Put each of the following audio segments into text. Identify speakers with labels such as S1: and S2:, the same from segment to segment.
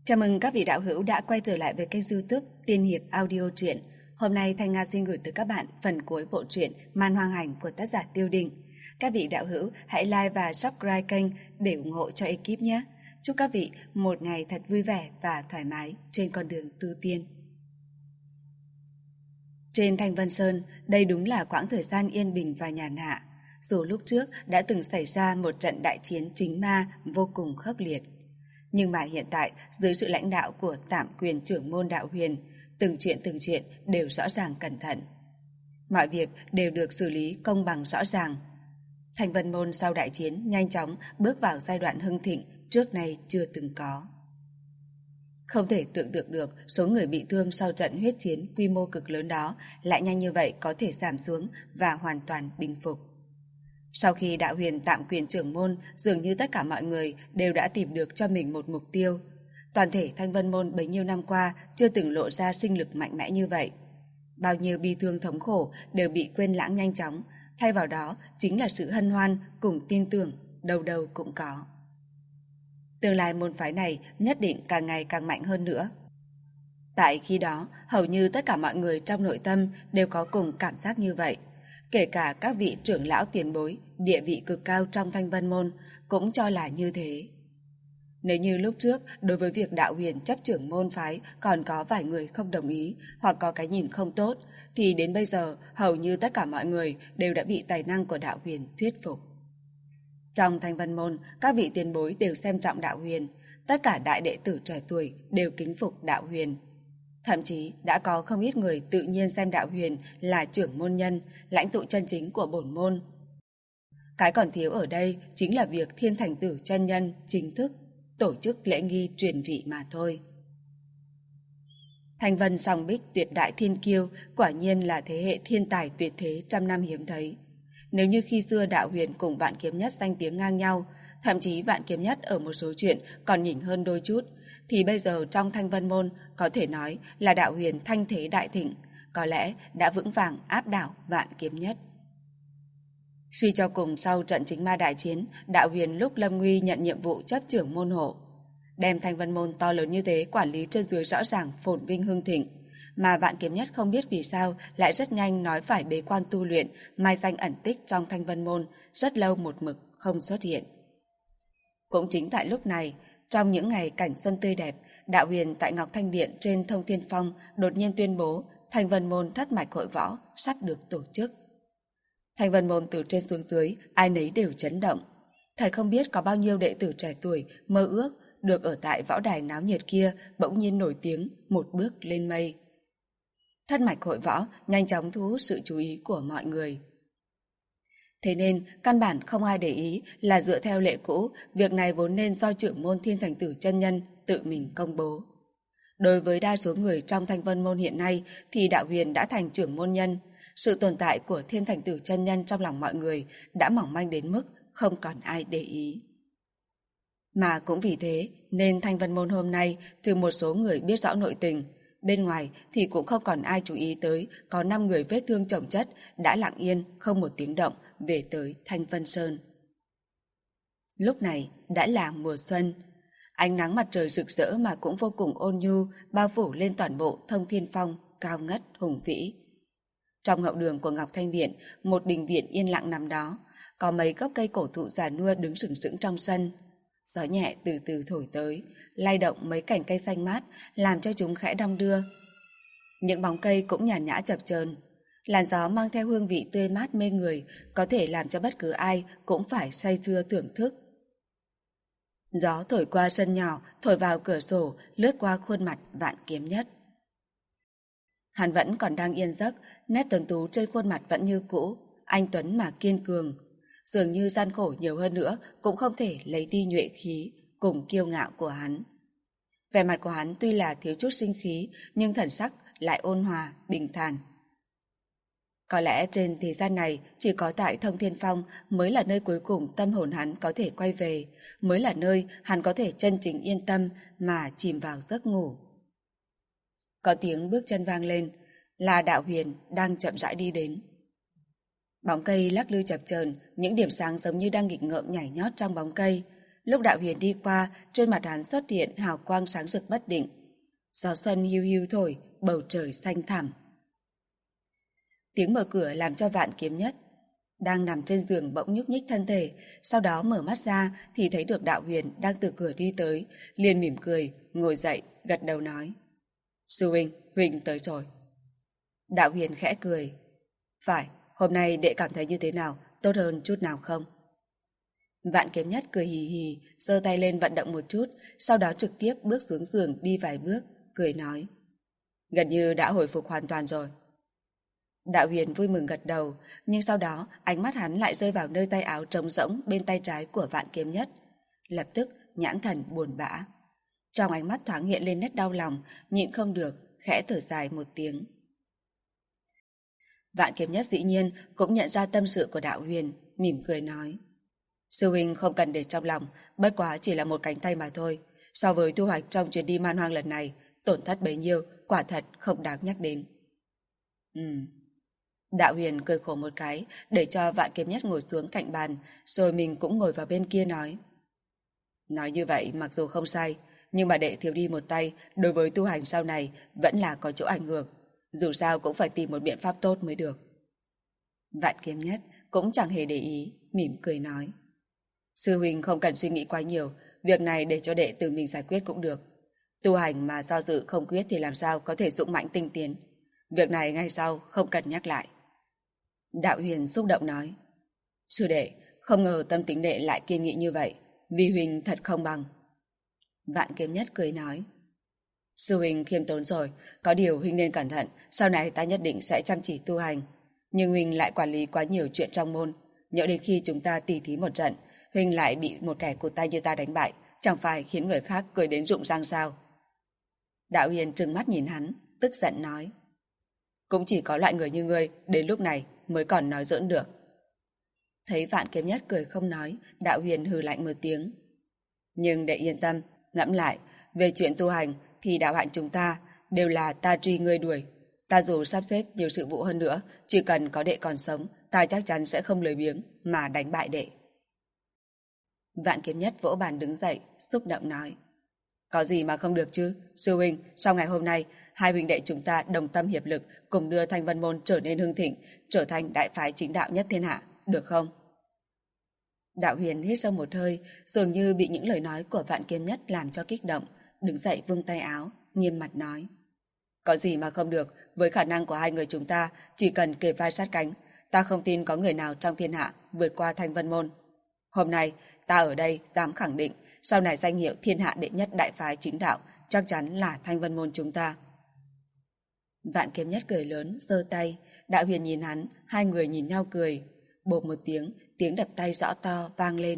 S1: Chào mừng các vị đạo hữu đã quay trở lại với kênh YouTube Tiên Hiệp Audio Truyện. Hôm nay Thanh Nga xin gửi tới các bạn phần cuối bộ truyện Man Hoang Hành của tác giả Tiêu Đình. Các vị đạo hữu hãy like và subscribe kênh để ủng hộ cho ekip nhé. Chúc các vị một ngày thật vui vẻ và thoải mái trên con đường tu tiên. Trên Thanh Vân Sơn, đây đúng là quãng thời gian yên bình và nhàn hạ. Dù lúc trước đã từng xảy ra một trận đại chiến chính ma vô cùng khốc liệt. Nhưng mà hiện tại, dưới sự lãnh đạo của tạm quyền trưởng môn Đạo Huyền, từng chuyện đều rõ ràng cẩn thận. Mọi việc đều được xử lý công bằng rõ ràng. Thanh Vân Môn sau đại chiến nhanh chóng bước vào giai đoạn hưng thịnh trước nay chưa từng có. Không thể tưởng tượng được số người bị thương sau trận huyết chiến quy mô cực lớn đó lại nhanh như vậy có thể giảm xuống và hoàn toàn bình phục. Sau khi Đạo Huyền tạm quyền trưởng môn, dường như tất cả mọi người đều đã tìm được cho mình một mục tiêu. Toàn thể Thanh Vân Môn bấy nhiêu năm qua chưa từng lộ ra sinh lực mạnh mẽ như vậy. Bao nhiêu bi thương thống khổ đều bị quên lãng nhanh chóng, thay vào đó chính là sự hân hoan cùng tin tưởng, đâu đâu cũng có. Tương lai môn phái này nhất định càng ngày càng mạnh hơn nữa. Tại khi đó, hầu như tất cả mọi người trong nội tâm đều có cùng cảm giác như vậy. Kể cả các vị trưởng lão tiền bối, địa vị cực cao trong Thanh Vân Môn cũng cho là như thế. Nếu như lúc trước đối với việc Đạo Huyền chấp trưởng môn phái còn có vài người không đồng ý hoặc có cái nhìn không tốt, thì đến bây giờ hầu như tất cả mọi người đều đã bị tài năng của Đạo Huyền thuyết phục. Trong Thanh Vân Môn, các vị tiền bối đều xem trọng Đạo Huyền, tất cả đại đệ tử trẻ tuổi đều kính phục Đạo Huyền. Thậm chí đã có không ít người tự nhiên xem Đạo Huyền là trưởng môn nhân, lãnh tụ chân chính của bổn môn. Cái còn thiếu ở đây chính là việc Thiên Thành Tử chân nhân chính thức tổ chức lễ nghi truyền vị mà thôi. Thanh Vân Song Bích tuyệt đại thiên kiêu quả nhiên là thế hệ thiên tài tuyệt thế trăm năm hiếm thấy. Nếu như khi xưa Đạo Huyền cùng Vạn Kiếm Nhất danh tiếng ngang nhau, thậm chí Vạn Kiếm Nhất ở một số chuyện còn nhỉnh hơn đôi chút, thì bây giờ trong Thanh Vân Môn có thể nói là Đạo Huyền thanh thế đại thịnh, có lẽ đã vững vàng áp đảo Vạn Kiếm Nhất. Suy cho cùng sau trận chính ma đại chiến, Đạo Huyền lúc lâm nguy nhận nhiệm vụ chấp trưởng môn hộ. Đem Thanh Vân Môn to lớn như thế quản lý trên dưới rõ ràng phồn vinh hưng thịnh, mà Vạn Kiếm Nhất không biết vì sao lại rất nhanh nói phải bế quan tu luyện, mai danh ẩn tích trong Thanh Vân Môn, rất lâu một mực không xuất hiện. Cũng chính tại lúc này, trong những ngày cảnh xuân tươi đẹp, Đạo Huyền tại Ngọc Thanh Điện trên Thông Thiên Phong đột nhiên tuyên bố Thanh Vân Môn thất mạch hội võ sắp được tổ chức. Thanh Vân Môn từ trên xuống dưới, ai nấy đều chấn động. Thật không biết có bao nhiêu đệ tử trẻ tuổi mơ ước được ở tại võ đài náo nhiệt kia bỗng nhiên nổi tiếng một bước lên mây. Thất mạch hội võ nhanh chóng thu hút sự chú ý của mọi người. Thế nên, căn bản không ai để ý là dựa theo lệ cũ, việc này vốn nên do trưởng môn Thiên Thành Tử chân nhân tự mình công bố. Đối với đa số người trong Thanh Vân Môn hiện nay thì Đạo Huyền đã thành trưởng môn nhân. Sự tồn tại của Thiên Thành Tử chân nhân trong lòng mọi người đã mỏng manh đến mức không còn ai để ý. Mà cũng vì thế nên Thanh Vân Môn hôm nay trừ một số người biết rõ nội tình, bên ngoài thì cũng không còn ai chú ý tới có 5 người vết thương chồng chất đã lặng yên không một tiếng động về tới Thanh Vân Sơn. Lúc này đã là mùa xuân, ánh nắng mặt trời rực rỡ mà cũng vô cùng ôn nhu bao phủ lên toàn bộ Thông Thiên Phong cao ngất hùng vĩ. Trong hậu đường của Ngọc Thanh Điện, một đình viện yên lặng nằm đó, có mấy gốc cây cổ thụ già nua đứng sừng sững trong sân. Gió nhẹ từ từ thổi tới, lay động mấy cành cây xanh mát, làm cho chúng khẽ đong đưa. Những bóng cây cũng nhàn nhã chập chờn, làn gió mang theo hương vị tươi mát mê người, có thể làm cho bất cứ ai cũng phải say sưa thưởng thức. Gió thổi qua sân nhỏ, thổi vào cửa sổ, lướt qua khuôn mặt Vạn Kiếm Nhất. Hắn vẫn còn đang yên giấc, nét tuấn tú trên khuôn mặt vẫn như cũ, anh tuấn mà kiên cường. Dường như gian khổ nhiều hơn nữa cũng không thể lấy đi nhuệ khí cùng kiêu ngạo của hắn. Vẻ mặt của hắn tuy là thiếu chút sinh khí, nhưng thần sắc lại ôn hòa, bình thản. Có lẽ trên thế gian này chỉ có tại Thông Thiên Phong mới là nơi cuối cùng tâm hồn hắn có thể quay về, mới là nơi hắn có thể chân chính yên tâm mà chìm vào giấc ngủ. Có tiếng bước chân vang lên, là Đạo Huyền đang chậm rãi đi đến. Bóng cây lắc lư chập chờn, những điểm sáng giống như đang nghịch ngợm nhảy nhót trong bóng cây. Lúc Đạo Huyền đi qua, trên mặt hắn xuất hiện hào quang sáng rực bất định. Gió xuân hiu hiu thổi, bầu trời xanh thẳm. Tiếng mở cửa làm cho Vạn Kiếm Nhất đang nằm trên giường bỗng nhúc nhích thân thể, sau đó mở mắt ra thì thấy được Đạo Huyền đang từ cửa đi tới, liền mỉm cười, ngồi dậy, gật đầu nói: "Sư huynh, huynh tới rồi." Đạo Huyền khẽ cười: "Phải, hôm nay đệ cảm thấy như thế nào, tốt hơn chút nào không?" Vạn Kiếm Nhất cười hì hì, giơ tay lên vận động một chút, sau đó trực tiếp bước xuống giường đi vài bước, cười nói: "Gần như đã hồi phục hoàn toàn rồi." Đạo Huyền vui mừng gật đầu, nhưng sau đó ánh mắt hắn lại rơi vào nơi tay áo trống rỗng bên tay trái của Vạn Kiếm Nhất. Lập tức nhãn thần buồn bã. Trong ánh mắt thoáng hiện lên nét đau lòng, nhịn không được, khẽ thở dài một tiếng. Vạn Kiếm Nhất dĩ nhiên cũng nhận ra tâm sự của Đạo Huyền, mỉm cười nói: "Sư huynh không cần để trong lòng, bất quá chỉ là một cánh tay mà thôi. So với thu hoạch trong chuyến đi man hoang lần này, tổn thất bấy nhiêu, quả thật không đáng nhắc đến." Đạo Huyền cười khổ một cái, để cho Vạn Kiếm Nhất ngồi xuống cạnh bàn, rồi mình cũng ngồi vào bên kia nói: "Nói như vậy mặc dù không sai, nhưng mà đệ thiếu đi một tay, đối với tu hành sau này vẫn là có chỗ ảnh hưởng. Dù sao cũng phải tìm một biện pháp tốt mới được." Vạn Kiếm Nhất cũng chẳng hề để ý, mỉm cười nói: "Sư huynh không cần suy nghĩ quá nhiều, việc này để cho đệ tự mình giải quyết cũng được. Tu hành mà do dự không quyết thì làm sao có thể dũng mãnh tinh tiến. Việc này ngày sau không cần nhắc lại." Đạo Huyền xúc động nói: "Sư đệ, không ngờ tâm tính đệ lại kiên nghị như vậy, vi huynh thật không bằng." Vạn Kiếm Nhất cười nói: "Sư huynh khiêm tốn rồi, có điều huynh nên cẩn thận, sau này ta nhất định sẽ chăm chỉ tu hành. Nhưng huynh lại quản lý quá nhiều chuyện trong môn, nhỡ đến khi chúng ta tỉ thí một trận, huynh lại bị một kẻ cụt tay như ta đánh bại, chẳng phải khiến người khác cười đến rụng răng sao?" Đạo Huyền trừng mắt nhìn hắn, tức giận nói: "Cũng chỉ có loại người như ngươi đến lúc này mới còn nói giỡn được." Thấy Vạn Kiếm Nhất cười không nói, Đạo Huyền hừ lạnh một tiếng: "Nhưng đệ yên tâm, ngẫm lại, về chuyện tu hành thì đạo hạnh chúng ta đều là ta truy ngươi đuổi. Ta dù sắp xếp nhiều sự vụ hơn nữa, chỉ cần có đệ còn sống, ta chắc chắn sẽ không lười biếng mà đánh bại đệ." Vạn Kiếm Nhất vỗ bàn đứng dậy, xúc động nói: "Có gì mà không được chứ, sư huynh, sau ngày hôm nay, hai huynh đệ chúng ta đồng tâm hiệp lực, cùng đưa Thanh Vân Môn trở nên hưng thịnh, trở thành đại phái chính đạo nhất thiên hạ, được không?" Đạo Huyền hít sâu một hơi, dường như bị những lời nói của Vạn Kiếm Nhất làm cho kích động, đứng dậy vung tay áo, nghiêm mặt nói: "Có gì mà không được, với khả năng của hai người chúng ta, chỉ cần kề vai sát cánh, ta không tin có người nào trong thiên hạ vượt qua Thanh Vân Môn. Hôm nay, ta ở đây dám khẳng định, sau này danh hiệu thiên hạ đệ nhất đại phái chính đạo chắc chắn là Thanh Vân Môn chúng ta." Vạn Kiếm Nhất cười lớn, giơ tay. Đạo Huyền nhìn hắn, hai người nhìn nhau cười. Bộp một tiếng, tiếng đập tay rõ to vang lên.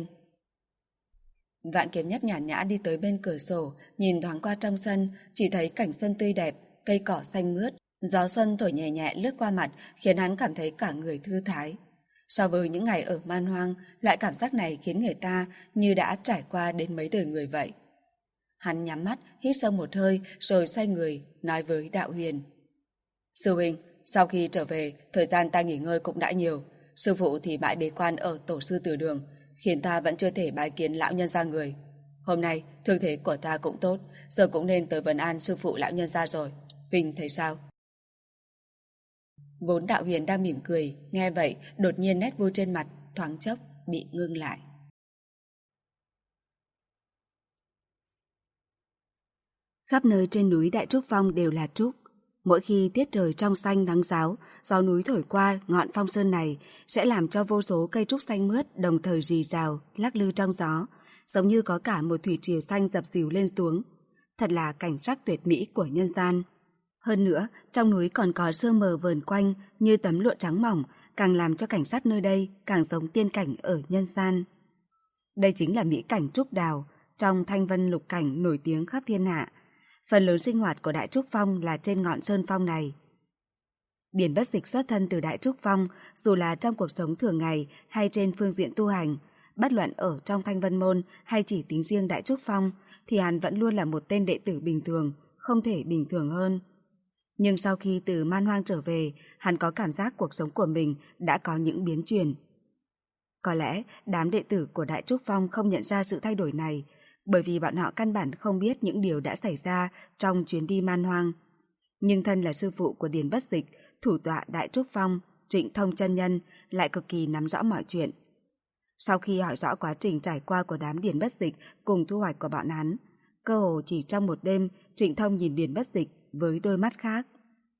S1: Vạn Kiếm Nhất nhàn nhã đi tới bên cửa sổ, nhìn thoáng qua trong sân, chỉ thấy cảnh sân tươi đẹp, cây cỏ xanh mướt, gió xuân thổi nhẹ nhẹ lướt qua mặt, khiến hắn cảm thấy cả người thư thái. So với những ngày ở man hoang, loại cảm giác này khiến người ta như đã trải qua đến mấy đời người vậy. Hắn nhắm mắt, hít sâu một hơi, rồi xoay người, nói với Đạo Huyền: "Sư huynh, sau khi trở về, thời gian ta nghỉ ngơi cũng đã nhiều. Sư phụ thì mãi bế quan ở tổ sư Từ Đường, khiến ta vẫn chưa thể bái kiến lão nhân gia người. Hôm nay, thương thế của ta cũng tốt, giờ cũng nên tới vấn an sư phụ lão nhân gia rồi. Huynh thấy sao?" Vốn Đạo Huyền đang mỉm cười, nghe vậy, đột nhiên nét vui trên mặt, thoáng chốc, bị ngưng lại. Khắp nơi trên núi Đại Trúc Phong đều là trúc. Mỗi khi tiết trời trong xanh nắng ráo, gió núi thổi qua ngọn phong sơn này sẽ làm cho vô số cây trúc xanh mướt đồng thời rì rào, lắc lư trong gió, giống như có cả một thủy triều xanh dập dìu lên xuống. Thật là cảnh sắc tuyệt mỹ của nhân gian. Hơn nữa, trong núi còn có sương mờ vờn quanh như tấm lụa trắng mỏng, càng làm cho cảnh sắc nơi đây càng giống tiên cảnh ở nhân gian. Đây chính là mỹ cảnh trúc đào, trong thanh vân lục cảnh nổi tiếng khắp thiên hạ. Phần lớn sinh hoạt của Đại Trúc Phong là trên ngọn sơn phong này. Điền Bất Dịch xuất thân từ Đại Trúc Phong, dù là trong cuộc sống thường ngày hay trên phương diện tu hành, bất luận ở trong Thanh Vân Môn hay chỉ tính riêng Đại Trúc Phong, thì hắn vẫn luôn là một tên đệ tử bình thường, không thể bình thường hơn. Nhưng sau khi từ man hoang trở về, hắn có cảm giác cuộc sống của mình đã có những biến chuyển. Có lẽ đám đệ tử của Đại Trúc Phong không nhận ra sự thay đổi này, bởi vì bọn họ căn bản không biết những điều đã xảy ra trong chuyến đi man hoang. Nhưng thân là sư phụ của Điền Bất Dịch, thủ tọa Đại Trúc Phong, Trịnh Thông chân nhân lại cực kỳ nắm rõ mọi chuyện. Sau khi hỏi rõ quá trình trải qua của đám Điền Bất Dịch cùng thu hoạch của bọn hắn, cơ hồ chỉ trong một đêm, Trịnh Thông nhìn Điền Bất Dịch với đôi mắt khác.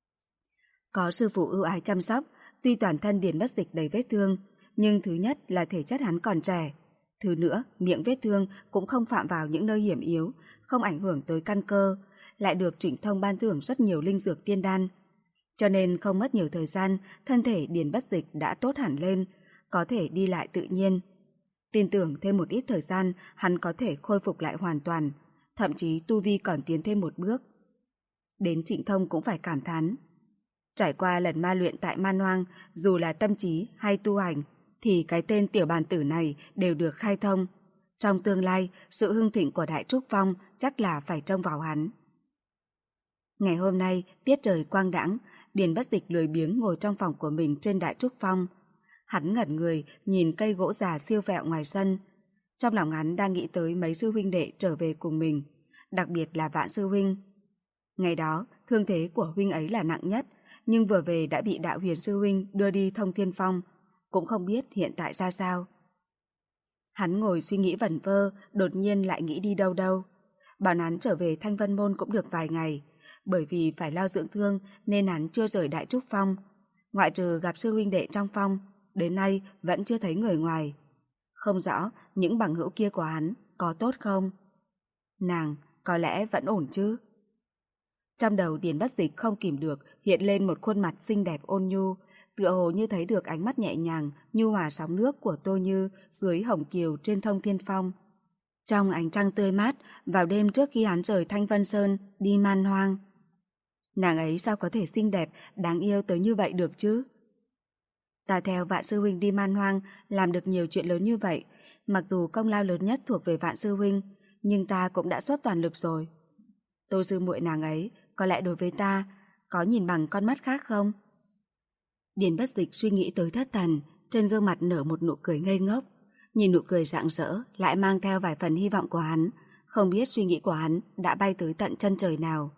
S1: Có sư phụ ưu ái chăm sóc, tuy toàn thân Điền Bất Dịch đầy vết thương, nhưng thứ nhất là thể chất hắn còn trẻ. Thứ nữa, miệng vết thương cũng không phạm vào những nơi hiểm yếu, không ảnh hưởng tới căn cơ, lại được Trịnh Thông ban thưởng rất nhiều linh dược tiên đan. Cho nên không mất nhiều thời gian, thân thể Điền Bất Dịch đã tốt hẳn lên, có thể đi lại tự nhiên. Tin tưởng thêm một ít thời gian, hắn có thể khôi phục lại hoàn toàn, thậm chí tu vi còn tiến thêm một bước. Đến Trịnh Thông cũng phải cảm thán. Trải qua lần ma luyện tại man hoang, dù là tâm trí hay tu hành, thì cái tên tiểu bàn tử này đều được khai thông. Trong tương lai, sự hưng thịnh của Đại Trúc Phong chắc là phải trông vào hắn. Ngày hôm nay, tiết trời quang đãng, Điền Bất Dịch lười biếng ngồi trong phòng của mình trên Đại Trúc Phong. Hắn ngẩn người nhìn cây gỗ già siêu vẹo ngoài sân. Trong lòng hắn đang nghĩ tới mấy sư huynh đệ trở về cùng mình, đặc biệt là Vạn sư huynh. Ngày đó, thương thế của huynh ấy là nặng nhất, nhưng vừa về đã bị Đạo Huyền sư huynh đưa đi Thông Thiên Phong, cũng không biết hiện tại ra sao. Hắn ngồi suy nghĩ vẩn vơ, đột nhiên lại nghĩ đi đâu đâu. Bảo hắn trở về Thanh Vân Môn cũng được vài ngày, bởi vì phải lo dưỡng thương nên hắn chưa rời Đại Trúc Phong. Ngoại trừ gặp sư huynh đệ trong phong, đến nay vẫn chưa thấy người ngoài. Không rõ những bằng hữu kia của hắn có tốt không? Nàng có lẽ vẫn ổn chứ? Trong đầu Điền Bất Dịch không kìm được hiện lên một khuôn mặt xinh đẹp ôn nhu, tựa hồ như thấy được ánh mắt nhẹ nhàng, nhu hòa sóng nước của Tô Như dưới hồng kiều trên Thông Thiên Phong. Trong ánh trăng tươi mát, vào đêm trước khi hắn rời Thanh Vân Sơn đi man hoang. Nàng ấy sao có thể xinh đẹp, đáng yêu tới như vậy được chứ? Ta theo Vạn sư huynh đi man hoang, làm được nhiều chuyện lớn như vậy, mặc dù công lao lớn nhất thuộc về Vạn sư huynh, nhưng ta cũng đã xuất toàn lực rồi. Tô sư muội nàng ấy, có lẽ đối với ta, có nhìn bằng con mắt khác không? Điền Bất Dịch suy nghĩ tới thất thần, trên gương mặt nở một nụ cười ngây ngốc. Nhìn nụ cười rạng rỡ, lại mang theo vài phần hy vọng của hắn, không biết suy nghĩ của hắn đã bay tới tận chân trời nào.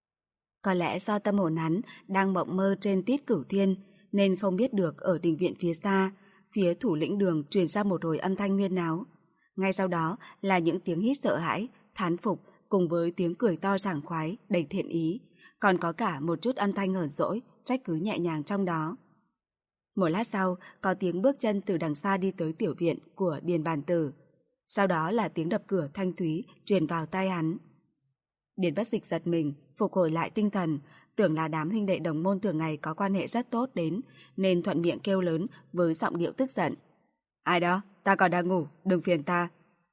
S1: Có lẽ do tâm hồn hắn đang mộng mơ trên Tít Cửu Thiên, nên không biết được ở đình viện phía xa, phía thủ lĩnh đường truyền ra một hồi âm thanh huyên náo. Ngay sau đó là những tiếng hít sợ hãi, thán phục cùng với tiếng cười to sảng khoái, đầy thiện ý, còn có cả một chút âm thanh hờn dỗi, trách cứ nhẹ nhàng trong đó. Một lát sau, có tiếng bước chân từ đằng xa đi tới tiểu viện của Điền Bàn Tử. Sau đó là tiếng đập cửa thanh thúy truyền vào tai hắn. Điền Bất Dịch giật mình, phục hồi lại tinh thần, tưởng là đám huynh đệ đồng môn thường ngày có quan hệ rất tốt đến, nên thuận miệng kêu lớn với giọng điệu tức giận. Ai đó, ta còn đang ngủ, đừng phiền ta.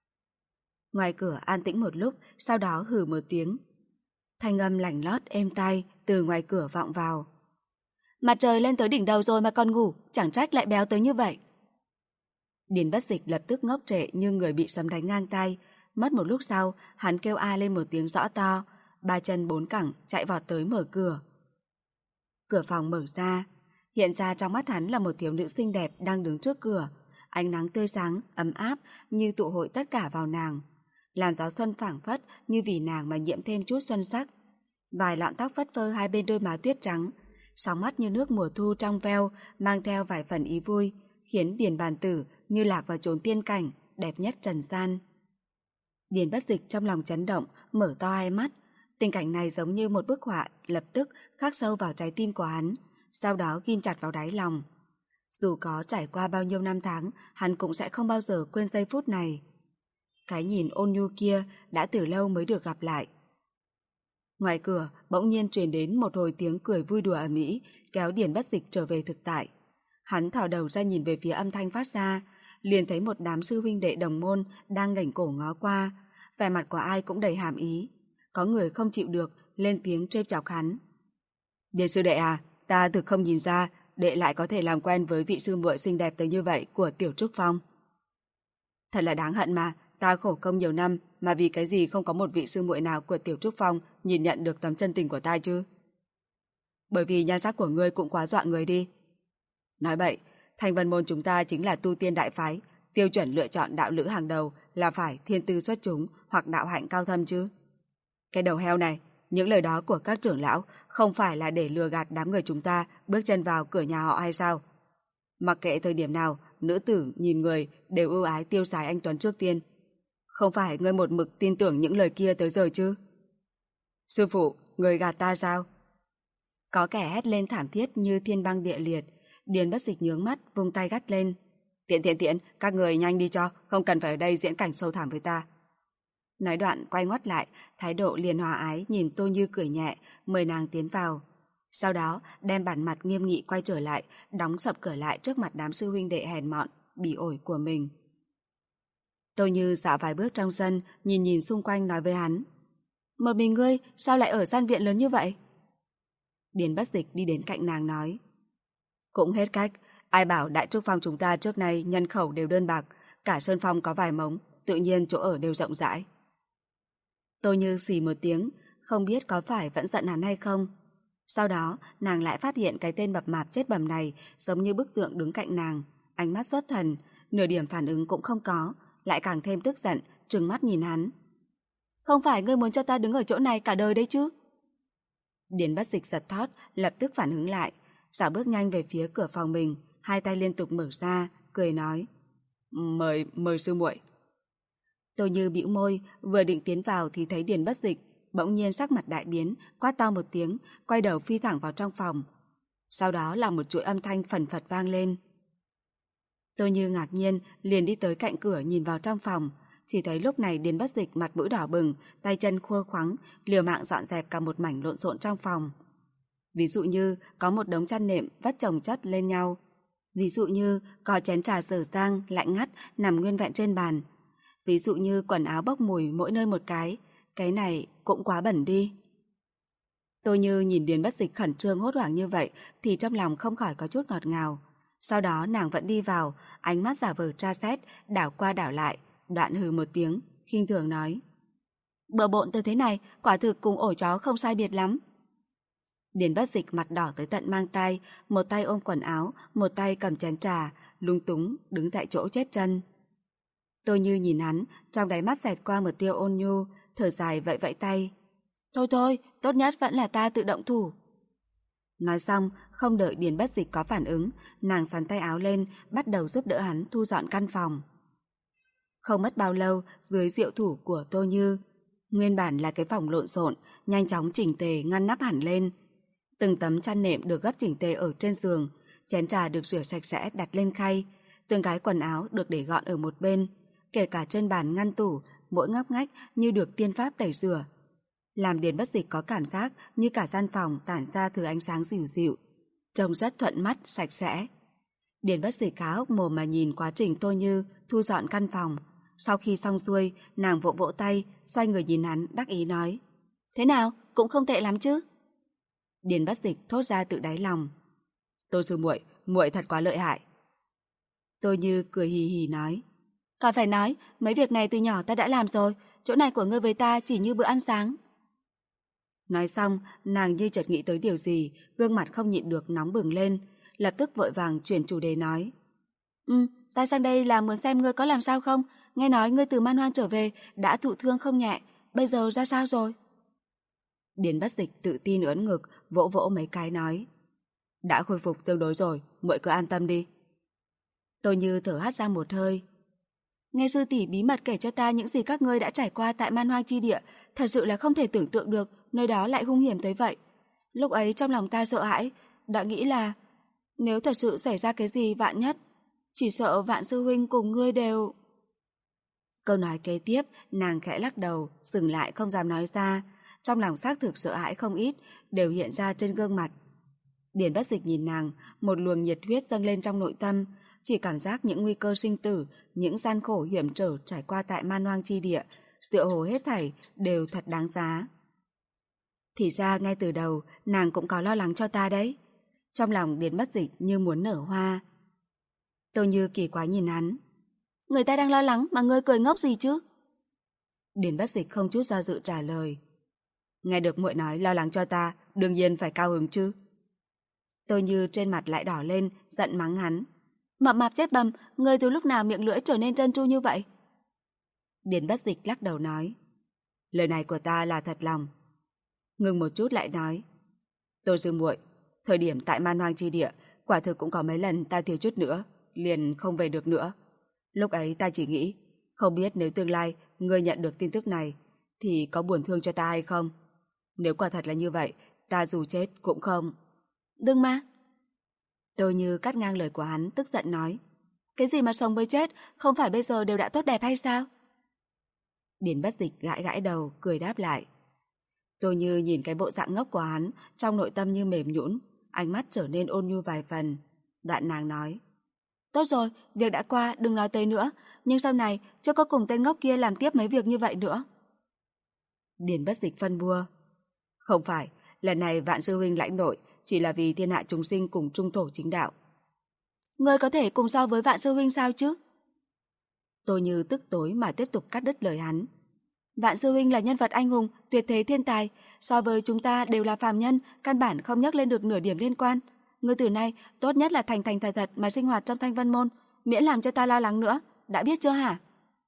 S1: Ngoài cửa an tĩnh một lúc, sau đó hừ một tiếng. Thanh âm lảnh lót êm tai từ ngoài cửa vọng vào. Mặt trời lên tới đỉnh đầu rồi mà còn ngủ, chẳng trách lại béo tới như vậy. Điền Bất Dịch lập tức ngốc trệ như người bị sấm đánh ngang tay. Mất một lúc sau, hắn kêu a lên một tiếng rõ to, ba chân bốn cẳng chạy vọt tới mở cửa. Cửa phòng mở ra, hiện ra trong mắt hắn là một thiếu nữ xinh đẹp đang đứng trước cửa. Ánh nắng tươi sáng, ấm áp như tụ hội tất cả vào nàng. Làn gió xuân phảng phất như vì nàng mà nhiễm thêm chút xuân sắc. Vài lọn tóc phất phơ hai bên đôi má tuyết trắng, sóng mắt như nước mùa thu trong veo, mang theo vài phần ý vui, khiến Điền Bàn Tử như lạc vào chốn tiên cảnh, đẹp nhất trần gian. Điền Bất Dịch trong lòng chấn động, mở to hai mắt. Tình cảnh này giống như một bức họa, lập tức khắc sâu vào trái tim của hắn, sau đó ghim chặt vào đáy lòng. Dù có trải qua bao nhiêu năm tháng, hắn cũng sẽ không bao giờ quên giây phút này. Cái nhìn ôn nhu kia đã từ lâu mới được gặp lại. Ngoài cửa bỗng nhiên truyền đến một hồi tiếng cười vui đùa ầm ĩ, kéo Điền Bất Dịch trở về thực tại. Hắn thò đầu ra nhìn về phía âm thanh phát ra, liền thấy một đám sư huynh đệ đồng môn đang ngẩng cổ ngó qua, vẻ mặt của ai cũng đầy hàm ý. Có người không chịu được lên tiếng trêu chọc hắn. Điền sư đệ à, ta thực không nhìn ra đệ lại có thể làm quen với vị sư muội xinh đẹp tới như vậy của Tiểu Trúc Phong. Thật là đáng hận mà, ta khổ công nhiều năm mà vì cái gì không có một vị sư muội nào của Tiểu Trúc Phong nhìn nhận được tấm chân tình của ta chứ? Bởi vì nhan sắc của ngươi cũng quá dọa người đi. Nói bậy, Thanh Vân Môn chúng ta chính là tu tiên đại phái, tiêu chuẩn lựa chọn đạo lữ hàng đầu là phải thiên tư xuất chúng hoặc đạo hạnh cao thâm chứ. Cái đầu heo này, những lời đó của các trưởng lão không phải là để lừa gạt đám người chúng ta bước chân vào cửa nhà họ hay sao? Mặc kệ thời điểm nào, nữ tử nhìn người đều ưu ái tiêu xài anh Tuấn trước tiên. Không phải ngươi một mực tin tưởng những lời kia tới giờ chứ? Sư phụ, người gạt ta sao? Có kẻ hét lên thảm thiết như thiên băng địa liệt. Điền Bất Dịch nhướng mắt, vung tay gắt lên. Tiện, các người nhanh đi cho, không cần phải ở đây diễn cảnh sâu thảm với ta. Nói đoạn quay ngoắt lại, thái độ liền hòa ái nhìn Tô Như cười nhẹ, mời nàng tiến vào. Sau đó đem bản mặt nghiêm nghị quay trở lại, đóng sập cửa lại trước mặt đám sư huynh đệ hèn mọn, bỉ ổi của mình. Tô Như dạo vài bước trong sân, nhìn xung quanh nói với hắn. Một mình ngươi, sao lại ở gian viện lớn như vậy? Điền Bất Dịch đi đến cạnh nàng nói. Cũng hết cách, ai bảo Đại Trúc Phong chúng ta trước nay nhân khẩu đều đơn bạc, cả Sơn Phong có vài mống, tự nhiên chỗ ở đều rộng rãi. Tô Như xì một tiếng, không biết có phải vẫn giận hắn hay không. Sau đó, nàng lại phát hiện cái tên mập mạp chết bầm này giống như bức tượng đứng cạnh nàng, ánh mắt xuất thần, nửa điểm phản ứng cũng không có, lại càng thêm tức giận, trừng mắt nhìn hắn. Không phải ngươi muốn cho ta đứng ở chỗ này cả đời đấy chứ? Điền Bất Dịch giật thót, lập tức phản ứng lại, dạo bước nhanh về phía cửa phòng mình, hai tay liên tục mở ra, cười nói. Mời sư muội. Tô Như bĩu môi, vừa định tiến vào thì thấy Điền Bất Dịch, bỗng nhiên sắc mặt đại biến, quát to một tiếng, quay đầu phi thẳng vào trong phòng. Sau đó là một chuỗi âm thanh phần phật vang lên. Tô Như ngạc nhiên, liền đi tới cạnh cửa nhìn vào trong phòng, chỉ thấy lúc này Điền Bất Dịch mặt mũi đỏ bừng, tay chân khua khoắng, liều mạng dọn dẹp cả một mảnh lộn xộn trong phòng. Ví dụ như có một đống chăn nệm vắt chồng chất lên nhau. Ví dụ như có chén trà dở dang, lạnh ngắt nằm nguyên vẹn trên bàn. Ví dụ như quần áo bốc mùi mỗi nơi một cái này cũng quá bẩn đi. Tô Như nhìn Điền Bất Dịch khẩn trương hốt hoảng như vậy thì trong lòng không khỏi có chút ngọt ngào. Sau đó nàng vẫn đi vào, ánh mắt giả vờ tra xét, đảo qua đảo lại, đoạn hừ một tiếng, khinh thường nói. Bừa bộn tới thế này, quả thực cùng ổ chó không sai biệt lắm. Điền Bất Dịch mặt đỏ tới tận mang tay, một tay ôm quần áo, một tay cầm chén trà, lung túng đứng tại chỗ chết chân. Tô Như nhìn hắn, trong đáy mắt xẹt qua một tia ôn nhu, thở dài vẫy vẫy tay. Thôi, tốt nhất vẫn là ta tự động thủ. Nói xong, không đợi Điền Bất Dịch có phản ứng, nàng xắn tay áo lên, bắt đầu giúp đỡ hắn thu dọn căn phòng. Không mất bao lâu, dưới diệu thủ của Tô Như, nguyên bản là cái phòng lộn xộn, nhanh chóng chỉnh tề ngăn nắp hẳn lên. Từng tấm chăn nệm được gấp chỉnh tề ở trên giường, chén trà được rửa sạch sẽ đặt lên khay, từng cái quần áo được để gọn ở một bên, kể cả trên bàn ngăn tủ, mỗi ngóc ngách như được tiên pháp tẩy rửa. Làm Điền Bất Dịch có cảm giác như cả gian phòng tản ra thứ ánh sáng dịu dịu, trông rất thuận mắt, sạch sẽ. Điền Bất Dịch há hốc mồm mà nhìn quá trình Tô Như thu dọn căn phòng. Sau khi xong xuôi, nàng vỗ vỗ tay, xoay người nhìn hắn, đắc ý nói. Thế nào, cũng không tệ lắm chứ? Điền Bất Dịch thốt ra tự đáy lòng. Tô sư muội, muội thật quá lợi hại. Tô Như cười hì hì nói. Còn phải nói, mấy việc này từ nhỏ ta đã làm rồi, chỗ này của ngươi với ta chỉ như bữa ăn sáng. Nói xong, nàng như chợt nghĩ tới điều gì, gương mặt không nhịn được nóng bừng lên, lập tức vội vàng chuyển chủ đề nói. Ta sang đây là muốn xem ngươi có làm sao không, nghe nói ngươi từ Man Hoang trở về, đã thụ thương không nhẹ, bây giờ ra sao rồi? Điền Bất Dịch tự tin ưỡn ngực, vỗ vỗ mấy cái nói. Đã khôi phục tương đối rồi, muội cứ an tâm đi. Tô Như thở hắt ra một hơi. Nghe sư tỷ bí mật kể cho ta những gì các ngươi đã trải qua tại Man Hoang chi địa, thật sự là không thể tưởng tượng được nơi đó lại hung hiểm tới vậy. Lúc ấy trong lòng ta sợ hãi, đã nghĩ là nếu thật sự xảy ra cái gì vạn nhất, chỉ sợ Vạn sư huynh cùng ngươi đều... Câu nói kế tiếp, nàng khẽ lắc đầu, dừng lại không dám nói ra, trong lòng xác thực sợ hãi không ít, đều hiện ra trên gương mặt. Điền Bất Dịch nhìn nàng, một luồng nhiệt huyết dâng lên trong nội tâm, chỉ cảm giác những nguy cơ sinh tử, những gian khổ hiểm trở trải qua tại Man Hoang chi địa, tựa hồ hết thảy đều thật đáng giá. Thì ra ngay từ đầu, nàng cũng có lo lắng cho ta đấy. Trong lòng Điền Bất Dịch như muốn nở hoa. Tô Như kỳ quái nhìn hắn. Người ta đang lo lắng mà ngươi cười ngốc gì chứ? Điền Bất Dịch không chút do dự trả lời. Nghe được muội nói lo lắng cho ta, đương nhiên phải cao hứng chứ. Tô Như trên mặt lại đỏ lên, giận mắng hắn. Mập mạp chết bầm, ngươi từ lúc nào miệng lưỡi trở nên trơn tru như vậy? Điền Bất Dịch lắc đầu nói. Lời này của ta là thật lòng. Ngừng một chút lại nói. Tô sư muội, thời điểm tại Man Hoang chi địa, quả thực cũng có mấy lần ta thiếu chút nữa, liền không về được nữa. Lúc ấy ta chỉ nghĩ, không biết nếu tương lai ngươi nhận được tin tức này, thì có buồn thương cho ta hay không? Nếu quả thật là như vậy, ta dù chết cũng không. Đừng mà. Tôi Như cắt ngang lời của hắn, tức giận nói. Cái gì mà sống với chết, không phải bây giờ đều đã tốt đẹp hay sao? Điền Bất Dịch gãi gãi đầu, cười đáp lại. Tôi Như nhìn cái bộ dạng ngốc của hắn, trong nội tâm như mềm nhũn, ánh mắt trở nên ôn nhu vài phần. Đoạn nàng nói. Tốt rồi, việc đã qua, đừng nói tới nữa, nhưng sau này chưa có cùng tên ngốc kia làm tiếp mấy việc như vậy nữa. Điền Bất Dịch phân bua. Không phải, lần này Vạn sư huynh lãnh nội chỉ là vì thiên hạ chúng sinh cùng trung thổ chính đạo. Ngươi có thể cùng so với Vạn sư huynh sao chứ? Tôi Như tức tối mà tiếp tục cắt đứt lời hắn. Vạn sư huynh là nhân vật anh hùng, tuyệt thế thiên tài, so với chúng ta đều là phàm nhân, căn bản không nhắc lên được nửa điểm liên quan. Ngươi từ nay tốt nhất là thành thành thật thật mà sinh hoạt trong Thanh Vân môn, miễn làm cho ta lo lắng nữa, đã biết chưa hả?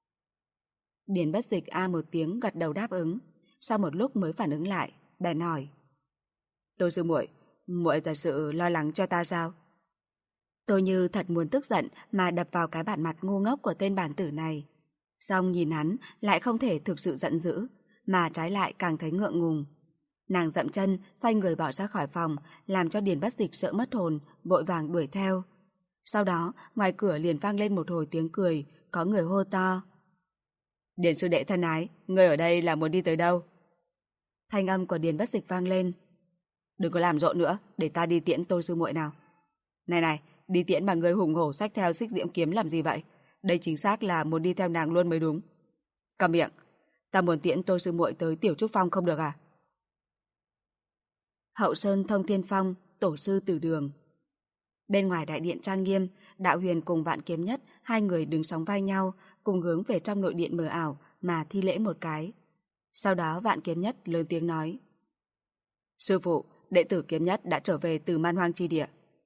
S1: Điền Bất Dịch a một tiếng gật đầu đáp ứng, sau một lúc mới phản ứng lại, bèn hỏi. Tô sư muội, muội thật sự lo lắng cho ta sao? Tôi Như thật muốn tức giận mà đập vào cái bản mặt ngu ngốc của tên bản tử này. Song nhìn hắn lại không thể thực sự giận dữ, mà trái lại càng thấy ngượng ngùng. Nàng dậm chân, xoay người bỏ ra khỏi phòng, làm cho Điền Bất Dịch sợ mất hồn, vội vàng đuổi theo. Sau đó, ngoài cửa liền vang lên một hồi tiếng cười, có người hô to. Điền sư đệ thân ái, ngươi ở đây là muốn đi tới đâu? Thanh âm của Điền Bất Dịch vang lên. Đừng có làm rộn nữa, để ta đi tiễn Tô sư muội nào. Này này, đi tiễn mà ngươi hùng hổ xách theo xích diễm kiếm làm gì vậy? Đây chính xác là muốn đi theo nàng luôn mới đúng. Câm miệng, ta muốn tiễn Tô sư muội tới Tiểu Trúc Phong không được à? Hậu Sơn Thông Thiên Phong, tổ sư Tử Đường. Bên ngoài đại điện trang nghiêm, Đạo Huyền cùng Vạn Kiếm Nhất, hai người đứng sóng vai nhau, cùng hướng về trong nội điện mờ ảo mà thi lễ một cái. Sau đó Vạn Kiếm Nhất lớn tiếng nói. Sư phụ, đệ tử Kiếm Nhất đã trở về từ Man Hoang chi địa.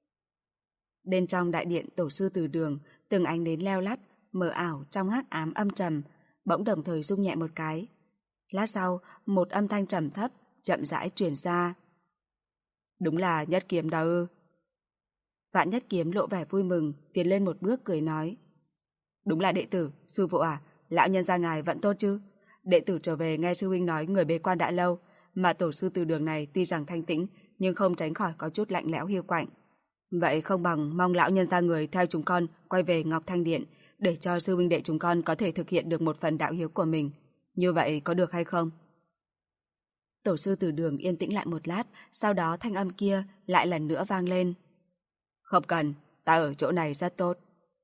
S1: Bên trong đại điện tổ sư Tử Đường, từng ánh nến leo lắt, mờ ảo trong hắc ám âm trầm, bỗng đồng thời rung nhẹ một cái. Lát sau, một âm thanh trầm thấp, chậm rãi truyền ra. Đúng là Nhất Kiếm đó ư? Vạn Nhất Kiếm lộ vẻ vui mừng, tiến lên một bước cười nói. Đúng là đệ tử, sư phụ à, lão nhân gia ngài vẫn tốt chứ? Đệ tử trở về nghe sư huynh nói người bế quan đã lâu, mà tổ sư Từ Đường này tuy rằng thanh tĩnh, nhưng không tránh khỏi có chút lạnh lẽo hiu quạnh. Vậy không bằng mong lão nhân gia người theo chúng con quay về Ngọc Thanh Điện, để cho sư huynh đệ chúng con có thể thực hiện được một phần đạo hiếu của mình. Như vậy có được hay không? Tổ sư Từ Đường yên tĩnh lại một lát, sau đó thanh âm kia lại lần nữa vang lên. Không cần, ta ở chỗ này rất tốt.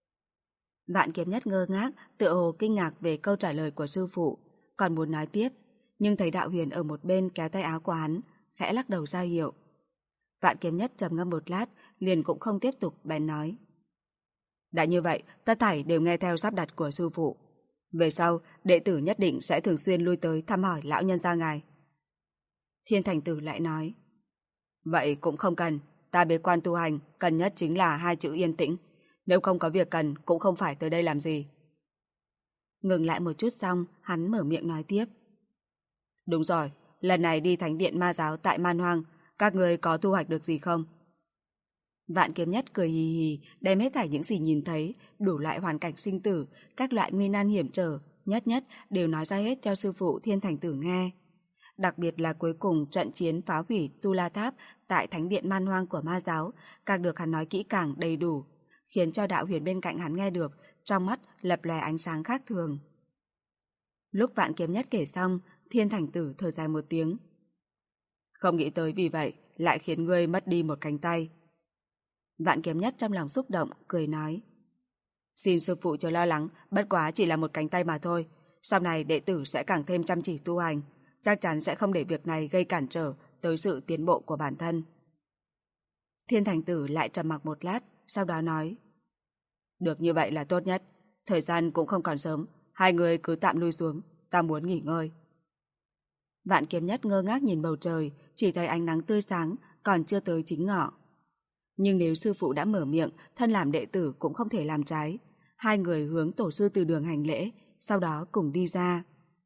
S1: Vạn Kiếm Nhất ngơ ngác, tựa hồ kinh ngạc về câu trả lời của sư phụ, còn muốn nói tiếp, nhưng thấy Đạo Huyền ở một bên kéo tay áo của hắn, khẽ lắc đầu ra hiệu. Vạn Kiếm Nhất trầm ngâm một lát, liền cũng không tiếp tục, bèn nói. Đã như vậy, tất thảy đều nghe theo sắp đặt của sư phụ. Về sau, đệ tử nhất định sẽ thường xuyên lui tới thăm hỏi lão nhân gia ngài. Thiên Thành Tử lại nói. Vậy cũng không cần, ta bế quan tu hành, cần nhất chính là hai chữ yên tĩnh. Nếu không có việc cần, cũng không phải tới đây làm gì. Ngừng lại một chút xong, hắn mở miệng nói tiếp. Đúng rồi, lần này đi thánh điện ma giáo tại Man Hoang, các người có thu hoạch được gì không? Vạn Kiếm Nhất cười hì hì, đem hết thảy những gì nhìn thấy, đủ loại hoàn cảnh sinh tử, các loại nguy nan hiểm trở, nhất nhất đều nói ra hết cho sư phụ Thiên Thành Tử nghe. Đặc biệt là cuối cùng trận chiến phá hủy Tu La Tháp tại thánh điện Man Hoang của ma giáo, càng được hắn nói kỹ càng đầy đủ, khiến cho Đạo Huyền bên cạnh hắn nghe được, trong mắt lập lòe ánh sáng khác thường. Lúc Vạn Kiếm Nhất kể xong, Thiên Thành Tử thở dài một tiếng. Không nghĩ tới vì vậy lại khiến ngươi mất đi một cánh tay. Vạn Kiếm Nhất trong lòng xúc động, cười nói. Xin sư phụ chớ lo lắng, bất quá chỉ là một cánh tay mà thôi. Sau này đệ tử sẽ càng thêm chăm chỉ tu hành, chắc chắn sẽ không để việc này gây cản trở tới sự tiến bộ của bản thân. Thiên Thành Tử lại trầm mặc một lát, sau đó nói. Được như vậy là tốt nhất, thời gian cũng không còn sớm, hai người cứ tạm lui xuống, ta muốn nghỉ ngơi. Vạn Kiếm Nhất ngơ ngác nhìn bầu trời, chỉ thấy ánh nắng tươi sáng, còn chưa tới chính ngọ. Nhưng nếu sư phụ đã mở miệng, thân làm đệ tử cũng không thể làm trái. Hai người hướng tổ sư từ đường hành lễ, sau đó cùng đi ra.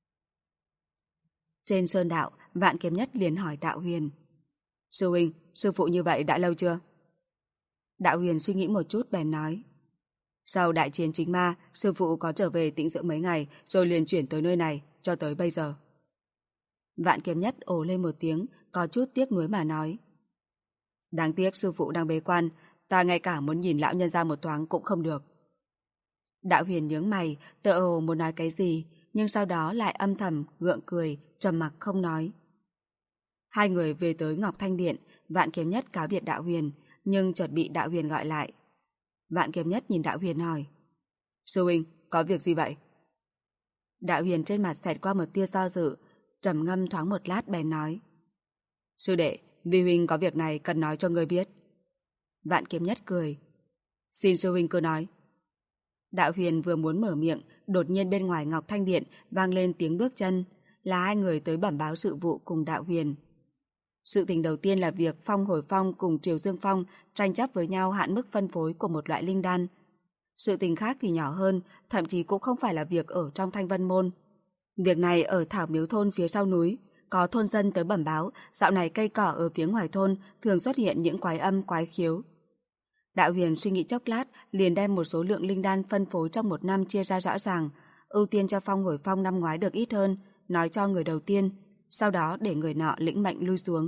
S1: Trên sơn đạo, Vạn Kiếm Nhất liền hỏi Đạo Huyền. Sư huynh, sư phụ như vậy đã lâu chưa? Đạo Huyền suy nghĩ một chút bèn nói. Sau đại chiến chính ma, sư phụ có trở về tĩnh dưỡng mấy ngày rồi liền chuyển tới nơi này, cho tới bây giờ. Vạn Kiếm Nhất ồ lên một tiếng, có chút tiếc nuối mà nói. Đáng tiếc sư phụ đang bế quan, ta ngay cả muốn nhìn lão nhân ra một thoáng cũng không được. Đạo Huyền nhướng mày, tựa hồ muốn nói cái gì, nhưng sau đó lại âm thầm, gượng cười, trầm mặc không nói. Hai người về tới Ngọc Thanh Điện, Vạn Kiếm Nhất cáo biệt Đạo Huyền, nhưng chợt bị Đạo Huyền gọi lại. Vạn Kiếm Nhất nhìn Đạo Huyền hỏi. Sư huynh, có việc gì vậy? Đạo Huyền trên mặt xẹt qua một tia do dự, trầm ngâm thoáng một lát bèn nói. Sư đệ, vi huynh có việc này cần nói cho ngươi biết. Vạn Kiếm Nhất cười. Xin sư huynh cứ nói. Đạo Huyền vừa muốn mở miệng, đột nhiên bên ngoài Ngọc Thanh Điện vang lên tiếng bước chân, là hai người tới bẩm báo sự vụ cùng Đạo Huyền. Sự tình đầu tiên là việc Phong Hồi Phong cùng Triều Dương Phong tranh chấp với nhau hạn mức phân phối của một loại linh đan. Sự tình khác thì nhỏ hơn, thậm chí cũng không phải là việc ở trong Thanh Vân Môn. Việc này ở Thảo Miếu Thôn phía sau núi, có thôn dân tới bẩm báo, dạo này cây cỏ ở phía ngoài thôn thường xuất hiện những quái âm quái khiếu. Đạo Huyền suy nghĩ chốc lát, liền đem một số lượng linh đan phân phối trong một năm chia ra rõ ràng, ưu tiên cho Phong Hồi Phong năm ngoái được ít hơn, nói cho người đầu tiên, sau đó để người nọ lĩnh mệnh lui xuống.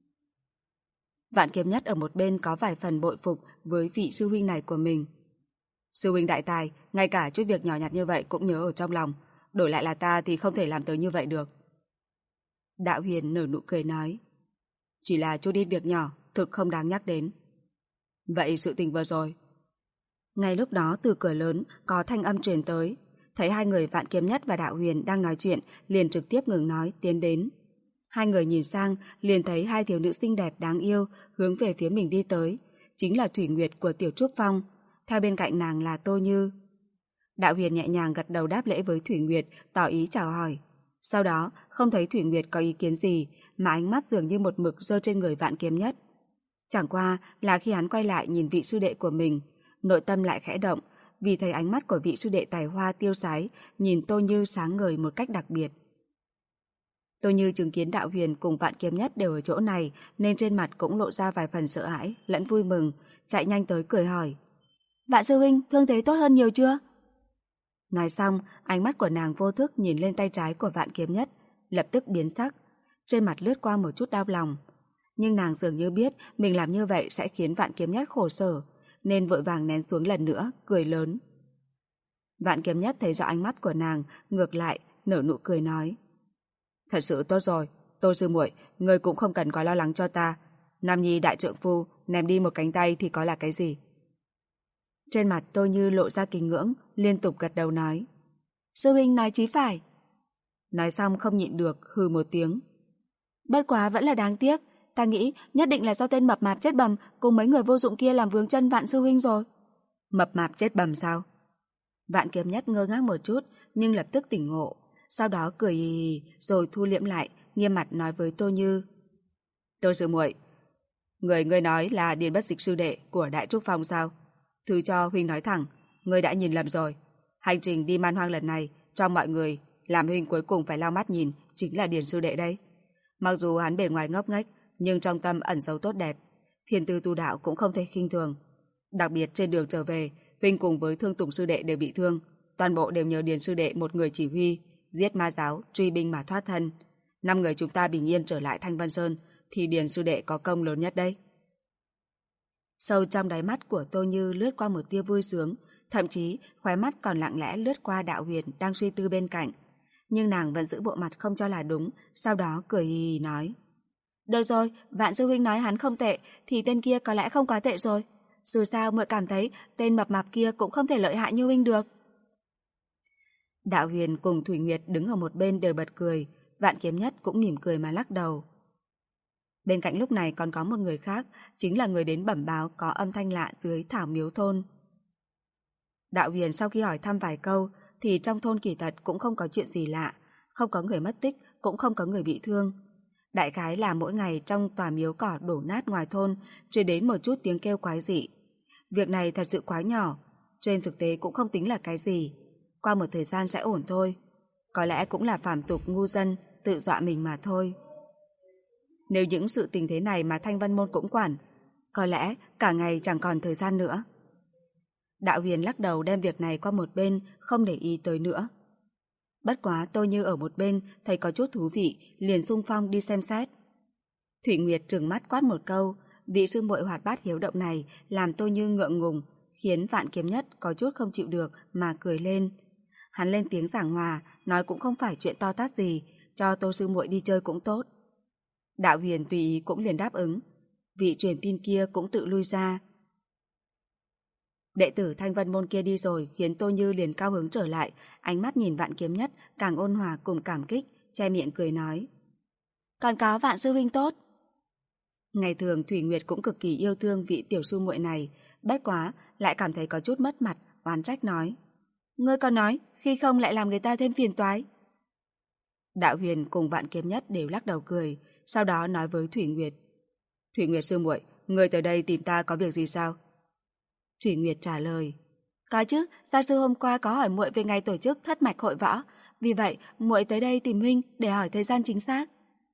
S1: Vạn Kiếm Nhất ở một bên có vài phần bội phục với vị sư huynh này của mình. Sư huynh đại tài, ngay cả chút việc nhỏ nhặt như vậy cũng nhớ ở trong lòng, đổi lại là ta thì không thể làm tới như vậy được. Đạo Huyền nở nụ cười nói. Chỉ là chút ít việc nhỏ, thực không đáng nhắc đến. Vậy sự tình vừa rồi. Ngay lúc đó từ cửa lớn có thanh âm truyền tới, thấy hai người Vạn Kiếm Nhất và Đạo Huyền đang nói chuyện, liền trực tiếp ngừng nói tiến đến. Hai người nhìn sang, liền thấy hai thiếu nữ xinh đẹp đáng yêu hướng về phía mình đi tới, chính là Thủy Nguyệt của Tiểu Trúc Phong, theo bên cạnh nàng là Tô Như. Đạo Huyền nhẹ nhàng gật đầu đáp lễ với Thủy Nguyệt, tỏ ý chào hỏi. Sau đó, không thấy Thủy Nguyệt có ý kiến gì, mà ánh mắt dường như một mực rơi trên người Vạn Kiếm Nhất. Chẳng qua là khi hắn quay lại nhìn vị sư đệ của mình, nội tâm lại khẽ động, vì thấy ánh mắt của vị sư đệ tài hoa tiêu sái nhìn Tô Như sáng ngời một cách đặc biệt. Tô Như chứng kiến Đạo Huyền cùng Vạn Kiếm Nhất đều ở chỗ này, nên trên mặt cũng lộ ra vài phần sợ hãi lẫn vui mừng, chạy nhanh tới cười hỏi. Vạn sư huynh, thương thế tốt hơn nhiều chưa? Nói xong, ánh mắt của nàng vô thức nhìn lên tay trái của Vạn Kiếm Nhất, lập tức biến sắc, trên mặt lướt qua một chút đau lòng. Nhưng nàng dường như biết mình làm như vậy sẽ khiến Vạn Kiếm Nhất khổ sở, nên vội vàng nén xuống lần nữa, cười lớn. Vạn Kiếm Nhất thấy rõ ánh mắt của nàng, ngược lại, nở nụ cười nói. Thật sự tốt rồi, Tô sư muội, ngươi cũng không cần quá lo lắng cho ta. Nam nhi đại trượng phu, ném đi một cánh tay thì có là cái gì? Trên mặt Tô Như lộ ra kính ngưỡng, liên tục gật đầu nói. Sư huynh nói chí phải. Nói xong không nhịn được, hừ một tiếng. Bất quá vẫn là đáng tiếc, ta nghĩ nhất định là do tên mập mạp chết bầm cùng mấy người vô dụng kia làm vướng chân Vạn sư huynh rồi. Mập mạp chết bầm sao? Vạn Kiếm Nhất ngơ ngác một chút, nhưng lập tức tỉnh ngộ, sau đó cười hì hì rồi thu liễm lại, nghiêm mặt nói với Tô Như. Tô sư muội, ngươi nói là Điền Bất Dịch sư đệ của Đại Trúc Phong sao? Thứ cho huynh nói thẳng, ngươi đã nhìn lầm rồi. Hành trình đi Man Hoang lần này, trong mọi người, làm huynh cuối cùng phải lau mắt nhìn chính là Điền sư đệ đấy. Mặc dù hắn bề ngoài ngốc nghếch, nhưng trong tâm ẩn giấu tốt đẹp, thiên tư tu đạo cũng không thể khinh thường. Đặc biệt trên đường trở về, huynh cùng với Thương Tùng sư đệ đều bị thương, toàn bộ đều nhờ Điền sư đệ một người chỉ huy, giết ma giáo, truy binh mà thoát thân. 5 người chúng ta bình yên trở lại Thanh Vân Sơn, thì Điền sư đệ có công lớn nhất đấy. Sâu trong đáy mắt của Tô Như lướt qua một tia vui sướng, thậm chí khóe mắt còn lặng lẽ lướt qua Đạo Huyền đang suy tư bên cạnh. Nhưng nàng vẫn giữ bộ mặt không cho là đúng, sau đó cười hì hì nói. Được rồi, Vạn sư huynh nói hắn không tệ, thì tên kia có lẽ không quá tệ rồi. Dù sao muội cảm thấy tên mập mạp kia cũng không thể lợi hại như huynh được. Đạo Huyền cùng Thủy Nguyệt đứng ở một bên đều bật cười, Vạn Kiếm Nhất cũng mỉm cười mà lắc đầu. Bên cạnh lúc này còn có một người khác, chính là người đến bẩm báo có âm thanh lạ dưới Thảo Miếu Thôn. Đạo Huyền sau khi hỏi thăm vài câu, thì trong thôn kỳ thật cũng không có chuyện gì lạ, không có người mất tích, cũng không có người bị thương. Đại khái là mỗi ngày trong tòa miếu cỏ đổ nát ngoài thôn truyền đến một chút tiếng kêu quái dị. Việc này thật sự quá nhỏ, trên thực tế cũng không tính là cái gì. Qua một thời gian sẽ ổn thôi. Có lẽ cũng là phàm tục ngu dân tự dọa mình mà thôi. Nếu những sự tình thế này mà Thanh Vân Môn cũng quản, có lẽ cả ngày chẳng còn thời gian nữa. Đạo Huyền lắc đầu đem việc này qua một bên, không để ý tới nữa. Bất quá tôi như ở một bên thấy có chút thú vị, liền xung phong đi xem xét. Thủy Nguyệt trừng mắt quát một câu, vị sư muội hoạt bát hiếu động này làm tôi như ngượng ngùng, khiến Vạn Kiếm Nhất có chút không chịu được mà cười lên. Hắn lên tiếng giảng hòa, nói cũng không phải chuyện to tát gì, cho Tô sư muội đi chơi cũng tốt. Đạo Huyền tùy ý cũng liền đáp ứng. Vị truyền tin kia cũng tự lui ra. Đệ tử Thanh Vân Môn kia đi rồi khiến Tô Như liền cao hứng trở lại, ánh mắt nhìn Vạn Kiếm Nhất càng ôn hòa cùng cảm kích, che miệng cười nói. Còn có Vạn sư huynh tốt. Ngày thường Thủy Nguyệt cũng cực kỳ yêu thương vị tiểu sư muội này, bất quá lại cảm thấy có chút mất mặt, oán trách nói. Ngươi còn nói, khi không lại làm người ta thêm phiền toái. Đạo Huyền cùng Vạn Kiếm Nhất đều lắc đầu cười, sau đó nói với Thủy Nguyệt. Thủy Nguyệt sư muội, ngươi tới đây tìm ta có việc gì sao? Thủy Nguyệt trả lời. Có chứ, gia sư hôm qua có hỏi muội về ngày tổ chức thất mạch hội võ, vì vậy muội tới đây tìm huynh để hỏi thời gian chính xác.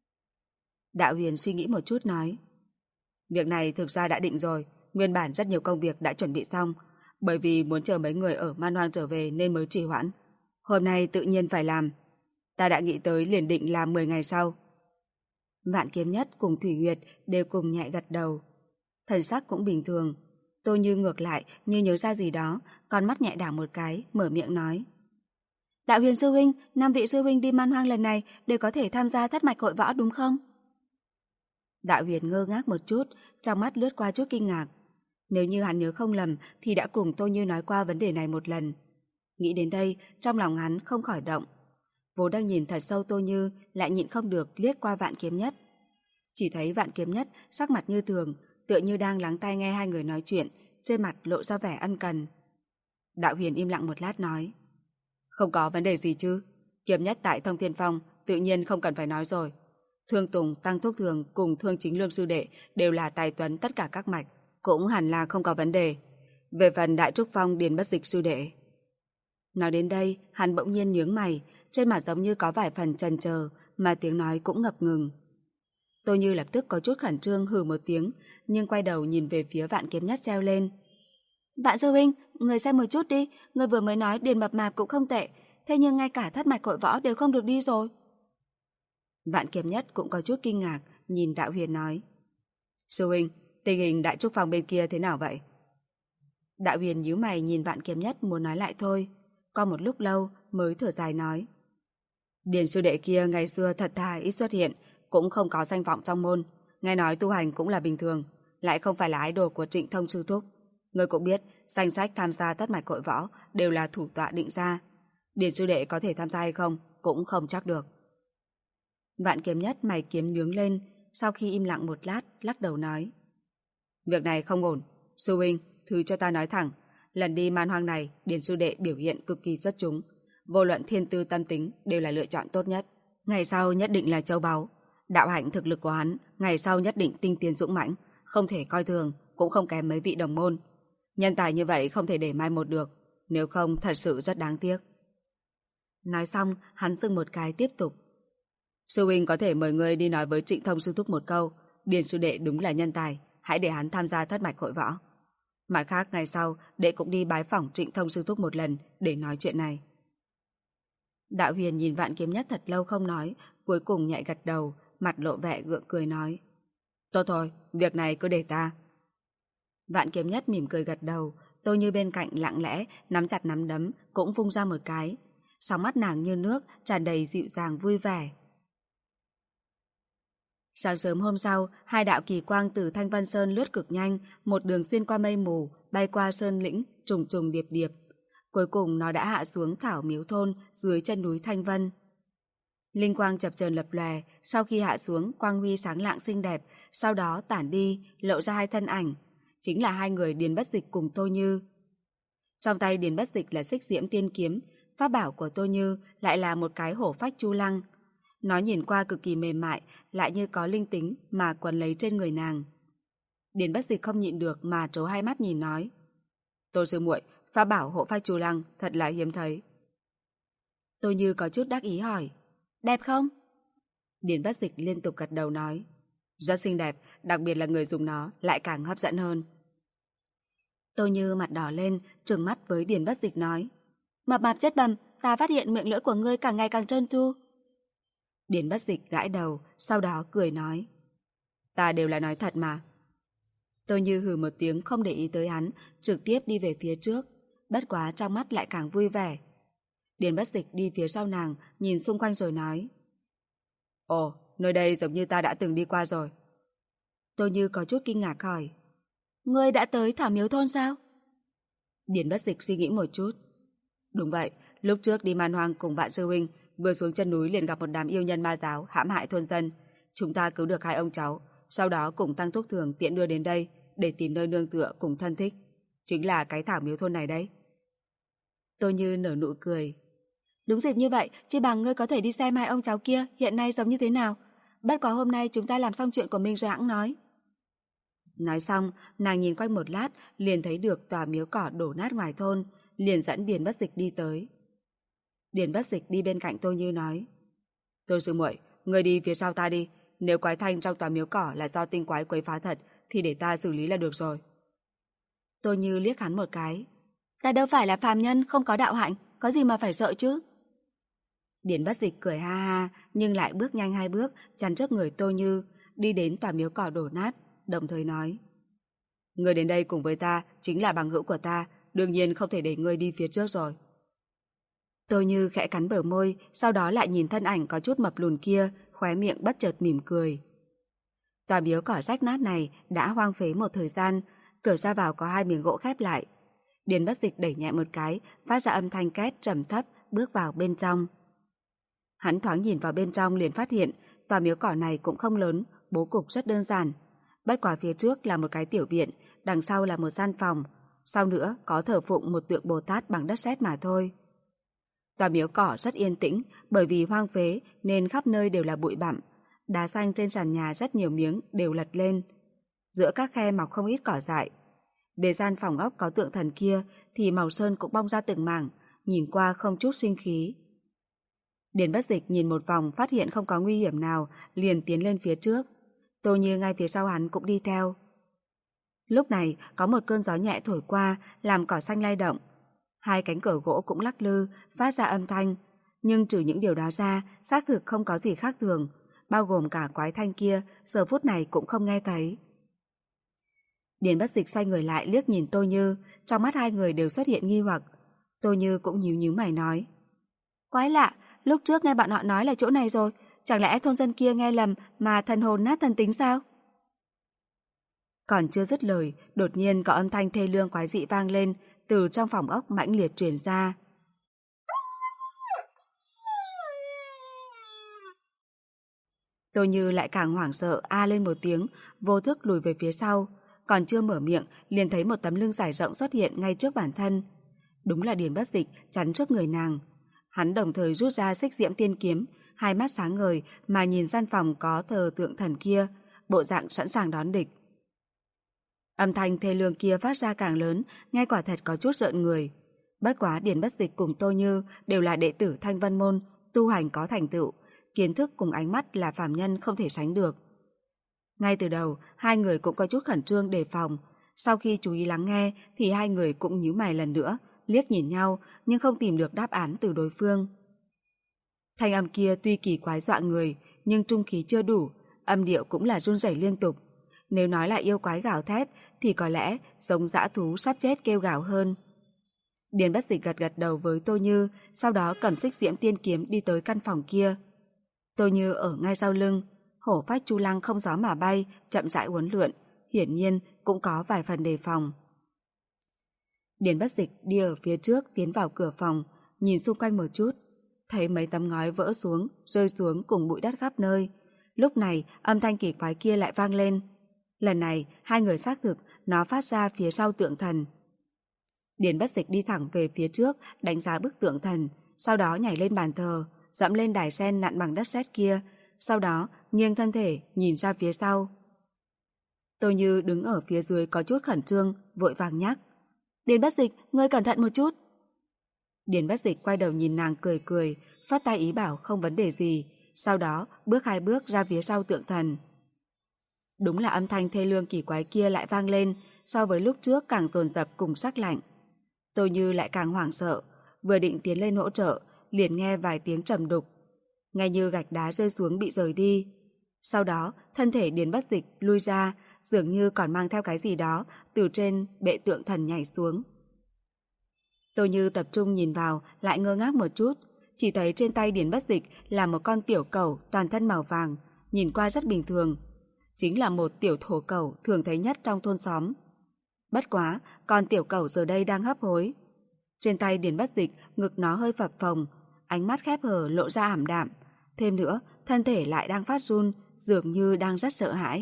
S1: Đạo Huyền suy nghĩ một chút nói. Việc này thực ra đã định rồi, nguyên bản rất nhiều công việc đã chuẩn bị xong, bởi vì muốn chờ mấy người ở Man Hoang trở về nên mới trì hoãn. Hôm nay tự nhiên phải làm. Ta đã nghĩ tới liền định làm 10 ngày sau. Vạn Kiếm Nhất cùng Thủy Nguyệt đều cùng nhẹ gật đầu. Thần sắc cũng bình thường. Tôi như ngược lại, như nhớ ra gì đó, con mắt nhẹ đảo một cái, mở miệng nói. Đạo Huyền sư huynh, 5 vị sư huynh đi Man Hoang lần này đều có thể tham gia thất mạch hội võ đúng không? Đạo Huyền ngơ ngác một chút, trong mắt lướt qua chút kinh ngạc. Nếu như hắn nhớ không lầm thì đã cùng Tô Như nói qua vấn đề này một lần. Nghĩ đến đây, trong lòng hắn không khỏi động. Vốn đang nhìn thật sâu Tô Như, lại nhịn không được liếc qua Vạn Kiếm Nhất. Chỉ thấy Vạn Kiếm Nhất sắc mặt như thường, tựa như đang lắng tai nghe hai người nói chuyện, trên mặt lộ ra vẻ ân cần. Đạo Huyền im lặng một lát nói. Không có vấn đề gì chứ, Kiếm Nhất tại Thông Thiên Phong tự nhiên không cần phải nói rồi. Thương Tùng, Tăng Thúc Thường cùng Thương Chính Lương sư đệ đều là tài tuấn tất cả các mạch, cũng hẳn là không có vấn đề. Về phần Đại Trúc Phong Điền Bất Dịch sư đệ. Nói đến đây, hắn bỗng nhiên nhướng mày, trên mặt giống như có vài phần chần chờ, mà tiếng nói cũng ngập ngừng. Tôi như lập tức có chút khẩn trương hừ một tiếng, nhưng quay đầu nhìn về phía Vạn Kiếm Nhất reo lên. Vạn sư huynh, người xem một chút đi, người vừa mới nói Điền Mập Mạp cũng không tệ, thế nhưng ngay cả thất mạch hội võ đều không được đi rồi. Vạn Kiếm Nhất cũng có chút kinh ngạc, nhìn Đạo Huyền nói. Sư huynh, tình hình Đại Trúc Phòng bên kia thế nào vậy? Đạo Huyền nhíu mày nhìn Vạn Kiếm Nhất muốn nói lại thôi, qua một lúc lâu mới thở dài nói. Điền sư đệ kia ngày xưa thật thà ít xuất hiện, cũng không có danh vọng trong môn, nghe nói tu hành cũng là bình thường, lại không phải là ái đồ của Trịnh Thông sư thúc. Ngươi cũng biết, danh sách tham gia thất mạch hội võ đều là thủ tọa định ra. Điền sư đệ có thể tham gia hay không, cũng không chắc được. Vạn Kiếm Nhất mày kiếm nhướng lên, sau khi im lặng một lát, lắc đầu nói. Việc này không ổn, sư huynh, thứ cho ta nói thẳng, lần đi Man Hoang này, Điền sư đệ biểu hiện cực kỳ xuất chúng, vô luận thiên tư tâm tính đều là lựa chọn tốt nhất. Ngày sau nhất định là châu báu, đạo hạnh thực lực của hắn, ngày sau nhất định tinh tiến dũng mãnh, không thể coi thường, cũng không kém mấy vị đồng môn. Nhân tài như vậy không thể để mai một được, nếu không thật sự rất đáng tiếc. Nói xong, hắn dừng một cái tiếp tục. Sư huynh có thể mời ngươi đi nói với Trịnh Thông sư thúc một câu, Điền sư đệ đúng là nhân tài, hãy để hắn tham gia thất mạch hội võ. Mặt khác ngày sau, đệ cũng đi bái phỏng Trịnh Thông sư thúc một lần để nói chuyện này. Đạo Huyền nhìn Vạn Kiếm Nhất thật lâu không nói, cuối cùng nhẹ gật đầu, mặt lộ vẻ gượng cười nói. Tốt thôi, việc này cứ để ta. Vạn Kiếm Nhất mỉm cười gật đầu, tôi như bên cạnh lặng lẽ, nắm chặt nắm đấm, cũng vung ra một cái. Sóng mắt nàng như nước, tràn đầy dịu dàng vui vẻ. Sáng sớm hôm sau, hai đạo kỳ quang từ Thanh Vân Sơn lướt cực nhanh, một đường xuyên qua mây mù, bay qua sơn lĩnh, trùng trùng điệp điệp. Cuối cùng nó đã hạ xuống Thảo Miếu Thôn dưới chân núi Thanh Vân. Linh quang chập chờn lập lòe, sau khi hạ xuống, quang huy sáng lạng xinh đẹp, sau đó tản đi, lộ ra hai thân ảnh. Chính là hai người Điền Bất Dịch cùng Tô Như. Trong tay Điền Bất Dịch là Xích Diễm Tiên Kiếm, pháp bảo của Tô Như lại là một cái hổ phách chu lăng. Nó nhìn qua cực kỳ mềm mại, lại như có linh tính mà quấn lấy trên người nàng. Điền Bất Dịch không nhịn được mà trố hai mắt nhìn nói: Tô sư muội, pháp bảo hộ phách Chu Lăng thật là hiếm thấy. Tôi Như có chút đắc ý hỏi: Đẹp không? Điền Bất Dịch liên tục gật đầu nói: Rất xinh đẹp, đặc biệt là người dùng nó lại càng hấp dẫn hơn. Tôi Như mặt đỏ lên, trừng mắt với Điền Bất Dịch nói: Mập mạp chết bầm, ta phát hiện miệng lưỡi của ngươi càng ngày càng trơn tru. Điền Bất Dịch gãi đầu, sau đó cười nói: Ta đều là nói thật mà. Tôi Như hừ một tiếng không để ý tới hắn, trực tiếp đi về phía trước, bất quá trong mắt lại càng vui vẻ. Điền Bất Dịch đi phía sau nàng, nhìn xung quanh rồi nói: Ồ, nơi đây giống như ta đã từng đi qua rồi. Tôi Như có chút kinh ngạc hỏi: Ngươi đã tới Thảo Miếu thôn sao? Điền Bất Dịch suy nghĩ một chút. Đúng vậy, lúc trước đi Man Hoang cùng Vạn sư huynh, vừa xuống chân núi liền gặp một đám yêu nhân ma giáo hãm hại thôn dân. Chúng ta cứu được hai ông cháu, sau đó cùng Tăng Thúc Thường tiện đưa đến đây để tìm nơi nương tựa cùng thân thích. Chính là cái Thảo Miếu thôn này đấy. Tôi Như nở nụ cười. Đúng dịp như vậy, chỉ bằng ngươi có thể đi xem hai ông cháu kia hiện nay giống như thế nào. Bất quá hôm nay chúng ta làm xong chuyện của mình rồi hẵng nói. Nói xong, nàng nhìn quanh một lát, liền thấy được tòa miếu cỏ đổ nát ngoài thôn, liền dẫn Điền Bất Dịch đi tới. Điền Bất Dịch đi bên cạnh Tôi Như nói: Tôi sư muội, ngươi đi phía sau ta đi. Nếu quái thanh trong tòa miếu cỏ là do tinh quái quấy phá thật, thì để ta xử lý là được rồi. Tôi Như liếc hắn một cái: Ta đâu phải là phàm nhân, không có đạo hạnh, có gì mà phải sợ chứ? Điền Bất Dịch cười ha ha, nhưng lại bước nhanh hai bước, chắn trước người Tôi Như, đi đến tòa miếu cỏ đổ nát, đồng thời nói: Ngươi đến đây cùng với ta chính là bằng hữu của ta, đương nhiên không thể để ngươi đi phía trước rồi. Tôi Như khẽ cắn bờ môi, sau đó lại nhìn thân ảnh có chút mập lùn kia, khóe miệng bất chợt mỉm cười. Tòa miếu cỏ rách nát này đã hoang phế một thời gian, cửa ra vào có hai miếng gỗ khép lại. Điền Bất Dịch đẩy nhẹ một cái, phát ra âm thanh két trầm thấp, bước vào bên trong. Hắn thoáng nhìn vào bên trong liền phát hiện tòa miếu cỏ này cũng không lớn, bố cục rất đơn giản. Bất quá phía trước là một cái tiểu viện, đằng sau là một gian phòng, sau nữa có thờ phụng một tượng Bồ Tát bằng đất sét mà thôi. Tòa miếu cỏ rất yên tĩnh, bởi vì hoang phế nên khắp nơi đều là bụi bặm. Đá xanh trên sàn nhà rất nhiều miếng đều lật lên. Giữa các khe mọc không ít cỏ dại. Về gian phòng ốc có tượng thần kia thì màu sơn cũng bong ra từng mảng, nhìn qua không chút sinh khí. Điền Bất Dịch nhìn một vòng phát hiện không có nguy hiểm nào, liền tiến lên phía trước. Tôi Như ngay phía sau hắn cũng đi theo. Lúc này có một cơn gió nhẹ thổi qua, làm cỏ xanh lay động. Hai cánh cửa gỗ cũng lắc lư, phát ra âm thanh. Nhưng trừ những điều đó ra, xác thực không có gì khác thường, bao gồm cả quái thanh kia, giờ phút này cũng không nghe thấy. Điền Bất Dịch xoay người lại liếc nhìn Tôi Như, trong mắt hai người đều xuất hiện nghi hoặc. Tôi Như cũng nhíu nhíu mày nói: Quái lạ, lúc trước nghe bọn họ nói là chỗ này rồi, chẳng lẽ thôn dân kia nghe lầm mà thần hồn nát thần tính sao? Còn chưa dứt lời, đột nhiên có âm thanh thê lương quái dị vang lên, từ trong phòng ốc mãnh liệt truyền ra. Tôi Như lại càng hoảng sợ a lên một tiếng, vô thức lùi về phía sau, còn chưa mở miệng liền thấy một tấm lưng dài rộng xuất hiện ngay trước bản thân. Đúng là Điền Bất Dịch chắn trước người nàng. Hắn đồng thời rút ra xích diễm tiên kiếm, hai mắt sáng ngời mà nhìn gian phòng có thờ tượng thần kia, bộ dạng sẵn sàng đón địch. Âm thanh thê lương kia phát ra càng lớn, nghe quả thật có chút rợn người. Bất quá Điền Bất Dịch cùng Tô Như đều là đệ tử Thanh Vân Môn, tu hành có thành tựu, kiến thức cùng ánh mắt là phàm nhân không thể sánh được. Ngay từ đầu, hai người cũng có chút khẩn trương đề phòng. Sau khi chú ý lắng nghe thì hai người cũng nhíu mày lần nữa, liếc nhìn nhau nhưng không tìm được đáp án từ đối phương. Thanh âm kia tuy kỳ quái dọa người, nhưng trung khí chưa đủ, âm điệu cũng là run rẩy liên tục. Nếu nói là yêu quái gào thét thì có lẽ giống dã thú sắp chết kêu gào hơn. Điền Bất Dịch gật gật đầu với Tô Như, sau đó cầm xích diễm tiên kiếm đi tới căn phòng kia. Tô Như ở ngay sau lưng, hổ phách Chu Lăng không gió mà bay, chậm rãi uốn lượn, hiển nhiên cũng có vài phần đề phòng. Điền Bất Dịch đi ở phía trước tiến vào cửa phòng, nhìn xung quanh một chút, thấy mấy tấm ngói vỡ xuống, rơi xuống cùng bụi đất khắp nơi. Lúc này âm thanh kỳ quái kia lại vang lên. Lần này hai người xác thực nó phát ra phía sau tượng thần. Điền Bất Dịch đi thẳng về phía trước đánh giá bức tượng thần, sau đó nhảy lên bàn thờ, dẫm lên đài sen nặn bằng đất sét kia, sau đó nghiêng thân thể nhìn ra phía sau. Tôi Như đứng ở phía dưới có chút khẩn trương, vội vàng nhắc. Điền Bất Dịch, ngươi cẩn thận một chút. Điền Bất Dịch quay đầu nhìn nàng cười cười, phất tay ý bảo không vấn đề gì, sau đó bước 2 bước ra phía sau tượng thần. Đúng là âm thanh thê lương kỳ quái kia lại vang lên, so với lúc trước càng dồn dập cùng sắc lạnh. Tôi Như lại càng hoảng sợ, vừa định tiến lên hỗ trợ, liền nghe vài tiếng trầm đục, nghe như gạch đá rơi xuống bị rời đi. Sau đó, thân thể Điền Bất Dịch lui ra, dường như còn mang theo cái gì đó từ trên bệ tượng thần nhảy xuống. Tôi Như tập trung nhìn vào, lại ngơ ngác một chút, chỉ thấy trên tay Điền Bất Dịch là một con tiểu cẩu toàn thân màu vàng, nhìn qua rất bình thường. Chính là một tiểu thổ cẩu thường thấy nhất trong thôn xóm. Bất quá, con tiểu cẩu giờ đây đang hấp hối. Trên tay Điền Bất Dịch, ngực nó hơi phập phồng, ánh mắt khép hờ lộ ra ảm đạm. Thêm nữa, thân thể lại đang phát run, dường như đang rất sợ hãi.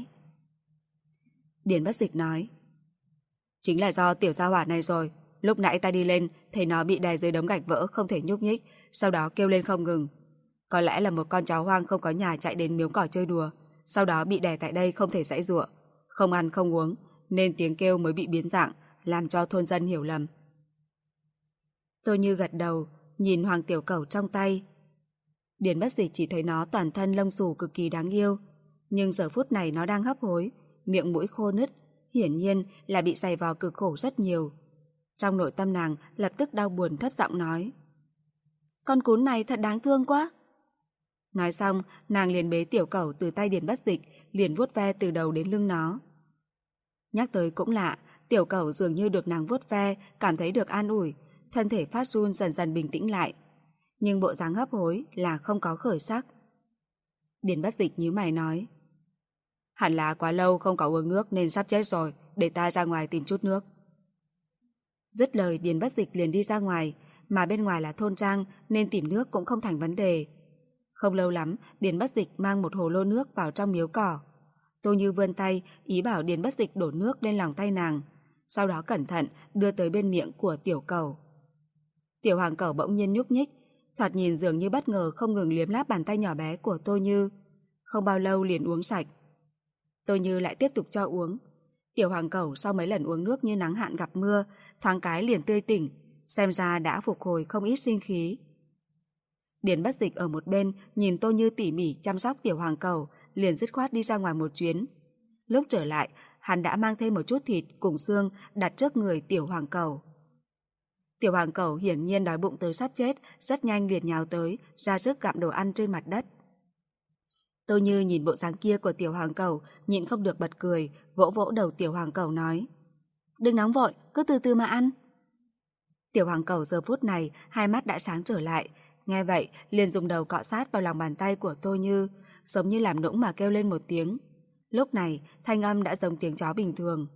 S1: Điền Bất Dịch nói, chính là do tiểu gia hỏa này rồi. Lúc nãy ta đi lên, thấy nó bị đè dưới đống gạch vỡ không thể nhúc nhích, sau đó kêu lên không ngừng. Có lẽ là một con chó hoang không có nhà chạy đến miếu cỏ chơi đùa, sau đó bị đè tại đây không thể giãy giụa, không ăn không uống, nên tiếng kêu mới bị biến dạng, làm cho thôn dân hiểu lầm. Tôi Như gật đầu, nhìn hoàng tiểu cẩu trong tay. Điền Bất Dịch chỉ thấy nó toàn thân lông xù cực kỳ đáng yêu, nhưng giờ phút này nó đang hấp hối, miệng mũi khô nứt, hiển nhiên là bị giày vò cực khổ rất nhiều. Trong nội tâm nàng lập tức đau buồn thấp giọng nói, con cún này thật đáng thương quá. Nói xong, nàng liền bế tiểu cẩu từ tay Điền Bất Dịch, liền vuốt ve từ đầu đến lưng nó. Nhắc tới cũng lạ, tiểu cẩu dường như được nàng vuốt ve, cảm thấy được an ủi, thân thể phát run dần dần bình tĩnh lại. Nhưng bộ dáng hấp hối là không có khởi sắc. Điền Bất Dịch nhíu mày nói, hẳn là quá lâu không có uống nước nên sắp chết rồi, để ta ra ngoài tìm chút nước. Dứt lời Điền Bất Dịch liền đi ra ngoài, mà bên ngoài là thôn trang nên tìm nước cũng không thành vấn đề. Không lâu lắm, Điền Bất Dịch mang một hồ lô nước vào trong miếu cỏ. Tôi Như vươn tay, ý bảo Điền Bất Dịch đổ nước lên lòng tay nàng, sau đó cẩn thận đưa tới bên miệng của tiểu cẩu. Tiểu hoàng cẩu bỗng nhiên nhúc nhích, thoạt nhìn dường như bất ngờ không ngừng liếm láp bàn tay nhỏ bé của Tôi Như. Không bao lâu liền uống sạch. Tôi Như lại tiếp tục cho uống. Tiểu hoàng cẩu sau mấy lần uống nước như nắng hạn gặp mưa, thoáng cái liền tươi tỉnh, xem ra đã phục hồi không ít sinh khí. Điền Bất Dịch ở một bên nhìn Tôi Như tỉ mỉ chăm sóc tiểu hoàng cẩu, liền dứt khoát đi ra ngoài một chuyến. Lúc trở lại, hắn đã mang thêm một chút thịt cùng xương đặt trước người tiểu hoàng cẩu. Tiểu hoàng cẩu hiển nhiên đói bụng tới sắp chết, rất nhanh liền nhào tới, ra sức gặm đồ ăn trên mặt đất. Tôi Như nhìn bộ dáng kia của tiểu hoàng cẩu, nhịn không được bật cười, vỗ vỗ đầu tiểu hoàng cẩu nói, đừng nóng vội, cứ từ từ mà ăn. Tiểu hoàng cẩu giờ phút này hai mắt đã sáng trở lại, nghe vậy liền dùng đầu cọ sát vào lòng bàn tay của Tôi Như, giống như làm nũng mà kêu lên một tiếng. Lúc này thanh âm đã giống tiếng chó bình thường.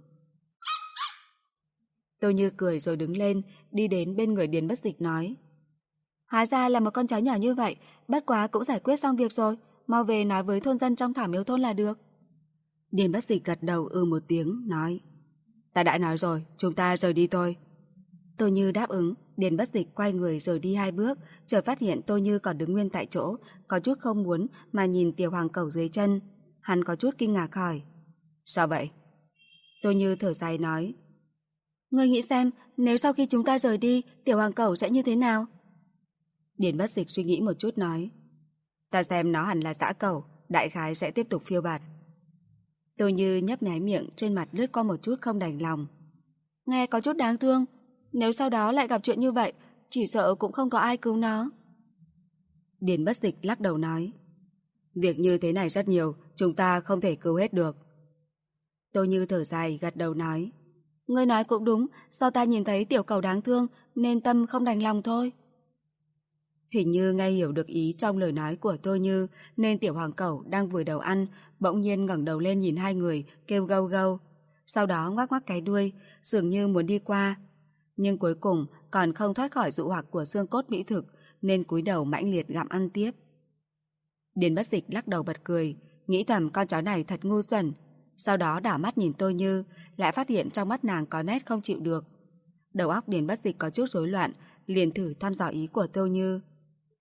S1: Tôi Như cười rồi đứng lên, đi đến bên người Điền Bất Dịch nói, hóa ra là một con chó nhỏ như vậy, bất quá cũng giải quyết xong việc rồi, mau về nói với thôn dân trong Thảo Miếu thôn là được. Điền Bất Dịch gật đầu một tiếng, nói, ta đã nói rồi, chúng ta rời đi thôi. Tôi Như đáp ứng, Điền Bất Dịch quay người rời đi 2 bước, chợt phát hiện Tôi Như còn đứng nguyên tại chỗ, có chút không muốn mà nhìn tiểu hoàng cẩu dưới chân. Hắn có chút kinh ngạc hỏi, sao vậy? Tôi Như thở dài nói, ngươi nghĩ xem, nếu sau khi chúng ta rời đi, tiểu hoàng cẩu sẽ như thế nào? Điền Bất Dịch suy nghĩ một chút nói, ta xem nó hẳn là dã cẩu, đại khái sẽ tiếp tục phiêu bạt. Tôi Như nhấp nháy miệng, trên mặt lướt qua một chút không đành lòng. Nghe có chút đáng thương, nếu sau đó lại gặp chuyện như vậy, chỉ sợ cũng không có ai cứu nó. Điền Bất Dịch lắc đầu nói, việc như thế này rất nhiều, chúng ta không thể cứu hết được. Tôi Như thở dài gật đầu nói, ngươi nói cũng đúng, do ta nhìn thấy tiểu cầu đáng thương nên tâm không đành lòng thôi. Hình như nghe hiểu được ý trong lời nói của Tôi Như, nên tiểu hoàng cẩu đang vùi đầu ăn bỗng nhiên ngẩng đầu lên nhìn hai người, kêu gâu gâu, sau đó ngoắc ngoắc cái đuôi, dường như muốn đi qua, nhưng cuối cùng còn không thoát khỏi dụ hoặc của xương cốt mỹ thực, nên cúi đầu mãnh liệt gặm ăn tiếp. Điền Bất Dịch lắc đầu bật cười, nghĩ thầm con chó này thật ngu xuẩn, sau đó đảo mắt nhìn Tôi Như, lại phát hiện trong mắt nàng có nét không chịu được. Đầu óc Điền Bất Dịch có chút rối loạn, liền thử thăm dò ý của Tôi Như.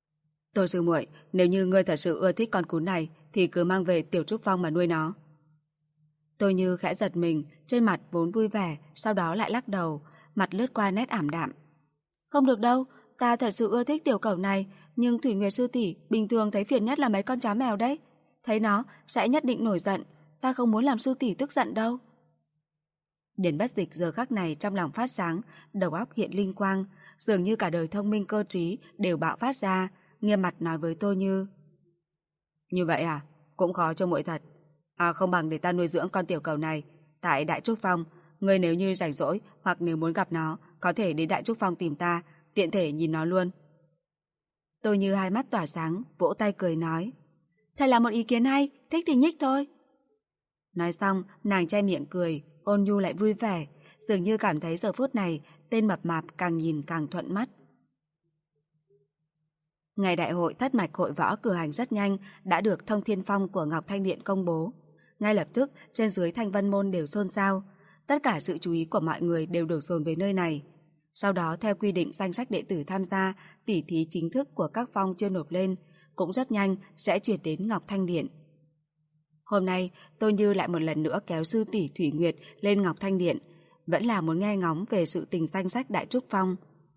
S1: Tôi sư muội, nếu như ngươi thật sự ưa thích con cún này thì cứ mang về Tiểu Trúc Phong mà nuôi nó. Tôi Như khẽ giật mình, trên mặt vốn vui vẻ, sau đó lại lắc đầu, mặt lướt qua nét ảm đạm. Không được đâu, ta thật sự ưa thích tiểu cẩu này, nhưng Thủy Nguyệt sư tỷ bình thường thấy phiền nhất là mấy con chó mèo đấy. Thấy nó sẽ nhất định nổi giận, ta không muốn làm sư tỷ tức giận đâu. Điền Bất Dịch giờ khắc này trong lòng phát sáng, đầu óc hiện linh quang, dường như cả đời thông minh cơ trí đều bạo phát ra, nghiêm mặt nói với Tô Như. Như vậy à, cũng khó cho muội thật. À không bằng để ta nuôi dưỡng con tiểu cầu này tại Đại Trúc Phong, ngươi nếu như rảnh rỗi hoặc nếu muốn gặp nó, có thể đến Đại Trúc Phong tìm ta, tiện thể nhìn nó luôn. Tô Như hai mắt tỏa sáng, vỗ tay cười nói. Thật là một ý kiến hay, thích thì nhích thôi. Nói xong, nàng che miệng cười, ôn nhu lại vui vẻ, dường như cảm thấy giờ phút này tên mập mạp càng nhìn càng thuận mắt. Ngày đại hội thất mạch hội võ cử hành rất nhanh đã được Thông Thiên Phong của Ngọc Thanh Điện công bố. Ngay lập tức, trên dưới Thanh Vân Môn đều xôn xao. Tất cả sự chú ý của mọi người đều đổ dồn về nơi này. Sau đó, theo quy định danh sách đệ tử tham gia, tỉ thí chính thức của các phong chưa nộp lên, cũng rất nhanh sẽ chuyển đến Ngọc Thanh Điện. Hôm nay, tôi Như lại một lần nữa kéo sư tỷ Thủy Nguyệt lên Ngọc Thanh Điện, vẫn là muốn nghe ngóng về sự tình danh sách Đại Trúc Phong.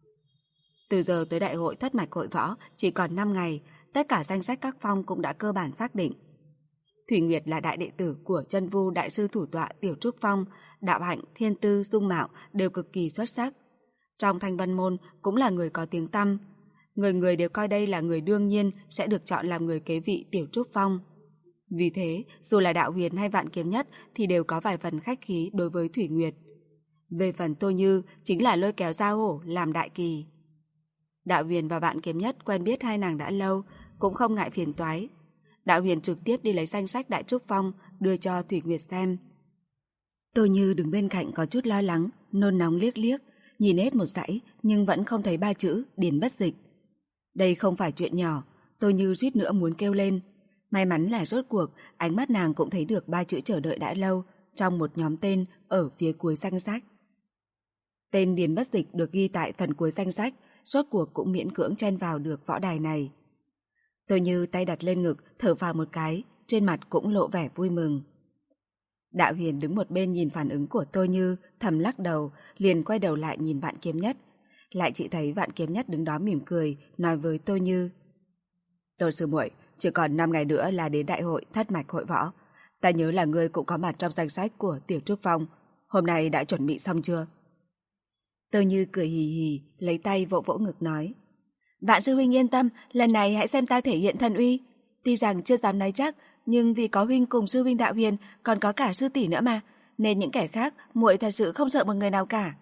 S1: Từ giờ tới đại hội thất mạch hội võ chỉ còn 5 ngày, tất cả danh sách các phong cũng đã cơ bản xác định. Thủy Nguyệt là đại đệ tử của Chân Vu đại sư thủ tọa Tiểu Trúc Phong, đạo hạnh, thiên tư, dung mạo đều cực kỳ xuất sắc. Trong Thanh Vân Môn cũng là người có tiếng tăm. Người người đều coi đây là người đương nhiên sẽ được chọn làm người kế vị Tiểu Trúc Phong. Vì thế, dù là Đạo Huyền hay Vạn Kiếm Nhất thì đều có vài phần khách khí đối với Thủy Nguyệt. Về phần Tô Như chính là lôi kéo ra hổ làm đại kỳ. Đạo Huyền và Vạn Kiếm Nhất quen biết hai nàng đã lâu, cũng không ngại phiền toái. Đạo Huyền trực tiếp đi lấy danh sách Đại Trúc Phong đưa cho Thủy Nguyệt xem. Tô Như đứng bên cạnh có chút lo lắng, nôn nóng liếc liếc, nhìn hết một dãy nhưng vẫn không thấy 3 chữ Điền Bất Dịch. Đây không phải chuyện nhỏ, Tô Như suýt nữa muốn kêu lên. May mắn là rốt cuộc ánh mắt nàng cũng thấy được 3 chữ chờ đợi đã lâu trong một nhóm tên ở phía cuối danh sách. Tên Điền Bất Dịch được ghi tại phần cuối danh sách, rốt cuộc cũng miễn cưỡng chen vào được võ đài này. Tô Như tay đặt lên ngực, thở vào một cái, trên mặt cũng lộ vẻ vui mừng. Đạo Huyền đứng một bên nhìn phản ứng của Tô Như, thầm lắc đầu, liền quay đầu lại nhìn Vạn Kiếm Nhất. Lại chỉ thấy Vạn Kiếm Nhất đứng đó mỉm cười, nói với Tô Như. Tô sư muội, chỉ còn 5 ngày nữa là đến đại hội thất mạch hội võ. Ta nhớ là ngươi cũng có mặt trong danh sách của Tiểu Trúc Phong. Hôm nay đã chuẩn bị xong chưa? Tô Như cười hì hì, lấy tay vỗ vỗ ngực nói. Vạn sư huynh yên tâm, lần này hãy xem ta thể hiện thần uy. Tuy rằng chưa dám nói chắc, nhưng vì có huynh cùng sư huynh Đạo Huyền, còn có cả sư tỷ nữa mà, nên những kẻ khác muội thật sự không sợ một người nào cả.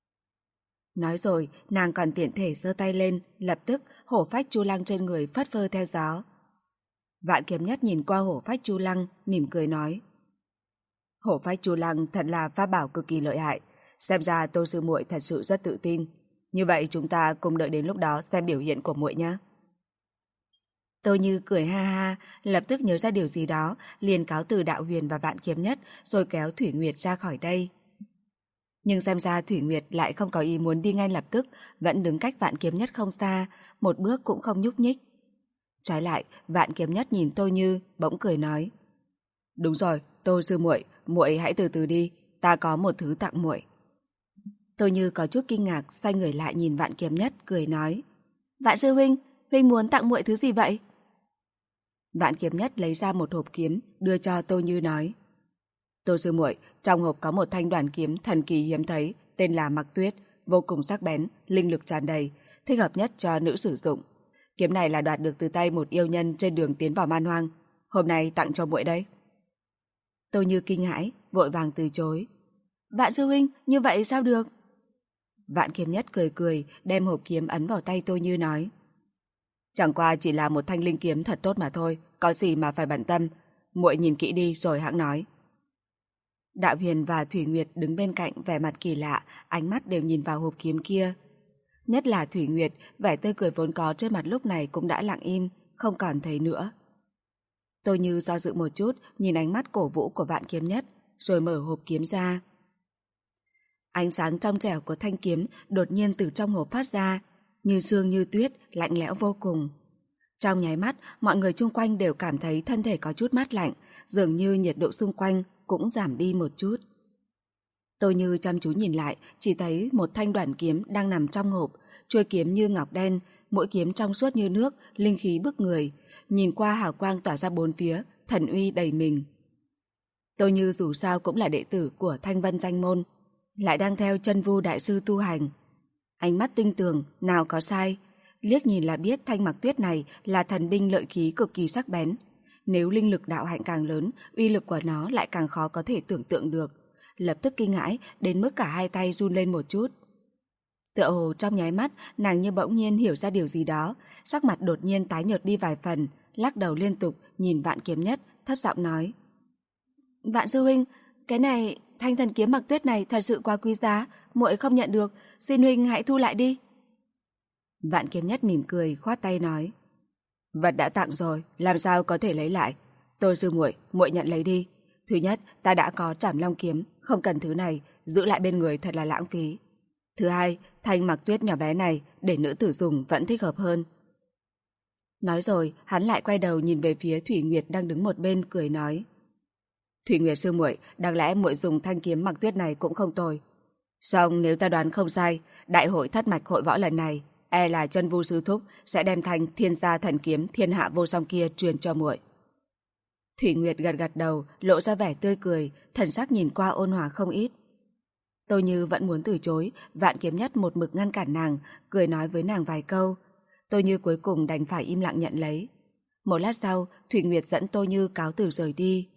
S1: Nói rồi, nàng còn tiện thể giơ tay lên, lập tức hổ phách chu lăng trên người phất phơ theo gió. Vạn Kiếm Nhất nhìn qua hổ phách chu lăng, mỉm cười nói. Hổ phách chu lăng thật là pháp bảo cực kỳ lợi hại, xem ra Tô sư muội thật sự rất tự tin. Như vậy chúng ta cùng đợi đến lúc đó xem biểu hiện của muội nhé. Tô Như cười ha ha, lập tức nhớ ra điều gì đó, liền cáo từ Đạo Huyền và Vạn Kiếm Nhất, rồi kéo Thủy Nguyệt ra khỏi đây. Nhưng xem ra Thủy Nguyệt lại không có ý muốn đi ngay lập tức, vẫn đứng cách Vạn Kiếm Nhất không xa, một bước cũng không nhúc nhích. Trái lại, Vạn Kiếm Nhất nhìn Tô Như, bỗng cười nói. Đúng rồi, Tô sư muội, muội hãy từ từ đi, ta có một thứ tặng muội. Tô Như có chút kinh ngạc, xoay người lại nhìn Vạn Kiếm Nhất, cười nói. Vạn sư huynh, huynh muốn tặng muội thứ gì vậy? Vạn Kiếm Nhất lấy ra một hộp kiếm, đưa cho Tô Như nói. Tô sư muội, trong hộp có một thanh đoàn kiếm thần kỳ hiếm thấy, tên là Mặc Tuyết, vô cùng sắc bén, linh lực tràn đầy, thích hợp nhất cho nữ sử dụng. Kiếm này là đoạt được từ tay một yêu nhân trên đường tiến vào man hoang, hôm nay tặng cho muội đây. Tô Như kinh hãi, vội vàng từ chối. Vạn sư huynh, như vậy sao được? Vạn Kiếm Nhất cười cười, đem hộp kiếm ấn vào tay Tô Như nói. Chẳng qua chỉ là một thanh linh kiếm thật tốt mà thôi, có gì mà phải bận tâm, muội nhìn kỹ đi rồi hãng nói. Đạo Huyền và Thủy Nguyệt đứng bên cạnh vẻ mặt kỳ lạ, ánh mắt đều nhìn vào hộp kiếm kia. Nhất là Thủy Nguyệt, vẻ tươi cười vốn có trên mặt lúc này cũng đã lặng im, không còn thấy nữa. Tô Như do dự một chút, nhìn ánh mắt cổ vũ của Vạn Kiếm Nhất, rồi mở hộp kiếm ra. Ánh sáng trong trẻo của thanh kiếm đột nhiên từ trong hộp phát ra, như sương như tuyết, lạnh lẽo vô cùng. Trong nháy mắt, mọi người chung quanh đều cảm thấy thân thể có chút mát lạnh, dường như nhiệt độ xung quanh cũng giảm đi một chút. Tôi Như chăm chú nhìn lại, chỉ thấy một thanh đoản kiếm đang nằm trong hộp, chuôi kiếm như ngọc đen, mỗi kiếm trong suốt như nước, linh khí bức người, nhìn qua hào quang tỏa ra bốn phía, thần uy đầy mình. Tôi Như dù sao cũng là đệ tử của Thanh Vân Danh Môn, lại đang theo Chân Vu đại sư tu hành. Ánh mắt tinh tường, nào có sai, liếc nhìn là biết Thanh Mặc Tuyết này là thần binh lợi khí cực kỳ sắc bén. Nếu linh lực đạo hạnh càng lớn, uy lực của nó lại càng khó có thể tưởng tượng được. Lập tức kinh hãi đến mức cả hai tay run lên một chút. Tựa hồ trong nháy mắt, nàng như bỗng nhiên hiểu ra điều gì đó, sắc mặt đột nhiên tái nhợt đi vài phần, lắc đầu liên tục nhìn Vạn Kiếm Nhất, thấp giọng nói: "Vạn sư huynh, cái này, thanh thần kiếm Mặc Tuyết này thật sự quá quý giá, muội không nhận được, xin huynh hãy thu lại đi." Vạn Kiếm Nhất mỉm cười, khoát tay nói: "Vật đã tặng rồi, làm sao có thể lấy lại? Tôi sư muội, muội nhận lấy đi. Thứ nhất, ta đã có Trảm Long kiếm, không cần thứ này, giữ lại bên người thật là lãng phí. Thứ hai, thanh Mặc Tuyết nhỏ bé này để nữ tử dùng vẫn thích hợp hơn." Nói rồi, hắn lại quay đầu nhìn về phía Thủy Nguyệt đang đứng một bên, cười nói: "Thủy Nguyệt sư muội, đáng lẽ muội dùng thanh kiếm Mặc Tuyết này cũng không tồi. Song nếu ta đoán không sai, đại hội thất mạch hội võ lần này, e là Chân Vu sư thúc sẽ đem thanh Thiên Gia thần kiếm thiên hạ vô song kia truyền cho muội." Thủy Nguyệt gật gật đầu, lộ ra vẻ tươi cười, thần sắc nhìn qua ôn hòa không ít. Tôi Như vẫn muốn từ chối, Vạn Kiếm Nhất một mực ngăn cản nàng, cười nói với nàng vài câu. Tôi Như cuối cùng đành phải im lặng nhận lấy. Một lát sau, Thủy Nguyệt dẫn Tôi Như cáo từ rời đi.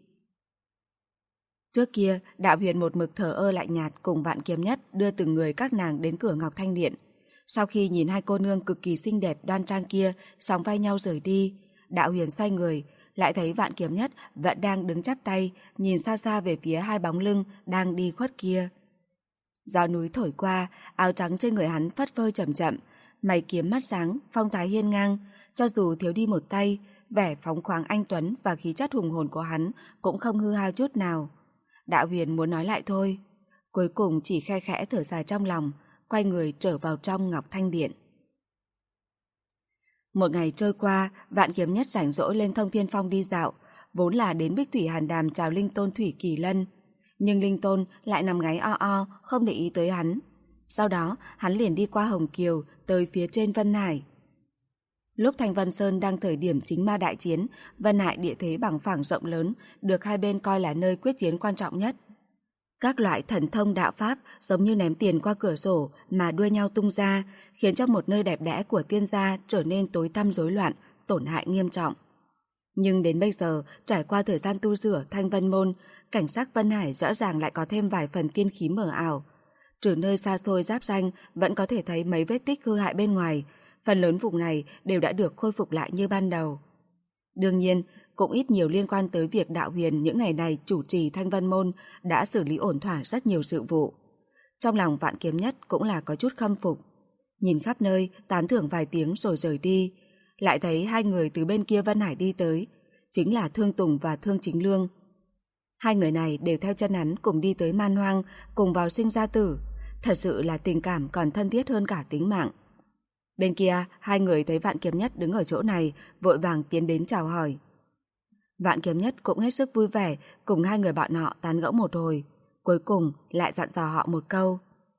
S1: Trước kia, Đạo Huyền một mực thờ ơ lạnh nhạt cùng Vạn Kiếm Nhất đưa từng người các nàng đến cửa Ngọc Thanh Điện. Sau khi nhìn hai cô nương cực kỳ xinh đẹp đoan trang kia sóng vai nhau rời đi, Đạo Huyền xoay người, lại thấy Vạn Kiếm Nhất vẫn đang đứng chắp tay, nhìn xa xa về phía hai bóng lưng đang đi khuất kia. Gió núi thổi qua, áo trắng trên người hắn phất phơ chậm chậm, mày kiếm mắt sáng, phong thái hiên ngang, cho dù thiếu đi một tay, vẻ phóng khoáng anh tuấn và khí chất hùng hồn của hắn cũng không hư hao chút nào. Đạo Huyền muốn nói lại thôi, cuối cùng chỉ khe khẽ thở dài trong lòng, quay người trở vào trong Ngọc Thanh Điện. Một ngày trôi qua, Vạn Kiếm Nhất rảnh rỗi lên Thông Thiên Phong đi dạo, vốn là đến Bích Thủy Hàn Đàm chào Linh Tôn Thủy Kỳ Lân, nhưng Linh Tôn lại nằm ngáy o o, không để ý tới hắn. Sau đó, hắn liền đi qua Hồng Kiều, tới phía trên Vân Hải. Lúc Thanh Vân Sơn đang thời điểm chính ma đại chiến, Vân Hải địa thế bằng phẳng rộng lớn, được hai bên coi là nơi quyết chiến quan trọng nhất. Các loại thần thông đạo pháp giống như ném tiền qua cửa sổ mà đua nhau tung ra, khiến cho một nơi đẹp đẽ của tiên gia trở nên tối tăm rối loạn, tổn hại nghiêm trọng. Nhưng đến bây giờ, trải qua thời gian tu rửa Thanh Vân Môn, cảnh sắc Vân Hải rõ ràng lại có thêm vài phần tiên khí mờ ảo. Trừ nơi xa xôi giáp ranh vẫn có thể thấy mấy vết tích hư hại bên ngoài, phần lớn vùng này đều đã được khôi phục lại như ban đầu. Đương nhiên, cũng ít nhiều liên quan tới việc Đạo Huyền những ngày này chủ trì Thanh Vân Môn đã xử lý ổn thỏa rất nhiều sự vụ. Trong lòng Vạn Kiếm Nhất cũng là có chút khâm phục. Nhìn khắp nơi, tán thưởng vài tiếng rồi rời đi, lại thấy hai người từ bên kia Vân Hải đi tới, chính là Thương Tùng và Thương Chính Lương. Hai người này đều theo chân hắn cùng đi tới Man Hoang, cùng vào sinh ra tử, thật sự là tình cảm còn thân thiết hơn cả tính mạng. Bên kia, hai người thấy Vạn Kiếm Nhất đứng ở chỗ này, vội vàng tiến đến chào hỏi. Vạn Kiếm Nhất cũng hết sức vui vẻ cùng hai người bọn họ tán gẫu một hồi, cuối cùng lại dặn dò họ một câu.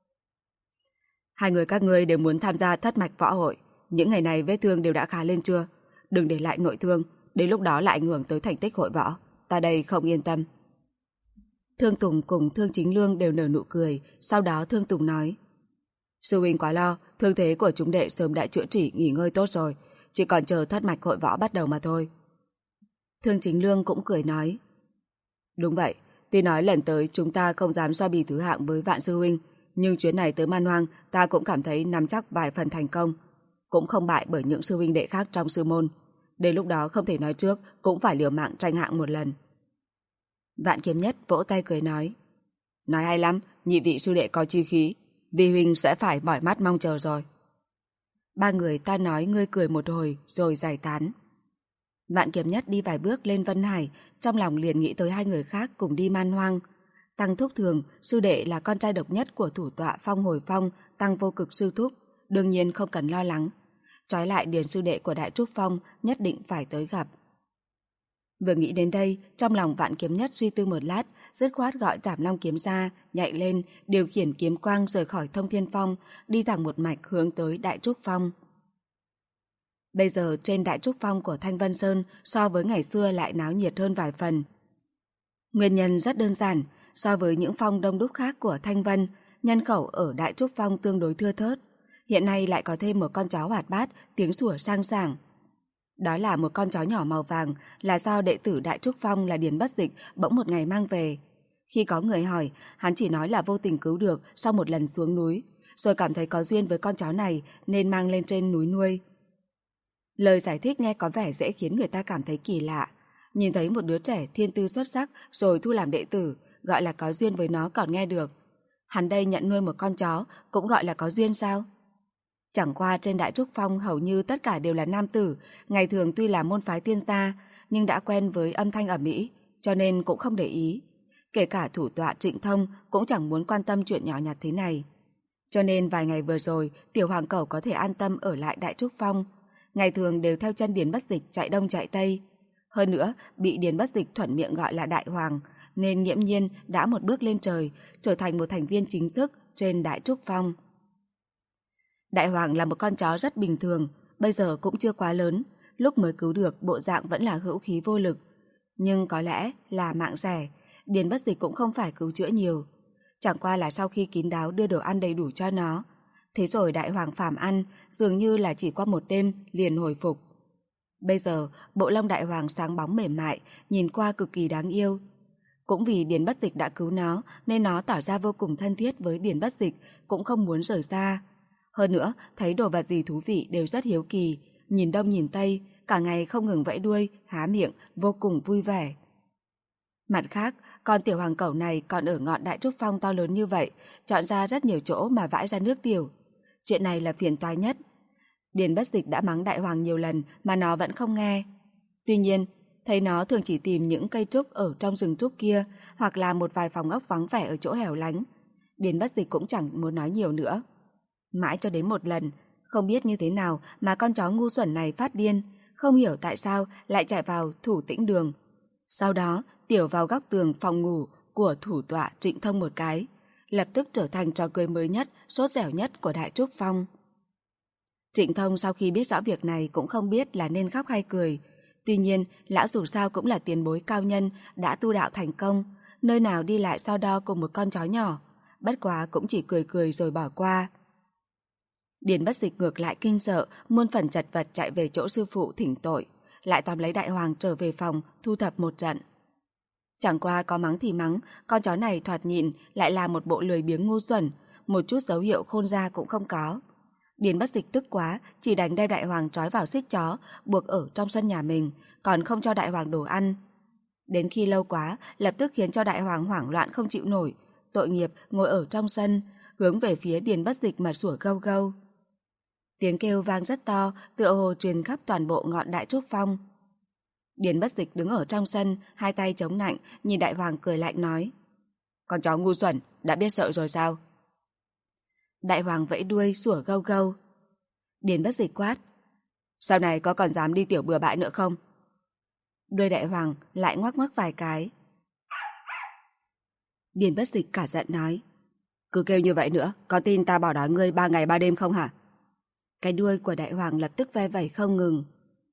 S1: Hai người các ngươi đều muốn tham gia thất mạch võ hội, những ngày này vết thương đều đã khá lên chưa? Đừng để lại nội thương, đến lúc đó lại ảnh hưởng tới thành tích hội võ, ta đây không yên tâm. Thương Tùng cùng Thương Chính Lương đều nở nụ cười, sau đó Thương Tùng nói: Sư huynh quá lo, thương thế của chúng đệ sớm đã chữa trị nghỉ ngơi tốt rồi, chỉ còn chờ thất mạch hội võ bắt đầu mà thôi. Thương Chính Lương cũng cười nói: Đúng vậy, tuy nói lần tới chúng ta không dám so bì thứ hạng với Vạn sư huynh, nhưng chuyến này tới Man Hoang ta cũng cảm thấy nắm chắc vài phần thành công, cũng không bại bởi những sư huynh đệ khác trong sư môn. Đến lúc đó không thể nói trước, cũng phải liều mạng tranh hạng một lần. Vạn Kiếm Nhất vỗ tay cười nói: Nói hay lắm, nhị vị sư đệ có chi khí, vì huynh sẽ phải mỏi mắt mong chờ rồi. Ba người ta nói ngươi cười một hồi rồi giải tán. Vạn Kiếm Nhất đi vài bước lên Vân Hải, trong lòng liền nghĩ tới hai người khác cùng đi Man Hoang. Tăng Thúc Thường, sư đệ là con trai độc nhất của thủ tọa Phong Hồi Phong, Tăng Vô Cực sư thúc, đương nhiên không cần lo lắng. trói lại Điền sư đệ của Đại Trúc Phong nhất định phải tới gặp. Vừa nghĩ đến đây, trong lòng Vạn Kiếm Nhất suy tư một lát, dứt khoát gọi Trảm Long kiếm ra, nhảy lên, điều khiển kiếm quang rời khỏi Thông Thiên Phong, đi thẳng một mạch hướng tới Đại Trúc Phong. Bây giờ trên Đại Trúc Phong của Thanh Vân Sơn so với ngày xưa lại náo nhiệt hơn vài phần. Nguyên nhân rất đơn giản, so với những phong đông đúc khác của Thanh Vân, nhân khẩu ở Đại Trúc Phong tương đối thưa thớt. Hiện nay lại có thêm một con chó hoạt bát, tiếng sủa sang sảng. Đó là một con chó nhỏ màu vàng, là do đệ tử Đại Trúc Phong là Điền Bất Dịch bỗng một ngày mang về. Khi có người hỏi, hắn chỉ nói là vô tình cứu được sau một lần xuống núi, rồi cảm thấy có duyên với con chó này nên mang lên trên núi nuôi. Lời giải thích nghe có vẻ dễ khiến người ta cảm thấy kỳ lạ. Nhìn thấy một đứa trẻ thiên tư xuất sắc rồi thu làm đệ tử, gọi là có duyên với nó còn nghe được. Hắn đây nhận nuôi một con chó cũng gọi là có duyên sao? Chẳng qua trên Đại Trúc Phong hầu như tất cả đều là nam tử, ngày thường tuy là môn phái tiên gia, nhưng đã quen với âm thanh ầm ĩ, cho nên cũng không để ý. Kể cả thủ tọa Trịnh Thông cũng chẳng muốn quan tâm chuyện nhỏ nhặt thế này. Cho nên vài ngày vừa rồi, tiểu hoàng cẩu có thể an tâm ở lại Đại Trúc Phong. Ngày thường đều theo chân Điền Bất Dịch chạy đông chạy tây. Hơn nữa, bị Điền Bất Dịch thuận miệng gọi là Đại Hoàng, nên nghiễm nhiên đã một bước lên trời, trở thành một thành viên chính thức trên Đại Trúc Phong. Đại Hoàng là một con chó rất bình thường, bây giờ cũng chưa quá lớn, lúc mới cứu được bộ dạng vẫn là hữu khí vô lực. Nhưng có lẽ là mạng rẻ, Điền Bất Dịch cũng không phải cứu chữa nhiều. Chẳng qua là sau khi kín đáo đưa đồ ăn đầy đủ cho nó, thế rồi Đại Hoàng phàm ăn, dường như là chỉ qua một đêm liền hồi phục. Bây giờ, bộ lông Đại Hoàng sáng bóng mềm mại, nhìn qua cực kỳ đáng yêu. Cũng vì Điền Bất Dịch đã cứu nó, nên nó tỏ ra vô cùng thân thiết với Điền Bất Dịch, cũng không muốn rời xa. Hơn nữa, thấy đồ vật gì thú vị đều rất hiếu kỳ, nhìn đông nhìn tây, cả ngày không ngừng vẫy đuôi, há miệng, vô cùng vui vẻ. Mặt khác, con tiểu hoàng cẩu này còn ở ngọn Đại Trúc Phong to lớn như vậy, chọn ra rất nhiều chỗ mà vãi ra nước tiểu. Chuyện này là phiền toái nhất. Điền Bất Dịch đã mắng Đại Hoàng nhiều lần mà nó vẫn không nghe. Tuy nhiên, thấy nó thường chỉ tìm những cây trúc ở trong rừng trúc kia hoặc là một vài phòng ốc vắng vẻ ở chỗ hẻo lánh. Điền Bất Dịch cũng chẳng muốn nói nhiều nữa. Mãi cho đến một lần, không biết như thế nào mà con chó ngu xuẩn này phát điên, không hiểu tại sao lại chạy vào Thủ Tĩnh Đường. Sau đó, tiểu vào góc tường phòng ngủ của thủ tọa Trịnh Thông một cái, lập tức trở thành trò cười mới nhất, sốt dẻo nhất của Đại Trúc Phong. Trịnh Thông sau khi biết rõ việc này cũng không biết là nên khóc hay cười. Tuy nhiên, lão dù sao cũng là tiền bối cao nhân, đã tu đạo thành công, nơi nào đi lại so đo cùng một con chó nhỏ, bất quá cũng chỉ cười cười rồi bỏ qua. Điền Bất Dịch ngược lại kinh sợ, muôn phần chật vật chạy về chỗ sư phụ thỉnh tội, lại tóm lấy Đại Hoàng trở về phòng, thu thập một trận. Chẳng qua có mắng thì mắng, con chó này thoạt nhìn lại là một bộ lười biếng ngu xuẩn, một chút dấu hiệu khôn ra cũng không có. Điền Bất Dịch tức quá, chỉ đành đem Đại Hoàng trói vào xích chó, buộc ở trong sân nhà mình, còn không cho Đại Hoàng đồ ăn. Đến khi lâu quá, lập tức khiến cho Đại Hoàng hoảng loạn không chịu nổi, tội nghiệp ngồi ở trong sân, hướng về phía Điền Bất Dịch mà sủa gâu gâu. Tiếng kêu vang rất to, tựa hồ truyền khắp toàn bộ ngọn Đại Trúc Phong. Điền Bất Dịch đứng ở trong sân, hai tay chống nạnh, nhìn Đại Hoàng cười lạnh nói: "Con chó ngu xuẩn, đã biết sợ rồi sao?" Đại Hoàng vẫy đuôi sủa gâu gâu. Điền Bất Dịch quát: "Sau này có còn dám đi tiểu bừa bãi nữa không?" Đuôi Đại Hoàng lại ngoắc ngoắc vài cái. Điền Bất Dịch cả giận nói: "Cứ kêu như vậy nữa, có tin ta bỏ đói ngươi 3 ngày 3 đêm không hả?" Cái đuôi của Đại Hoàng lập tức ve vẩy không ngừng.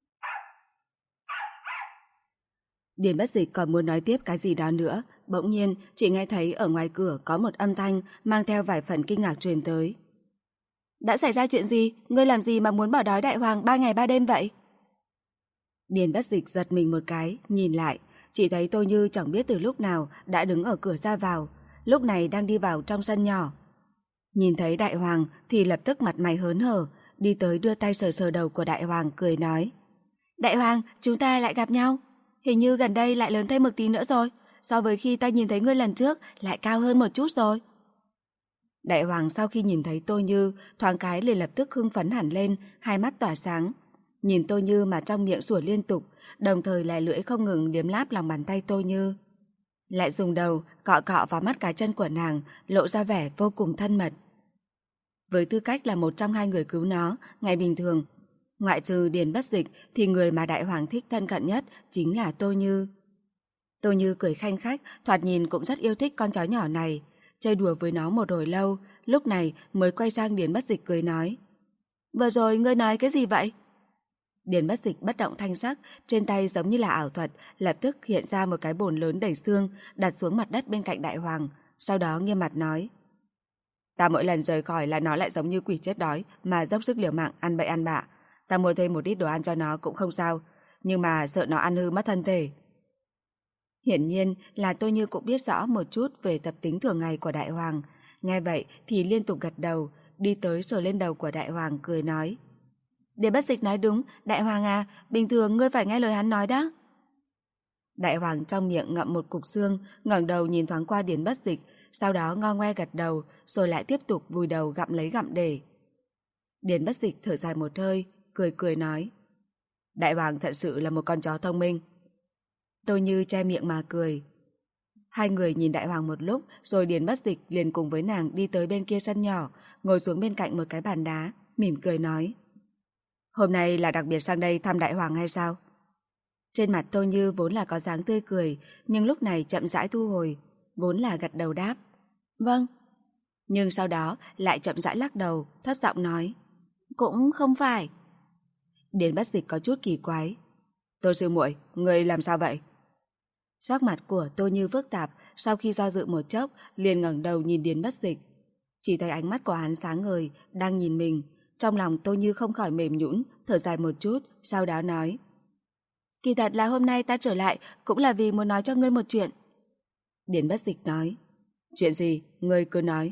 S1: Điền Bất Dịch còn muốn nói tiếp cái gì đó nữa, bỗng nhiên chỉ nghe thấy ở ngoài cửa có một âm thanh mang theo vài phần kinh ngạc truyền tới. "Đã xảy ra chuyện gì? Ngươi làm gì mà muốn bỏ đói Đại Hoàng 3 ngày 3 đêm vậy?" Điền Bất Dịch giật mình một cái, nhìn lại, chỉ thấy Tô Như chẳng biết từ lúc nào đã đứng ở cửa ra vào, lúc này đang đi vào trong sân nhỏ. Nhìn thấy Đại Hoàng thì lập tức mặt mày hớn hở, đi tới đưa tay sờ sờ đầu của Đại Hoàng cười nói: "Đại Hoàng, chúng ta lại gặp nhau. Hình như gần đây lại lớn thêm một tí nữa rồi, so với khi ta nhìn thấy ngươi lần trước lại cao hơn một chút rồi." Đại Hoàng sau khi nhìn thấy Tô Như, thoáng cái liền lập tức hưng phấn hẳn lên, hai mắt tỏa sáng. Nhìn Tô Như mà trong miệng sủa liên tục, đồng thời lè lưỡi không ngừng liếm láp lòng bàn tay Tô Như. Lại dùng đầu cọ cọ vào mắt cá chân của nàng, lộ ra vẻ vô cùng thân mật. Với tư cách là một trong hai người cứu nó, ngày bình thường, Ngoại trừ Điền Bất Dịch thì người mà Đại Hoàng thích thân cận nhất chính là Tô Như. Tô Như cười khanh khách, thoạt nhìn cũng rất yêu thích con chó nhỏ này. Chơi đùa với nó một hồi lâu, lúc này mới quay sang Điền Bất Dịch cười nói. Vừa rồi ngươi nói cái gì vậy? Điền Bất Dịch bất động thanh sắc, trên tay giống như là ảo thuật, lập tức hiện ra một cái bồn lớn đầy xương, đặt xuống mặt đất bên cạnh Đại Hoàng, sau đó nghiêm mặt nói. Ta mỗi lần rời khỏi là nó lại giống như quỷ chết đói, mà dốc sức liều mạng ăn bậy ăn bạ. Ta mua thêm một ít đồ ăn cho nó cũng không sao, nhưng mà sợ nó ăn hư mất thân thể. Hiển nhiên là Tô Như cũng biết rõ một chút về tập tính thường ngày của Đại Hoàng. Nghe vậy thì liên tục gật đầu, đi tới sờ lên đầu của Đại Hoàng cười nói. Để Bất Dịch nói đúng, Đại Hoàng à, bình thường ngươi phải nghe lời hắn nói đó. Đại Hoàng trong miệng ngậm một cục xương, ngẩng đầu nhìn thoáng qua Điền Bất Dịch, sau đó ngo ngoe gật đầu, rồi lại tiếp tục vùi đầu gặm lấy gặm để. Điền Bất Dịch thở dài một hơi, cười cười nói. Đại Hoàng thật sự là một con chó thông minh. Tô Như che miệng mà cười. Hai người nhìn Đại Hoàng một lúc, rồi Điền Bất Dịch liền cùng với nàng đi tới bên kia sân nhỏ, ngồi xuống bên cạnh một cái bàn đá, mỉm cười nói. Hôm nay là đặc biệt sang đây thăm Đại Hoàng hay sao? Trên mặt Tô Như vốn là có dáng tươi cười, nhưng lúc này chậm rãi thu hồi, vốn là gật đầu đáp. Vâng. Nhưng sau đó lại chậm rãi lắc đầu, thấp giọng nói. Cũng không phải. Điền Bất Dịch có chút kỳ quái. Tô sư muội, người làm sao vậy? Sắc mặt của Tô Như phức tạp, sau khi do dự một chốc, liền ngẩng đầu nhìn Điền Bất Dịch. Chỉ thấy ánh mắt của hắn sáng ngời, đang nhìn mình. Trong lòng Tô Như không khỏi mềm nhũn, thở dài một chút, sau đó nói. Kỳ thật là hôm nay ta trở lại cũng là vì muốn nói cho ngươi một chuyện. Điền Bất Dịch nói. Chuyện gì? Ngươi cứ nói.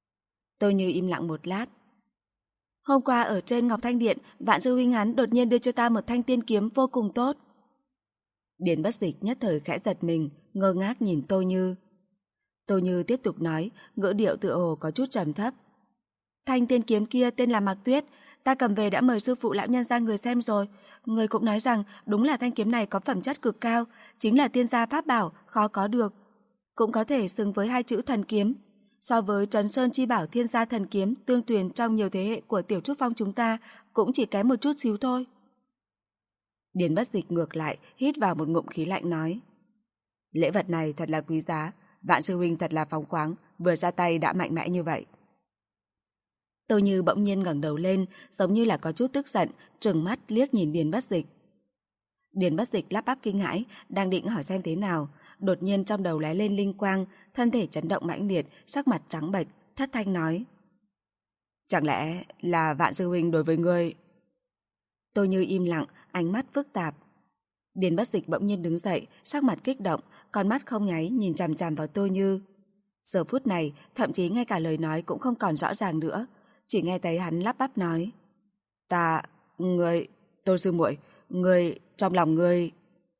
S1: Tô Như im lặng một lát. Hôm qua ở trên Ngọc Thanh Điện, Vạn sư huynh hắn đột nhiên đưa cho ta một thanh tiên kiếm vô cùng tốt. Điền Bất Dịch nhất thời khẽ giật mình, ngơ ngác nhìn Tô Như. Tô Như tiếp tục nói, ngữ điệu tựa hồ có chút trầm thấp. Thanh tiên kiếm kia tên là Mạc Tuyết, ta cầm về đã mời sư phụ lão nhân ra người xem rồi. Người cũng nói rằng đúng là thanh kiếm này có phẩm chất cực cao, chính là tiên gia pháp bảo, khó có được. Cũng có thể xứng với hai chữ thần kiếm. So với Trấn Sơn chi bảo thiên gia thần kiếm tương truyền trong nhiều thế hệ của Tiểu Trúc Phong chúng ta, cũng chỉ kém một chút xíu thôi. Điền Bất Dịch ngược lại, hít vào một ngụm khí lạnh nói. Lễ vật này thật là quý giá, Vạn sư huynh thật là phóng khoáng, vừa ra tay đã mạnh mẽ như vậy. Tô Như bỗng nhiên ngẩng đầu lên, giống như là có chút tức giận, trừng mắt liếc nhìn Điền Bất Dịch. Điền Bất Dịch lắp bắp kinh hãi, đang định hỏi xem thế nào, đột nhiên trong đầu lóe lên linh quang, thân thể chấn động mãnh liệt, sắc mặt trắng bệch, thất thanh nói. Chẳng lẽ là Vạn sư huynh đối với ngươi? Tô Như im lặng, ánh mắt phức tạp. Điền Bất Dịch bỗng nhiên đứng dậy, sắc mặt kích động, con mắt không nháy nhìn chằm chằm vào Tô Như. Giờ phút này, thậm chí ngay cả lời nói cũng không còn rõ ràng nữa, chỉ nghe thấy hắn lắp bắp nói. Ngươi, Tô sư muội, ngươi, trong lòng ngươi...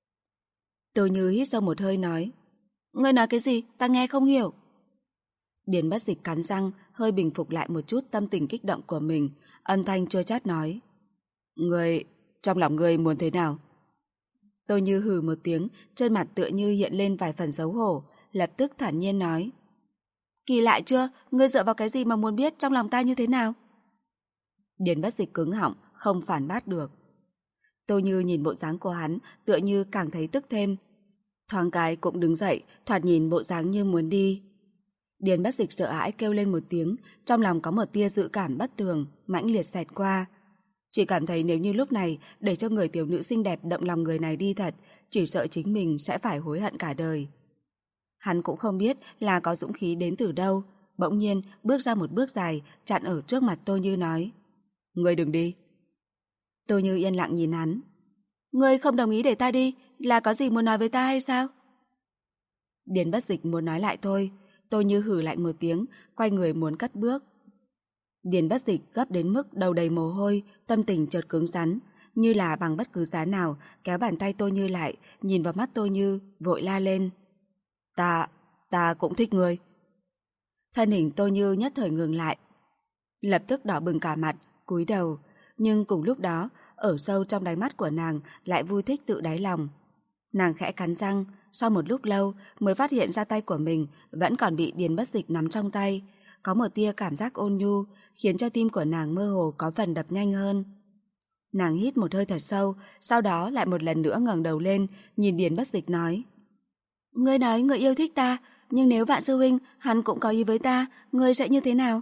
S1: Tô Như hít sâu một hơi nói. Ngươi nói cái gì? Ta nghe không hiểu. Điền Bất Dịch cắn răng, hơi bình phục lại một chút tâm tình kích động của mình, âm thanh chua chát nói. Ngươi, trong lòng ngươi muốn thế nào? Tô Như hừ một tiếng, trên mặt tựa như hiện lên vài phần xấu hổ, lập tức thản nhiên nói. Kỳ lạ chưa? Ngươi dựa vào cái gì mà muốn biết trong lòng ta như thế nào? Điền Bất Dịch cứng họng, không phản bác được. Tô Như nhìn bộ dáng của hắn, tựa như càng thấy tức thêm. Thoáng cái cũng đứng dậy, thoạt nhìn bộ dáng như muốn đi. Điền Bất Dịch sợ hãi kêu lên một tiếng, trong lòng có một tia dự cảm bất tường, mãnh liệt xẹt qua. Chỉ cảm thấy nếu như lúc này để cho người tiểu nữ xinh đẹp động lòng người này đi thật, chỉ sợ chính mình sẽ phải hối hận cả đời. Hắn cũng không biết là có dũng khí đến từ đâu, bỗng nhiên bước ra một bước dài, chặn ở trước mặt Tô Như nói. Ngươi đừng đi. Tô Như yên lặng nhìn hắn. Ngươi không đồng ý để ta đi, là có gì muốn nói với ta hay sao? Điền Bất Dịch muốn nói lại thôi, Tô Như hừ lạnh một tiếng, quay người muốn cất bước. Điền Bất Dịch gấp đến mức đầu đầy mồ hôi, tâm tình chợt cứng rắn, như là bằng bất cứ giá nào kéo bàn tay Tô Như lại, nhìn vào mắt Tô Như, vội la lên. Ta cũng thích ngươi. Thân hình Tô Như nhất thời ngừng lại, lập tức đỏ bừng cả mặt, cúi đầu, nhưng cùng lúc đó, ở sâu trong đáy mắt của nàng lại vui thích tự đáy lòng. Nàng khẽ cắn răng, sau một lúc lâu mới phát hiện ra tay của mình vẫn còn bị Điền Bất Dịch nắm trong tay, có một tia cảm giác ôn nhu, khiến cho tim của nàng mơ hồ có phần đập nhanh hơn. Nàng hít một hơi thật sâu, sau đó lại một lần nữa ngẩng đầu lên, nhìn Điền Bất Dịch nói. Ngươi nói ngươi yêu thích ta, nhưng nếu Vạn sư huynh hắn cũng có ý với ta, ngươi sẽ như thế nào?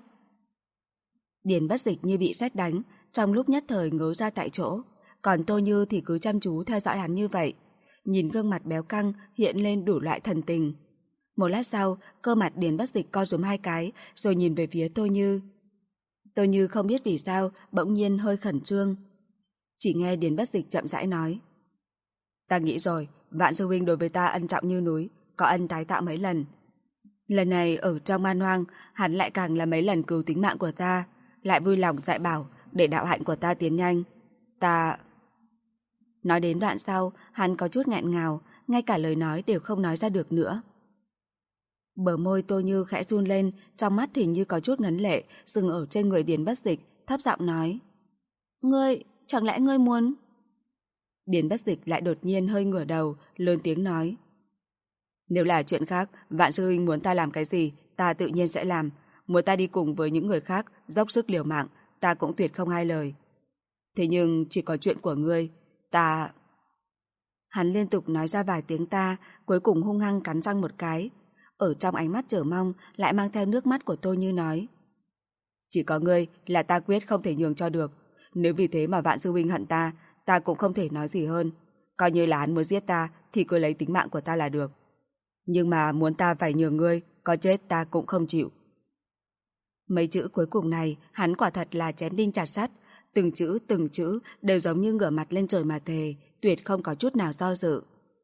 S1: Điền Bất Dịch như bị sét đánh, trong lúc nhất thời ngớ ra tại chỗ, còn Tô Như thì cứ chăm chú theo dõi hắn như vậy, nhìn gương mặt béo căng hiện lên đủ loại thần tình. Một lát sau, cơ mặt Điền Bất Dịch co rúm hai cái, rồi nhìn về phía Tô Như. Tô Như không biết vì sao, bỗng nhiên hơi khẩn trương. Chỉ nghe Điền Bất Dịch chậm rãi nói. Ta nghĩ rồi, Vạn sư huynh đối với ta ân trọng như núi, có ân tái tạo mấy lần. Lần này ở trong man hoang, hắn lại càng là mấy lần cứu tính mạng của ta, lại vui lòng dạy bảo để đạo hạnh của ta tiến nhanh. Ta... Nói đến đoạn sau, hắn có chút nghẹn ngào, ngay cả lời nói đều không nói ra được nữa. Bờ môi Tô Như khẽ run lên, trong mắt hình như có chút ngấn lệ, dừng ở trên người Điền Bất Dịch, thấp giọng nói. Ngươi, chẳng lẽ ngươi muốn... Điền Bất Dịch lại đột nhiên hơi ngửa đầu, lớn tiếng nói. Nếu là chuyện khác, Vạn sư huynh muốn ta làm cái gì, ta tự nhiên sẽ làm. Muốn ta đi cùng với những người khác, dốc sức liều mạng, ta cũng tuyệt không hai lời. Thế nhưng chỉ có chuyện của ngươi, ta... Hắn liên tục nói ra vài tiếng ta, cuối cùng hung hăng cắn răng một cái. Ở trong ánh mắt chờ mong lại mang theo nước mắt của tôi như nói. Chỉ có ngươi là ta quyết không thể nhường cho được. Nếu vì thế mà Vạn sư huynh hận ta, ta cũng không thể nói gì hơn. Coi như là hắn muốn giết ta thì cứ lấy tính mạng của ta là được. Nhưng mà muốn ta phải nhường ngươi, có chết ta cũng không chịu. Mấy chữ cuối cùng này hắn quả thật là chém đinh chặt sắt, từng chữ đều giống như ngửa mặt lên trời mà thề, tuyệt không có chút nào do dự.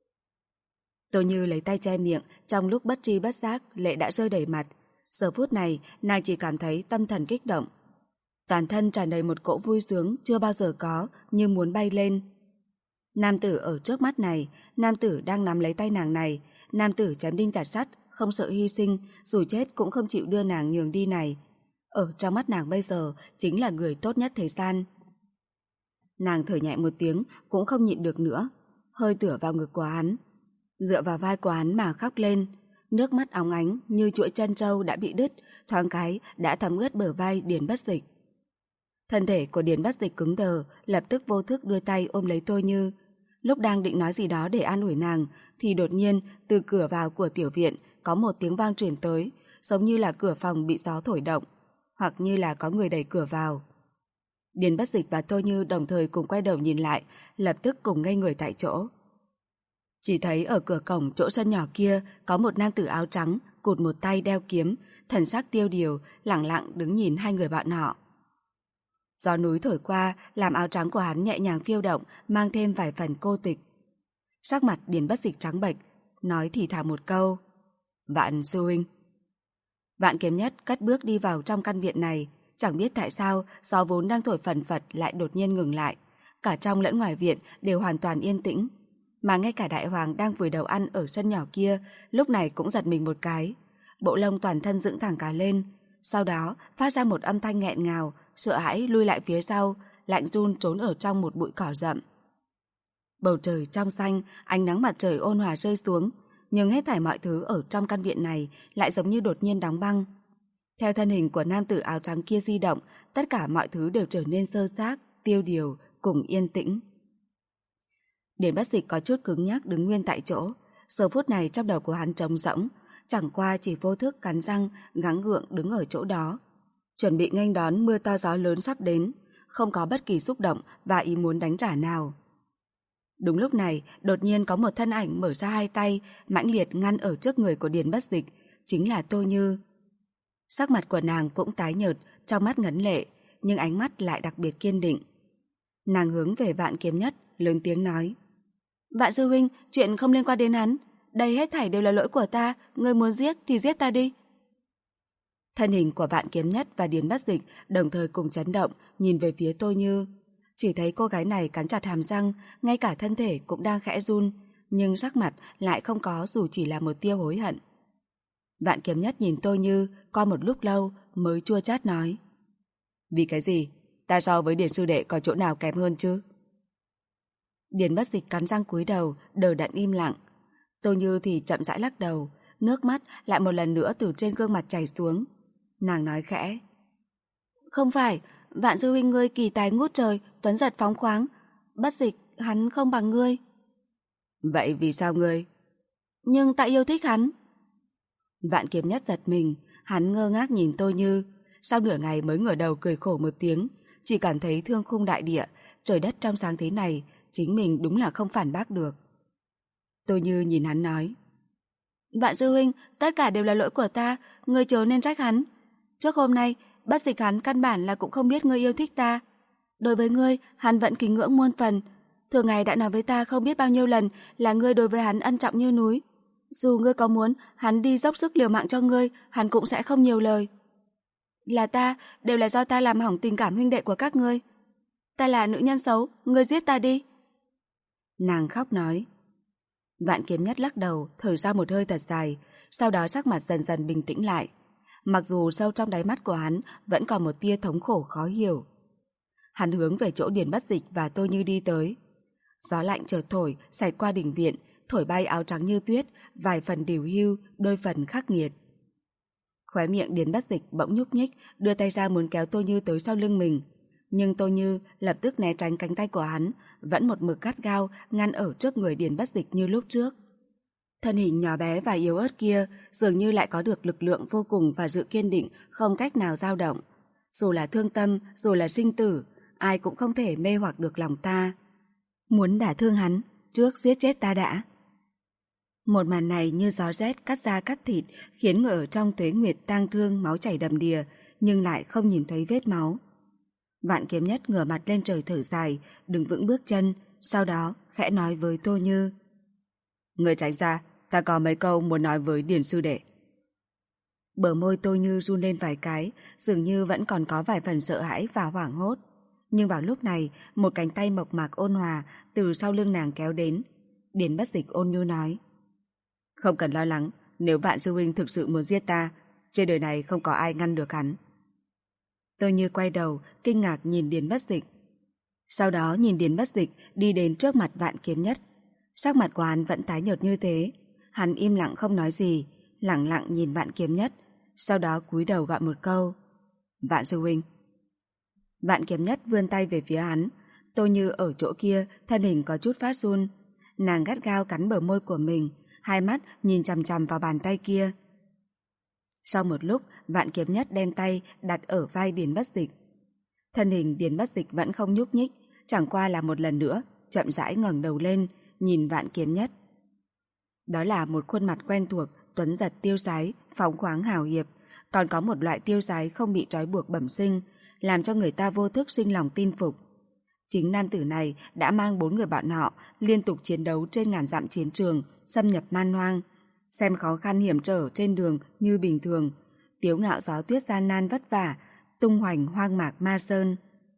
S1: Tô Như lấy tay che miệng, trong lúc bất tri bất giác lệ đã rơi đầy mặt. Giờ phút này nàng chỉ cảm thấy tâm thần kích động, toàn thân tràn đầy một cỗ vui sướng chưa bao giờ có, như muốn bay lên. Nam tử ở trước mắt này, nam tử đang nắm lấy tay nàng này, nam tử chém đinh chặt sắt, không sợ hy sinh, dù chết cũng không chịu đưa nàng nhường đi này. Ở trong mắt nàng bây giờ chính là người tốt nhất thế gian. Nàng thở nhẹ một tiếng, cũng không nhịn được nữa, hơi tựa vào ngực của hắn, dựa vào vai của hắn mà khóc lên. Nước mắt óng ánh như chuỗi chân trâu đã bị đứt, thoáng cái đã thấm ướt bờ vai Điền Bất Dịch. Thân thể của Điền Bất Dịch cứng đờ, lập tức vô thức đưa tay ôm lấy Tô Như. Lúc đang định nói gì đó để an ủi nàng, thì đột nhiên từ cửa vào của tiểu viện có một tiếng vang truyền tới, giống như là cửa phòng bị gió thổi động, hoặc như là có người đẩy cửa vào. Điền Bất Dịch và Tô Như đồng thời cùng quay đầu nhìn lại, lập tức cùng ngây người tại chỗ. Chỉ thấy ở cửa cổng chỗ sân nhỏ kia có một nam tử áo trắng, cụt một tay đeo kiếm, thần sắc tiêu điều, lẳng lặng đứng nhìn hai người bạn họ. Gió núi thổi qua, làm áo trắng của hắn nhẹ nhàng phiêu động, mang thêm vài phần cô tịch. Sắc mặt Điền Bất Dịch trắng bệch, nói thì thào một câu. Vạn sư huynh. Vạn Kiếm Nhất cất bước đi vào trong căn viện này, chẳng biết tại sao gió vốn đang thổi phần phật lại đột nhiên ngừng lại. Cả trong lẫn ngoài viện đều hoàn toàn yên tĩnh. Mà ngay cả Đại Hoàng đang vùi đầu ăn ở sân nhỏ kia, lúc này cũng giật mình một cái. Bộ lông toàn thân dựng thẳng cả lên, sau đó phát ra một âm thanh nghẹn ngào, sợ hãi lui lại phía sau, lạnh run trốn ở trong một bụi cỏ rậm. Bầu trời trong xanh, ánh nắng mặt trời ôn hòa rơi xuống, nhưng hết thảy mọi thứ ở trong căn viện này lại giống như đột nhiên đóng băng. Theo thân hình của nam tử áo trắng kia di động, tất cả mọi thứ đều trở nên sơ xác, tiêu điều, cùng yên tĩnh. Điền Bất Dịch có chút cứng nhắc đứng nguyên tại chỗ, giờ phút này trong đầu của hắn trống rỗng, chẳng qua chỉ vô thức cắn răng, gắng gượng đứng ở chỗ đó, chuẩn bị nghênh đón mưa to gió lớn sắp đến, không có bất kỳ xúc động và ý muốn đánh trả nào. Đúng lúc này, đột nhiên có một thân ảnh mở ra hai tay, mãnh liệt ngăn ở trước người của Điền Bất Dịch, chính là Tô Như. Sắc mặt của nàng cũng tái nhợt, trong mắt ngấn lệ, nhưng ánh mắt lại đặc biệt kiên định. Nàng hướng về Vạn Kiếm Nhất, lớn tiếng nói. Vạn sư huynh, chuyện không liên quan đến hắn. Đây hết thảy đều là lỗi của ta, ngươi muốn giết thì giết ta đi. Thân hình của Vạn Kiếm Nhất và Điền Bất Dịch đồng thời cùng chấn động, nhìn về phía Tô Như. Chỉ thấy cô gái này cắn chặt hàm răng, ngay cả thân thể cũng đang khẽ run, nhưng sắc mặt lại không có dù chỉ là một tia hối hận. Vạn Kiếm Nhất nhìn Tô Như qua một lúc lâu mới chua chát nói. Vì cái gì? Ta so với Điền sư đệ có chỗ nào kém hơn chứ? Điền Bất Dịch cắn răng cúi đầu, đờ đẫn im lặng. Tô Như thì chậm rãi lắc đầu, nước mắt lại một lần nữa từ trên gương mặt chảy xuống. Nàng nói khẽ. Không phải, Vạn sư huynh ngươi kỳ tài ngút trời, tuấn giật phóng khoáng. Bất dịch, hắn không bằng ngươi.
S2: Vậy vì sao ngươi?
S1: Nhưng ta yêu thích hắn.
S2: Vạn Kiếm Nhất giật mình, hắn ngơ ngác nhìn Tô Như, sau nửa ngày mới ngửa đầu cười khổ một tiếng, chỉ cảm thấy thương khung đại địa, trời đất trong sáng thế này, chính mình đúng là không phản bác được. Tô Như nhìn hắn nói:
S1: Vạn sư huynh, tất cả đều là lỗi của ta, ngươi chớ nên trách hắn. Trước hôm nay, Bất dịch hắn căn bản là cũng không biết ngươi yêu thích ta. Đối với ngươi, hắn vẫn kính ngưỡng muôn phần. Thường ngày đã nói với ta không biết bao nhiêu lần là ngươi đối với hắn ân trọng như núi. Dù ngươi có muốn hắn đi dốc sức liều mạng cho ngươi, hắn cũng sẽ không nhiều lời. Là ta, đều là do ta làm hỏng tình cảm huynh đệ của các ngươi. Ta là nữ nhân xấu, ngươi giết ta đi.
S2: Nàng khóc nói. Vạn Kiếm Nhất lắc đầu, thở ra một hơi thật dài, sau đó sắc mặt dần dần bình tĩnh lại. Mặc dù sâu trong đáy mắt của hắn vẫn còn một tia thống khổ khó hiểu. Hắn hướng về chỗ Điền Bất Dịch và Tô Như đi tới. Gió lạnh chợt thổi, xẹt qua đình viện, thổi bay áo trắng như tuyết, vài phần điều hưu, đôi phần khắc nghiệt. Khóe miệng Điền Bất Dịch bỗng nhúc nhích, đưa tay ra muốn kéo Tô Như tới sau lưng mình. Nhưng Tô Như lập tức né tránh cánh tay của hắn, vẫn một mực gắt gao ngăn ở trước người Điền Bất Dịch như lúc trước. Thân hình nhỏ bé và yếu ớt kia dường như lại có được lực lượng vô cùng và sự kiên định không cách nào dao động. Dù là thương tâm, dù là sinh tử, ai cũng không thể mê hoặc được lòng ta. Muốn đả thương hắn, trước giết chết ta đã. Một màn này như gió rét cắt da cắt thịt, khiến người ở trong tuế nguyệt tang thương máu chảy đầm đìa, nhưng lại không nhìn thấy vết máu. Vạn Kiếm Nhất ngửa mặt lên trời thở dài, đứng vững bước chân, sau đó khẽ nói với Tô Như: Người tránh ra, ta có mấy câu muốn nói với Điền sư đệ. Bờ môi Tô Như run lên vài cái, dường như vẫn còn có vài phần sợ hãi và hoảng hốt. Nhưng vào lúc này, một cánh tay mộc mạc ôn hòa từ sau lưng nàng kéo đến. Điền Bất Dịch ôn nhu nói: Không cần lo lắng, nếu Vạn sư huynh thực sự muốn giết ta, trên đời này không có ai ngăn được hắn. Tô Như quay đầu, kinh ngạc nhìn Điền Bất Dịch. Sau đó nhìn Điền Bất Dịch đi đến trước mặt Vạn Kiếm Nhất. Sắc mặt của hắn vẫn tái nhợt như thế. Hắn im lặng không nói gì, lẳng lặng nhìn Vạn Kiếm Nhất, sau đó cúi đầu gọi một câu: Vạn sư huynh. Vạn Kiếm Nhất vươn tay về phía hắn. Tô Như ở chỗ kia, thân hình có chút phát run. Nàng gắt gao cắn bờ môi của mình, hai mắt nhìn chằm chằm vào bàn tay kia. Sau một lúc, Vạn Kiếm Nhất đem tay đặt ở vai Điền Bất Dịch. Thân hình Điền Bất Dịch vẫn không nhúc nhích, chẳng qua là một lần nữa chậm rãi ngẩng đầu lên, nhìn Vạn Kiếm Nhất. Đó là một khuôn mặt quen thuộc, tuấn giật tiêu sái, phóng khoáng hào hiệp, còn có một loại tiêu sái không bị trói buộc bẩm sinh, làm cho người ta vô thức sinh lòng tin phục. Chính nam tử này đã mang 4 người bọn họ liên tục chiến đấu trên ngàn dặm chiến trường, xâm nhập man hoang, xem khó khăn hiểm trở trên đường như bình thường, tiếu ngạo gió tuyết gian nan vất vả, tung hoành hoang mạc ma sơn.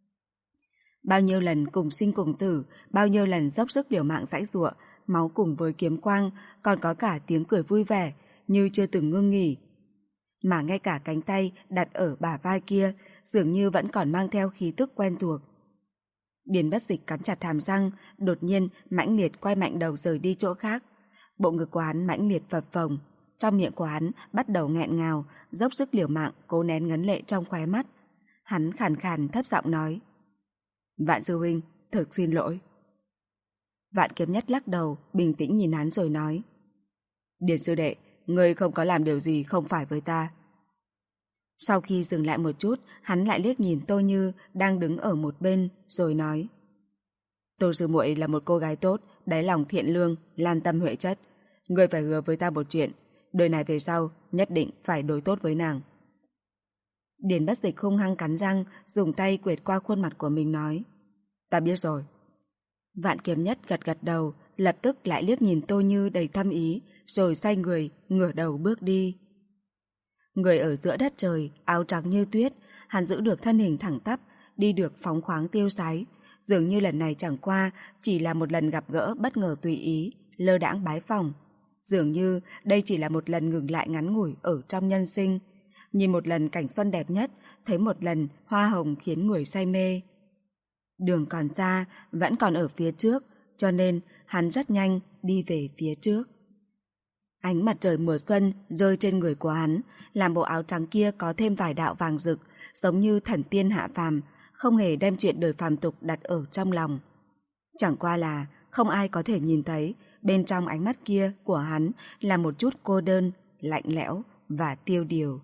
S2: Bao nhiêu lần cùng sinh cùng tử, bao nhiêu lần dốc sức liều mạng giãy giụa, máu cùng với kiếm quang, còn có cả tiếng cười vui vẻ, như chưa từng ngưng nghỉ. Mà ngay cả cánh tay đặt ở bả vai kia, dường như vẫn còn mang theo khí tức quen thuộc. Điền Bất Dịch cắn chặt hàm răng, đột nhiên mãnh liệt quay mạnh đầu rời đi chỗ khác. Bộ ngực của hắn mãnh liệt phập phồng, trong miệng của hắn bắt đầu nghẹn ngào, dốc sức liều mạng cố nén ngấn lệ trong khóe mắt. Hắn khàn khàn thấp giọng nói: Vạn sư huynh, thực xin lỗi. Vạn Kiếm Nhất lắc đầu, bình tĩnh nhìn hắn rồi nói: Điền sư đệ, ngươi không có làm điều gì không phải với ta. Sau khi dừng lại một chút, hắn lại liếc nhìn Tô Như đang đứng ở một bên, rồi nói: Tô sư muội là một cô gái tốt, đáy lòng thiện lương, lan tâm huệ chất. Ngươi phải hứa với ta một chuyện, đời này về sau nhất định phải đối tốt với nàng. Điền Bất Dịch hung hăng cắn răng, dùng tay quệt qua khuôn mặt của mình nói: Ta biết rồi. Vạn Kiếm Nhất gật gật đầu, lập tức lại liếc nhìn Tô Như đầy thâm ý, rồi xoay người, ngửa đầu bước đi. Người ở giữa đất trời, áo trắng như tuyết, hắn giữ được thân hình thẳng tắp, đi được phóng khoáng tiêu sái. Dường như lần này chẳng qua chỉ là một lần gặp gỡ bất ngờ tùy ý, lơ đãng bái phỏng. Dường như đây chỉ là một lần ngừng lại ngắn ngủi ở trong nhân sinh. Nhìn một lần cảnh xuân đẹp nhất, thấy một lần hoa hồng khiến người say mê. Đường còn xa, vẫn còn ở phía trước, cho nên hắn rất nhanh đi về phía trước. Ánh mặt trời mùa xuân rơi trên người của hắn, làm bộ áo trắng kia có thêm vài đạo vàng rực, giống như thần tiên hạ phàm, không hề đem chuyện đời phàm tục đặt ở trong lòng. Chẳng qua là không ai có thể nhìn thấy bên trong ánh mắt kia của hắn là một chút cô đơn, lạnh lẽo và tiêu điều.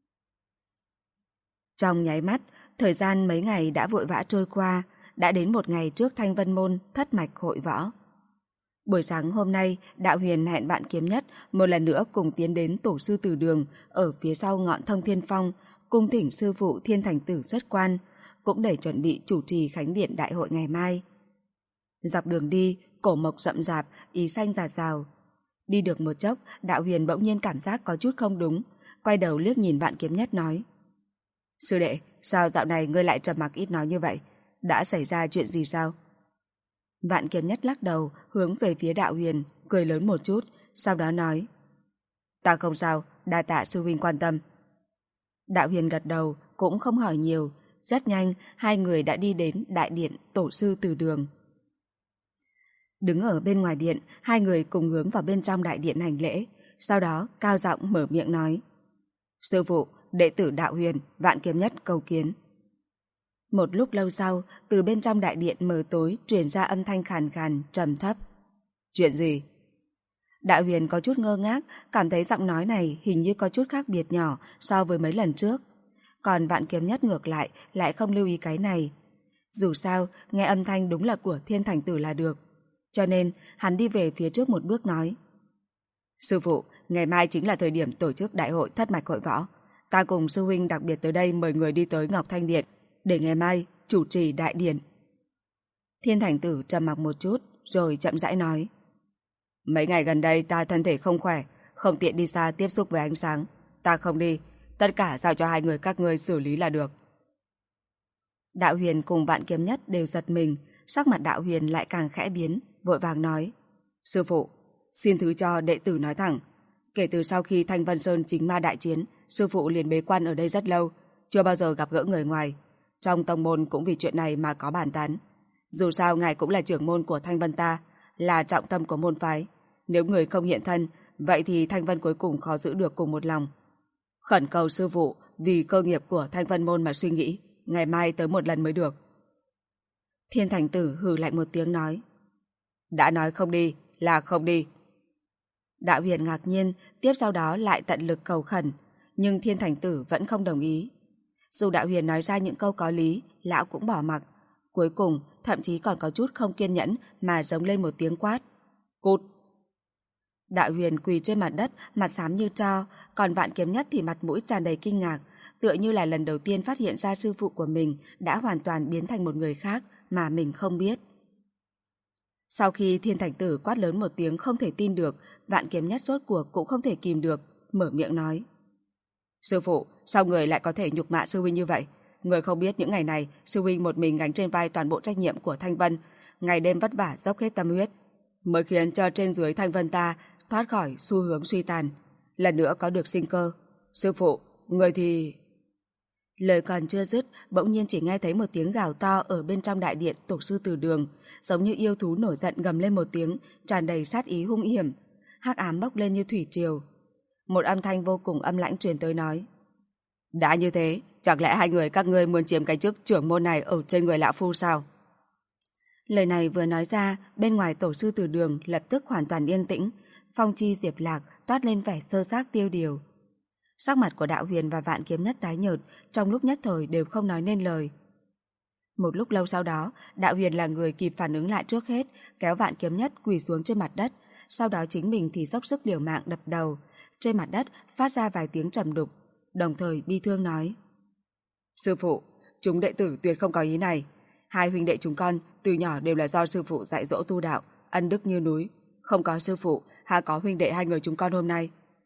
S2: Trong nháy mắt, thời gian mấy ngày đã vội vã trôi qua, đã đến một ngày trước Thanh Vân Môn thất mạch hội võ. Buổi sáng hôm nay, Đạo Huyền hẹn bạn Kiếm Nhất một lần nữa cùng tiến đến Tổ sư Tử Đường ở phía sau ngọn Thông Thiên Phong, cung thỉnh sư phụ Thiên Thành Tử xuất quan, cũng để chuẩn bị chủ trì khánh điện đại hội ngày mai. Dọc đường đi, cổ mộc rậm rạp, ý xanh rạt rào. Đi được một chốc, Đạo Huyền bỗng nhiên cảm giác có chút không đúng, quay đầu liếc nhìn bạn Kiếm Nhất nói: Sư đệ, sao dạo này ngươi lại trầm mặc ít nói như vậy? Đã xảy ra chuyện gì sao? Vạn Kiếm Nhất lắc đầu, hướng về phía Đạo Huyền, cười lớn một chút, sau đó nói: Ta không sao, đa tạ sư huynh quan tâm. Đạo Huyền gật đầu, cũng không hỏi nhiều. Rất nhanh, hai người đã đi đến đại điện Tổ sư Từ Đường. Đứng ở bên ngoài điện, hai người cùng hướng vào bên trong đại điện hành lễ, sau đó cao giọng mở miệng nói: Sư phụ, đệ tử Đạo Huyền, Vạn Kiếm Nhất cầu kiến. Một lúc lâu sau, từ bên trong đại điện mờ tối truyền ra âm thanh khàn khàn, trầm thấp. Chuyện gì? Đạo Huyền có chút ngơ ngác, cảm thấy giọng nói này hình như có chút khác biệt nhỏ so với mấy lần trước. Còn Vạn Kiếm Nhất ngược lại không lưu ý cái này. Dù sao, nghe âm thanh đúng là của Thiên Thành Tử là được. Cho nên, hắn đi về phía trước một bước nói: Sư phụ, ngày mai chính là thời điểm tổ chức đại hội thất mạch hội võ. Ta cùng sư huynh đặc biệt tới đây mời người đi tới Ngọc Thanh Điện, để ngày mai chủ trì đại điện. Thiên Thành Tử trầm mặc một chút, rồi chậm rãi nói: Mấy ngày gần đây ta thân thể không khỏe, không tiện đi xa tiếp xúc với ánh sáng. Ta không đi, tất cả giao cho hai người các ngươi xử lý là được. Đạo Huyền cùng Vạn Kiếm Nhất đều giật mình, sắc mặt Đạo Huyền lại càng khẽ biến, vội vàng nói: Sư phụ, xin thứ cho đệ tử nói thẳng. Kể từ sau khi Thanh Vân Sơn chính ma đại chiến, sư phụ liền bế quan ở đây rất lâu, chưa bao giờ gặp gỡ người ngoài. Trong tông môn cũng vì chuyện này mà có bàn tán. Dù sao ngài cũng là trưởng môn của Thanh Vân ta, là trọng tâm của môn phái. Nếu người không hiện thân, vậy thì Thanh Vân cuối cùng khó giữ được cùng một lòng. Khẩn cầu sư phụ vì cơ nghiệp của Thanh Vân môn mà suy nghĩ, ngày mai tới một lần mới được. Thiên Thành Tử hừ lạnh một tiếng nói: Đã nói không đi là không đi. Đạo Huyền ngạc nhiên, tiếp sau đó lại tận lực cầu khẩn, nhưng Thiên Thành Tử vẫn không đồng ý. Dù Đạo Huyền nói ra những câu có lý, lão cũng bỏ mặc. Cuối cùng, thậm chí còn có chút không kiên nhẫn mà giống lên một tiếng quát: Cút! Đạo Huyền quỳ trên mặt đất, mặt xám như tro, còn Vạn Kiếm Nhất thì mặt mũi tràn đầy kinh ngạc, tựa như là lần đầu tiên phát hiện ra sư phụ của mình đã hoàn toàn biến thành một người khác mà mình không biết. Sau khi Thiên Thành Tử quát lớn một tiếng không thể tin được, Vạn Kiếm Nhất rốt cuộc cũng không thể kìm được, mở miệng nói: Sư phụ, sao người lại có thể nhục mạ sư huynh như vậy? Người không biết những ngày này, sư huynh một mình gánh trên vai toàn bộ trách nhiệm của Thanh Vân, ngày đêm vất vả dốc hết tâm huyết, mới khiến cho trên dưới Thanh Vân ta thoát khỏi xu hướng suy tàn, lần nữa có được sinh cơ. Sư phụ, người thì... Lời còn chưa dứt, bỗng nhiên chỉ nghe thấy một tiếng gào to ở bên trong đại điện Tổ sư Từ Đường, giống như yêu thú nổi giận gầm lên một tiếng, tràn đầy sát ý hung hiểm. Hắc ám bốc lên như thủy triều. Một âm thanh vô cùng âm lãnh truyền tới nói: Đã như thế, chẳng lẽ hai người các ngươi muốn chiếm cái chức trưởng môn này ở trên người lão phu sao? Lời này vừa nói ra, bên ngoài Tổ sư Từ Đường lập tức hoàn toàn yên tĩnh, phong chi diệp lạc toát lên vẻ sơ xác tiêu điều. Sắc mặt của Đạo Huyền và Vạn Kiếm Nhất tái nhợt, trong lúc nhất thời đều không nói nên lời. Một lúc lâu sau đó, Đạo Huyền là người kịp phản ứng lại trước hết, kéo Vạn Kiếm Nhất quỳ xuống trên mặt đất, sau đó chính mình thì dốc sức liều mạng đập đầu. Trên mặt đất phát ra vài tiếng trầm đục, đồng thời bi thương nói: Sư phụ, chúng đệ tử tuyệt không có ý này. Hai huynh đệ chúng con từ nhỏ đều là do sư phụ dạy dỗ tu đạo, ân đức như núi. Không có sư phụ, há có huynh đệ hai người chúng con hôm nay.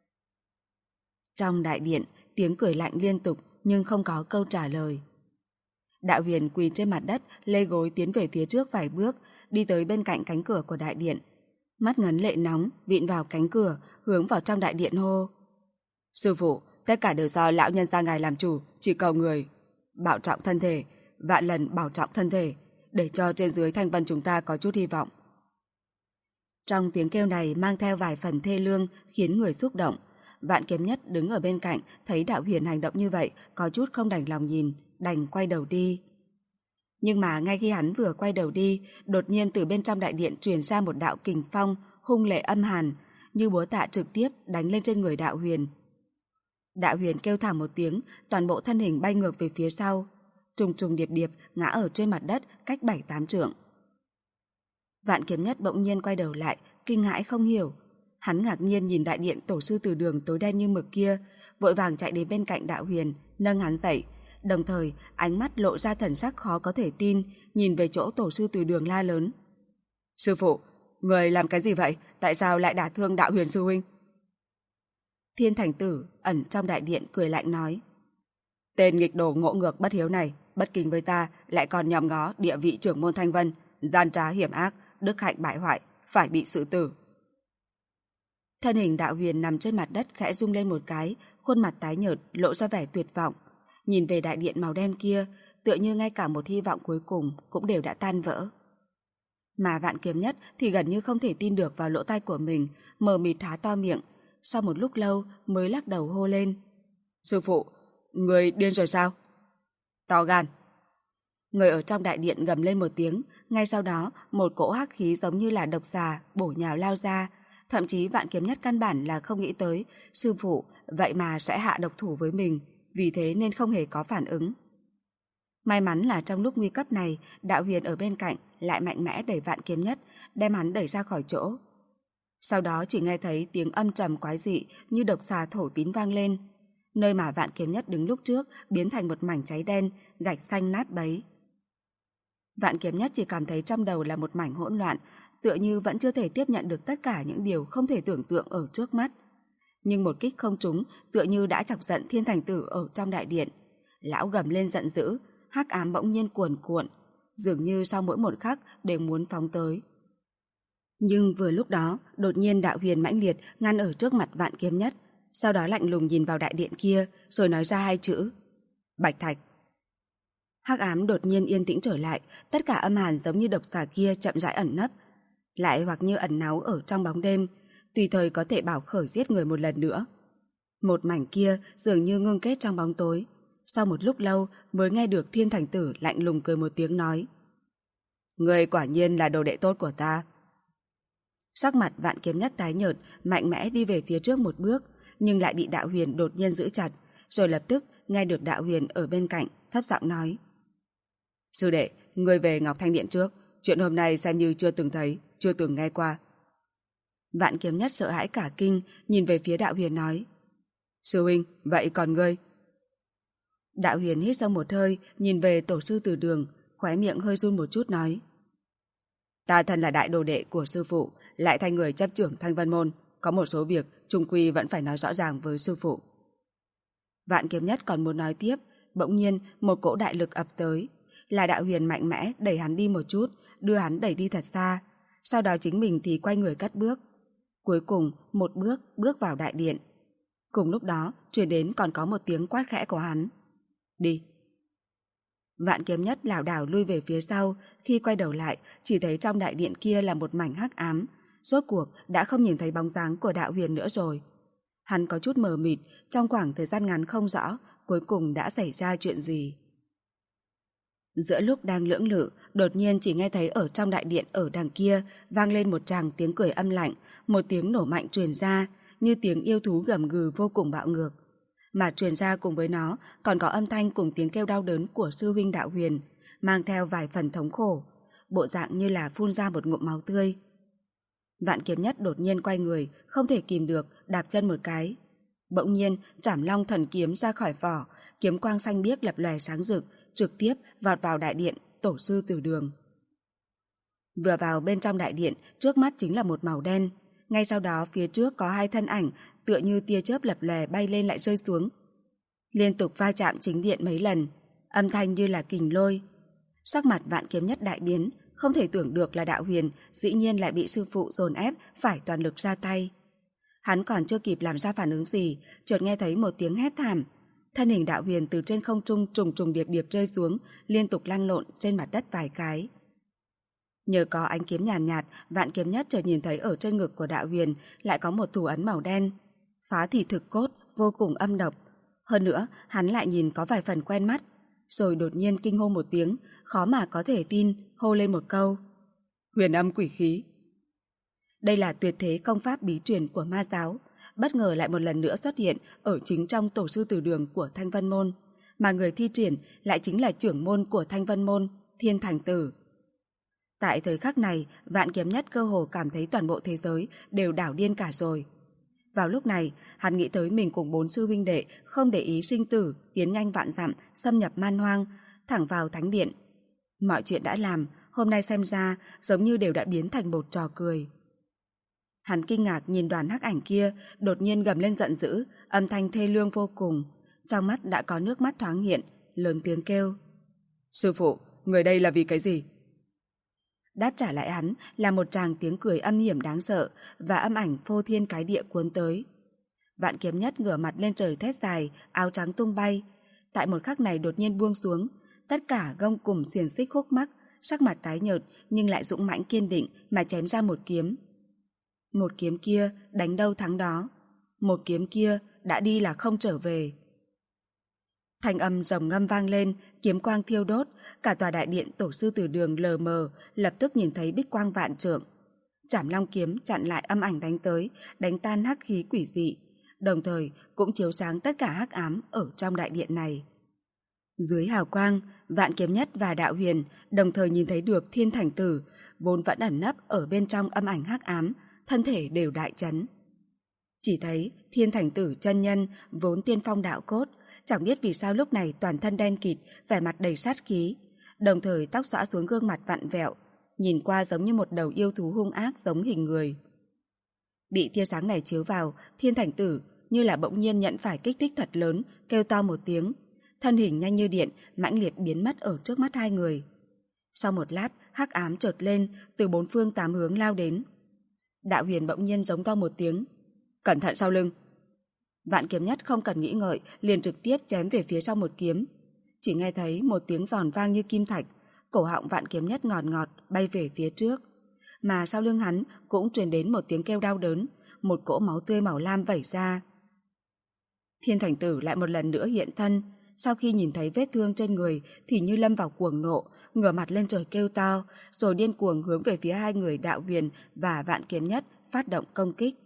S2: Trong đại điện, tiếng cười lạnh liên tục nhưng không có câu trả lời. Đạo Huyền quỳ trên mặt đất, lê gối tiến về phía trước vài bước, đi tới bên cạnh cánh cửa của đại điện. Mắt ngấn lệ nóng, vịn vào cánh cửa, hướng vào trong đại điện hô: Sư phụ, tất cả đều do lão nhân gia ngài làm chủ, chỉ cầu người bảo trọng thân thể, vạn lần bảo trọng thân thể, để cho trên dưới Thanh Vân chúng ta có chút hy vọng. Trong tiếng kêu này mang theo vài phần thê lương, khiến người xúc động. Vạn Kiếm Nhất đứng ở bên cạnh, thấy Đạo Huyền hành động như vậy, có chút không đành lòng nhìn, đành quay đầu đi. Nhưng mà ngay khi hắn vừa quay đầu đi, đột nhiên từ bên trong đại điện truyền ra một đạo kình phong, hung lệ âm hàn, như búa tạ trực tiếp đánh lên trên người Đạo Huyền. Đạo Huyền kêu thảm một tiếng, toàn bộ thân hình bay ngược về phía sau, trùng trùng điệp điệp ngã ở trên mặt đất cách 7-8 trượng. Vạn Kiếm Nhất bỗng nhiên quay đầu lại, kinh hãi không hiểu. Hắn ngạc nhiên nhìn đại điện tổ sư Từ Đường tối đen như mực kia, vội vàng chạy đến bên cạnh Đạo Huyền, nâng hắn dậy, đồng thời ánh mắt lộ ra thần sắc khó có thể tin, nhìn về chỗ tổ sư Từ Đường la lớn. Sư phụ, người làm cái gì vậy? Tại sao lại đả thương Đạo Huyền sư huynh? Thiên Thành Tử ẩn trong đại điện cười lạnh nói. Tên nghịch đồ ngỗ ngược bất hiếu này, bất kính với ta, lại còn nhòm ngó địa vị trưởng môn Thanh Vân, gian trá hiểm ác, đức hạnh bại hoại, phải bị xử tử. Thân hình Đạo Huyền nằm trên mặt đất khẽ rung lên một cái, khuôn mặt tái nhợt lộ ra vẻ tuyệt vọng, nhìn về đại điện màu đen kia, tựa như ngay cả một hy vọng cuối cùng cũng đều đã tan vỡ. Mà Vạn Kiếm Nhất thì gần như không thể tin được vào lỗ tai của mình, mờ mịt há to miệng, sau một lúc lâu mới lắc đầu hô lên. Sư phụ, người điên rồi sao? To gan! Người ở trong đại điện gầm lên một tiếng, ngay sau đó một cỗ hắc khí giống như là độc xà bổ nhào lao ra, thậm chí Vạn Kiếm Nhất căn bản là không nghĩ tới sư phụ vậy mà sẽ hạ độc thủ với mình, vì thế nên không hề có phản ứng. May mắn là trong lúc nguy cấp này, Đạo Huyền ở bên cạnh lại mạnh mẽ đẩy Vạn Kiếm Nhất, đem hắn đẩy ra khỏi chỗ. Sau đó chỉ nghe thấy tiếng âm trầm quái dị như độc xà thổ tín vang lên, nơi mà Vạn Kiếm Nhất đứng lúc trước biến thành một mảnh cháy đen, gạch xanh nát bấy. Vạn Kiếm Nhất chỉ cảm thấy trong đầu là một mảnh hỗn loạn, tựa như vẫn chưa thể tiếp nhận được tất cả những điều không thể tưởng tượng ở trước mắt. Nhưng một kích không trúng tựa như đã chọc giận Thiên Thành Tử ở trong đại điện. Lão gầm lên giận dữ, hắc ám bỗng nhiên cuồn cuộn, dường như sau mỗi một khắc đều muốn phóng tới. Nhưng vừa lúc đó, đột nhiên Đạo Huyền mãnh liệt ngăn ở trước mặt Vạn Kiếm Nhất, sau đó lạnh lùng nhìn vào đại điện kia, rồi nói ra hai chữ: Bạch Thạch. Hắc ám đột nhiên yên tĩnh trở lại, tất cả âm hàn giống như độc xà kia chậm rãi ẩn nấp, lại hoặc như ẩn náu ở trong bóng đêm, tùy thời có thể bảo khởi giết người một lần nữa. Một mảnh kia dường như ngưng kết trong bóng tối, sau một lúc lâu mới nghe được Thiên Thành Tử lạnh lùng cười một tiếng nói: Người quả nhiên là đồ đệ tốt của ta. Sắc mặt Vạn Kiếm Nhất tái nhợt, mạnh mẽ đi về phía trước một bước, nhưng lại bị Đạo Huyền đột nhiên giữ chặt, rồi lập tức nghe được Đạo Huyền ở bên cạnh thấp giọng nói: Sư đệ, người về Ngọc Thanh Điện trước, chuyện hôm nay xem như chưa từng thấy, chưa từng nghe qua. Vạn Kiếm Nhất sợ hãi cả kinh, nhìn về phía Đạo Huyền nói: Sư huynh, vậy còn ngươi? Đạo Huyền hít sâu một hơi, nhìn về tổ sư Từ Đường, khóe miệng hơi run một chút nói: Ta thân là đại đồ đệ của sư phụ, lại thành người chấp trưởng Thanh Vân Môn, có một số việc chung quy vẫn phải nói rõ ràng với sư phụ. Vạn Kiếm Nhất còn muốn nói tiếp, bỗng nhiên một cỗ đại lực ập tới, là Đạo Huyền mạnh mẽ đẩy hắn đi một chút, đưa hắn đẩy đi thật xa, sau đó chính mình thì quay người cất bước. Cuối cùng một bước bước vào đại điện. Cùng lúc đó truyền đến còn có một tiếng quát khẽ của hắn: Đi. Vạn Kiếm Nhất lảo đảo lui về phía sau, khi quay đầu lại chỉ thấy trong đại điện kia là một mảnh hắc ám, rốt cuộc đã không nhìn thấy bóng dáng của Đạo Huyền nữa rồi. Hắn có chút mờ mịt, trong khoảng thời gian ngắn không rõ cuối cùng đã xảy ra chuyện gì. Giữa lúc đang lưỡng lự, đột nhiên chỉ nghe thấy ở trong đại điện ở đằng kia vang lên một tràng tiếng cười âm lạnh, một tiếng nổ mạnh truyền ra, như tiếng yêu thú gầm gừ vô cùng bạo ngược. Mà truyền ra cùng với nó còn có âm thanh cùng tiếng kêu đau đớn của sư huynh Đạo Huyền, mang theo vài phần thống khổ, bộ dạng như là phun ra một ngụm máu tươi. Vạn Kiếm Nhất đột nhiên quay người, không thể kìm được, đạp chân một cái. Bỗng nhiên, Trảm Long Thần Kiếm ra khỏi vỏ, kiếm quang xanh biếc lập lòe sáng rực, trực tiếp vọt vào đại điện tổ sư Từ Đường. Vừa vào bên trong đại điện, trước mắt chính là một màu đen. Ngay sau đó phía trước có hai thân ảnh tựa như tia chớp lập lòe bay lên lại rơi xuống, liên tục va chạm chính điện mấy lần, âm thanh như là kình lôi. Sắc mặt Vạn Kiếm Nhất đại biến, không thể tưởng được là Đạo Huyền dĩ nhiên lại bị sư phụ dồn ép phải toàn lực ra tay. Hắn còn chưa kịp làm ra phản ứng gì, chợt nghe thấy một tiếng hét thảm. Thân hình Đạo Huyền từ trên không trung trùng trùng điệp điệp rơi xuống, liên tục lăn lộn trên mặt đất vài cái. Nhờ có ánh kiếm nhàn nhạt, Vạn Kiếm Nhất chợt nhìn thấy ở trên ngực của Đạo Huyền lại có một thủ ấn màu đen, phá thịt thực cốt, vô cùng âm độc. Hơn nữa, hắn lại nhìn có vài phần quen mắt. rồi đột nhiên kinh hô một tiếng, khó mà có thể tin, hô lên một câu. Huyền âm quỷ khí. Đây là tuyệt thế công pháp bí truyền của ma giáo, bất ngờ lại một lần nữa xuất hiện ở chính trong tổ sư tử đường của Thanh Vân Môn, mà người thi triển lại chính là trưởng môn của Thanh Vân Môn, Thiên Thành Tử. Tại thời khắc này, Vạn Kiếm Nhất cơ hồ cảm thấy toàn bộ thế giới đều đảo điên cả rồi. Vào lúc này, hắn nghĩ tới mình cùng 4 sư huynh đệ không để ý sinh tử, tiến nhanh vạn dặm, xâm nhập man hoang, thẳng vào thánh điện. Mọi chuyện đã làm, hôm nay xem ra giống như đều đã biến thành một trò cười. Hắn kinh ngạc nhìn đoàn hắc ảnh kia, đột nhiên gầm lên giận dữ, âm thanh thê lương vô cùng. Trong mắt đã có nước mắt thoáng hiện, lớn tiếng kêu. Sư phụ, người đây là vì cái gì? Đáp trả lại hắn là một tràng tiếng cười âm hiểm đáng sợ và âm ảnh phô thiên cái địa cuốn tới. Vạn Kiếm Nhất ngửa mặt lên trời thét dài, áo trắng tung bay. Tại một khắc này đột nhiên buông xuống, tất cả gông cùm xiềng xích khúc mắc, sắc mặt tái nhợt nhưng lại dũng mãnh kiên định mà chém ra một kiếm. Một kiếm kia đánh đâu thắng đó, một kiếm kia đã đi là không trở về. Thanh âm rồng ngâm vang lên, kiếm quang thiêu đốt, cả tòa đại điện tổ sư tử đường lờ mờ, lập tức nhìn thấy bích quang vạn trượng. Trảm Long kiếm chặn lại âm ảnh đánh tới, đánh tan hắc khí quỷ dị, đồng thời cũng chiếu sáng tất cả hắc ám ở trong đại điện này. Dưới hào quang, Vạn Kiếm Nhất và Đạo Huyền đồng thời nhìn thấy được Thiên Thành Tử, vốn vẫn ẩn nấp ở bên trong âm ảnh hắc ám, thân thể đều đại chấn. Chỉ thấy Thiên Thành Tử chân nhân vốn tiên phong đạo cốt, chẳng biết vì sao lúc này toàn thân đen kịt, vẻ mặt đầy sát khí, đồng thời tóc xõa xuống gương mặt vặn vẹo, nhìn qua giống như một đầu yêu thú hung ác giống hình người. Bị tia sáng này chiếu vào, Thiên Thành Tử như là bỗng nhiên nhận phải kích thích thật lớn, kêu to một tiếng, thân hình nhanh như điện, mãnh liệt biến mất ở trước mắt hai người. Sau một lát, hắc ám chợt lên, từ 4 phương 8 hướng lao đến. Đạo Huyền bỗng nhiên giống to một tiếng, cẩn thận sau lưng. Vạn Kiếm Nhất không cần nghĩ ngợi, liền trực tiếp chém về phía sau một kiếm. Chỉ nghe thấy một tiếng giòn vang như kim thạch, cổ họng Vạn Kiếm Nhất ngọt ngọt bay về phía trước. Mà sau lưng hắn cũng truyền đến một tiếng kêu đau đớn, một cỗ máu tươi màu lam vẩy ra. Thiên Thành Tử lại một lần nữa hiện thân, sau khi nhìn thấy vết thương trên người thì như lâm vào cuồng nộ, ngửa mặt lên trời kêu to, rồi điên cuồng hướng về phía hai người Đạo Huyền và Vạn Kiếm Nhất phát động công kích.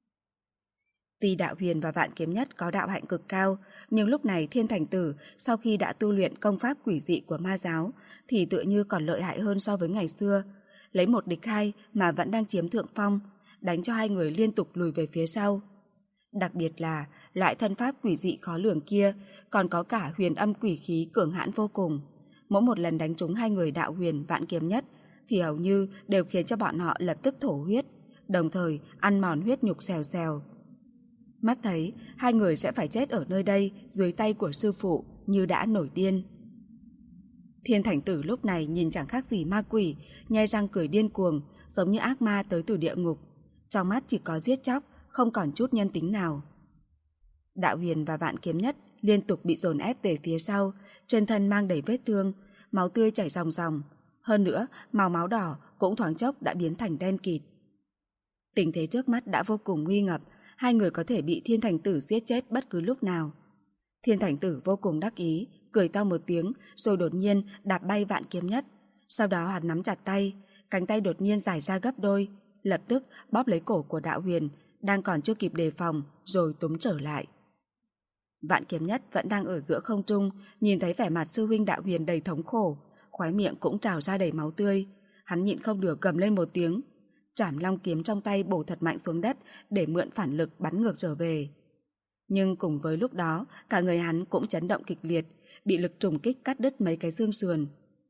S2: Tuy Đạo Huyền và Vạn Kiếm Nhất có đạo hạnh cực cao, nhưng lúc này Thiên Thành Tử sau khi đã tu luyện công pháp quỷ dị của ma giáo thì tựa như còn lợi hại hơn so với ngày xưa, lấy 1 địch 2 mà vẫn đang chiếm thượng phong, đánh cho hai người liên tục lùi về phía sau. Đặc biệt là loại thân pháp quỷ dị khó lường kia còn có cả huyền âm quỷ khí cường hãn vô cùng. Mỗi một lần đánh trúng hai người Đạo Huyền, Vạn Kiếm Nhất thì hầu như đều khiến cho bọn họ lập tức thổ huyết, đồng thời ăn mòn huyết nhục xèo xèo. Mắt thấy hai người sẽ phải chết ở nơi đây dưới tay của sư phụ như đã nổi điên. Thiên Thành Tử lúc này nhìn chẳng khác gì ma quỷ, nhe răng cười điên cuồng, giống như ác ma tới từ địa ngục. Trong mắt chỉ có giết chóc, không còn chút nhân tính nào. Đạo Huyền và Vạn Kiếm Nhất liên tục bị dồn ép về phía sau, trên thân mang đầy vết thương, máu tươi chảy ròng ròng. Hơn nữa, màu máu đỏ cũng thoáng chốc đã biến thành đen kịt. Tình thế trước mắt đã vô cùng nguy ngập, hai người có thể bị Thiên Thành Tử giết chết bất cứ lúc nào. Thiên Thành Tử vô cùng đắc ý, cười to một tiếng rồi đột nhiên đạp bay Vạn Kiếm Nhất. Sau đó hắn nắm chặt tay, cánh tay đột nhiên dài ra gấp đôi, lập tức bóp lấy cổ của Đạo Huyền, đang còn chưa kịp đề phòng, rồi túm trở lại. Vạn Kiếm Nhất vẫn đang ở giữa không trung, nhìn thấy vẻ mặt sư huynh Đạo Huyền đầy thống khổ, khóe miệng cũng trào ra đầy máu tươi. Hắn nhịn không được gầm lên một tiếng, Trảm Long kiếm trong tay bổ thật mạnh xuống đất để mượn phản lực bắn ngược trở về. Nhưng cùng với lúc đó, cả người hắn cũng chấn động kịch liệt, bị lực trùng kích cắt đứt mấy cái xương sườn.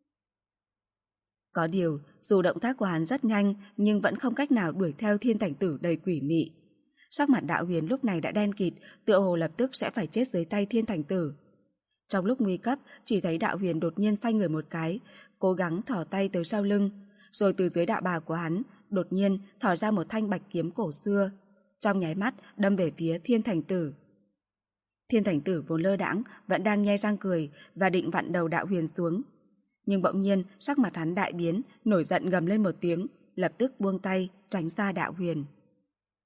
S2: Có điều, dù động tác của hắn rất nhanh, nhưng vẫn không cách nào đuổi theo Thiên Thành Tử đầy quỷ mị. Sắc mặt Đạo Huyền lúc này đã đen kịt, tựa hồ lập tức sẽ phải chết dưới tay Thiên Thành Tử. Trong lúc nguy cấp, chỉ thấy Đạo Huyền đột nhiên xoay người một cái, cố gắng thò tay tới sau lưng, rồi từ dưới đạo bào của hắn đột nhiên thò ra một thanh bạch kiếm cổ xưa, trong nháy mắt đâm về phía Thiên Thành Tử. Thiên Thành Tử vốn lơ đãng vẫn đang nhe răng cười và định vặn đầu Đạo Huyền xuống, nhưng bỗng nhiên sắc mặt hắn đại biến, nổi giận gầm lên một tiếng, lập tức buông tay tránh xa Đạo Huyền.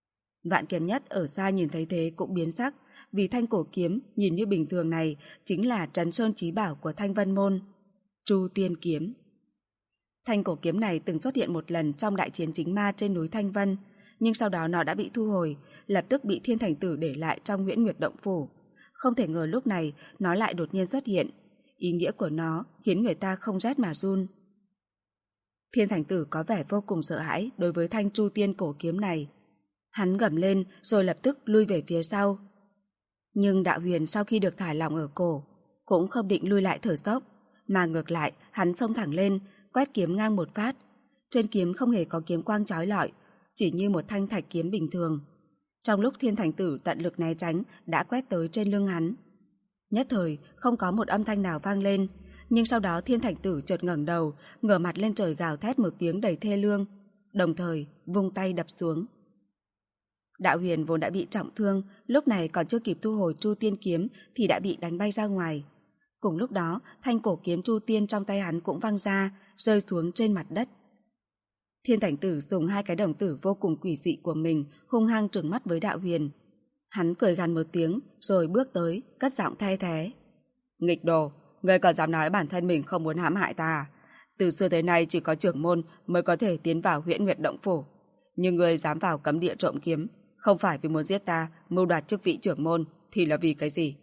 S2: Vạn Kiếm Nhất ở xa nhìn thấy thế cũng biến sắc, vì thanh cổ kiếm nhìn như bình thường này chính là trấn sơn chí bảo của Thanh Vân Môn, Chu Tiên Kiếm. Thanh cổ kiếm này từng xuất hiện một lần trong đại chiến chính ma trên núi Thanh Vân, nhưng sau đó nó đã bị thu hồi, lập tức bị Thiên Thành Tử để lại trong Huyễn Nguyệt Động Phủ. Không thể ngờ lúc này nó lại đột nhiên xuất hiện. Ý nghĩa của nó khiến người ta không rét mà run. Thiên Thành Tử có vẻ vô cùng sợ hãi đối với thanh Chu Tiên cổ kiếm này. Hắn gầm lên rồi lập tức lui về phía sau. Nhưng Đạo Huyền sau khi được thả lỏng ở cổ, cũng không định lui lại thở dốc, mà ngược lại hắn xông thẳng lên, quét kiếm ngang một phát. Trên kiếm không hề có kiếm quang chói lọi, chỉ như một thanh thạch kiếm bình thường. Trong lúc Thiên Thành Tử tận lực né tránh đã quét tới trên lưng hắn. Nhất thời không có một âm thanh nào vang lên, nhưng sau đó Thiên Thành Tử chợt ngẩng đầu, ngửa mặt lên trời gào thét một tiếng đầy thê lương, đồng thời vung tay đập xuống. Đạo Huyền vốn đã bị trọng thương, lúc này còn chưa kịp thu hồi Chu Tiên kiếm thì đã bị đánh bay ra ngoài. Cùng lúc đó, thanh cổ kiếm Chu Tiên trong tay hắn cũng văng ra, rơi xuống trên mặt đất. Thiên Thành Tử dùng hai cái đồng tử vô cùng quỷ dị của mình hung hăng trừng mắt với Đạo Huyền. Hắn cười gằn một tiếng rồi bước tới, cất giọng the thé. Nghịch đồ, ngươi còn dám nói bản thân mình không muốn hãm hại ta à? Từ xưa tới nay chỉ có trưởng môn mới có thể tiến vào Huyễn Nguyệt Động Phủ. Nhưng ngươi dám vào cấm địa trộm kiếm, không phải vì muốn giết ta, mưu đoạt chức vị trưởng môn, thì là vì cái gì?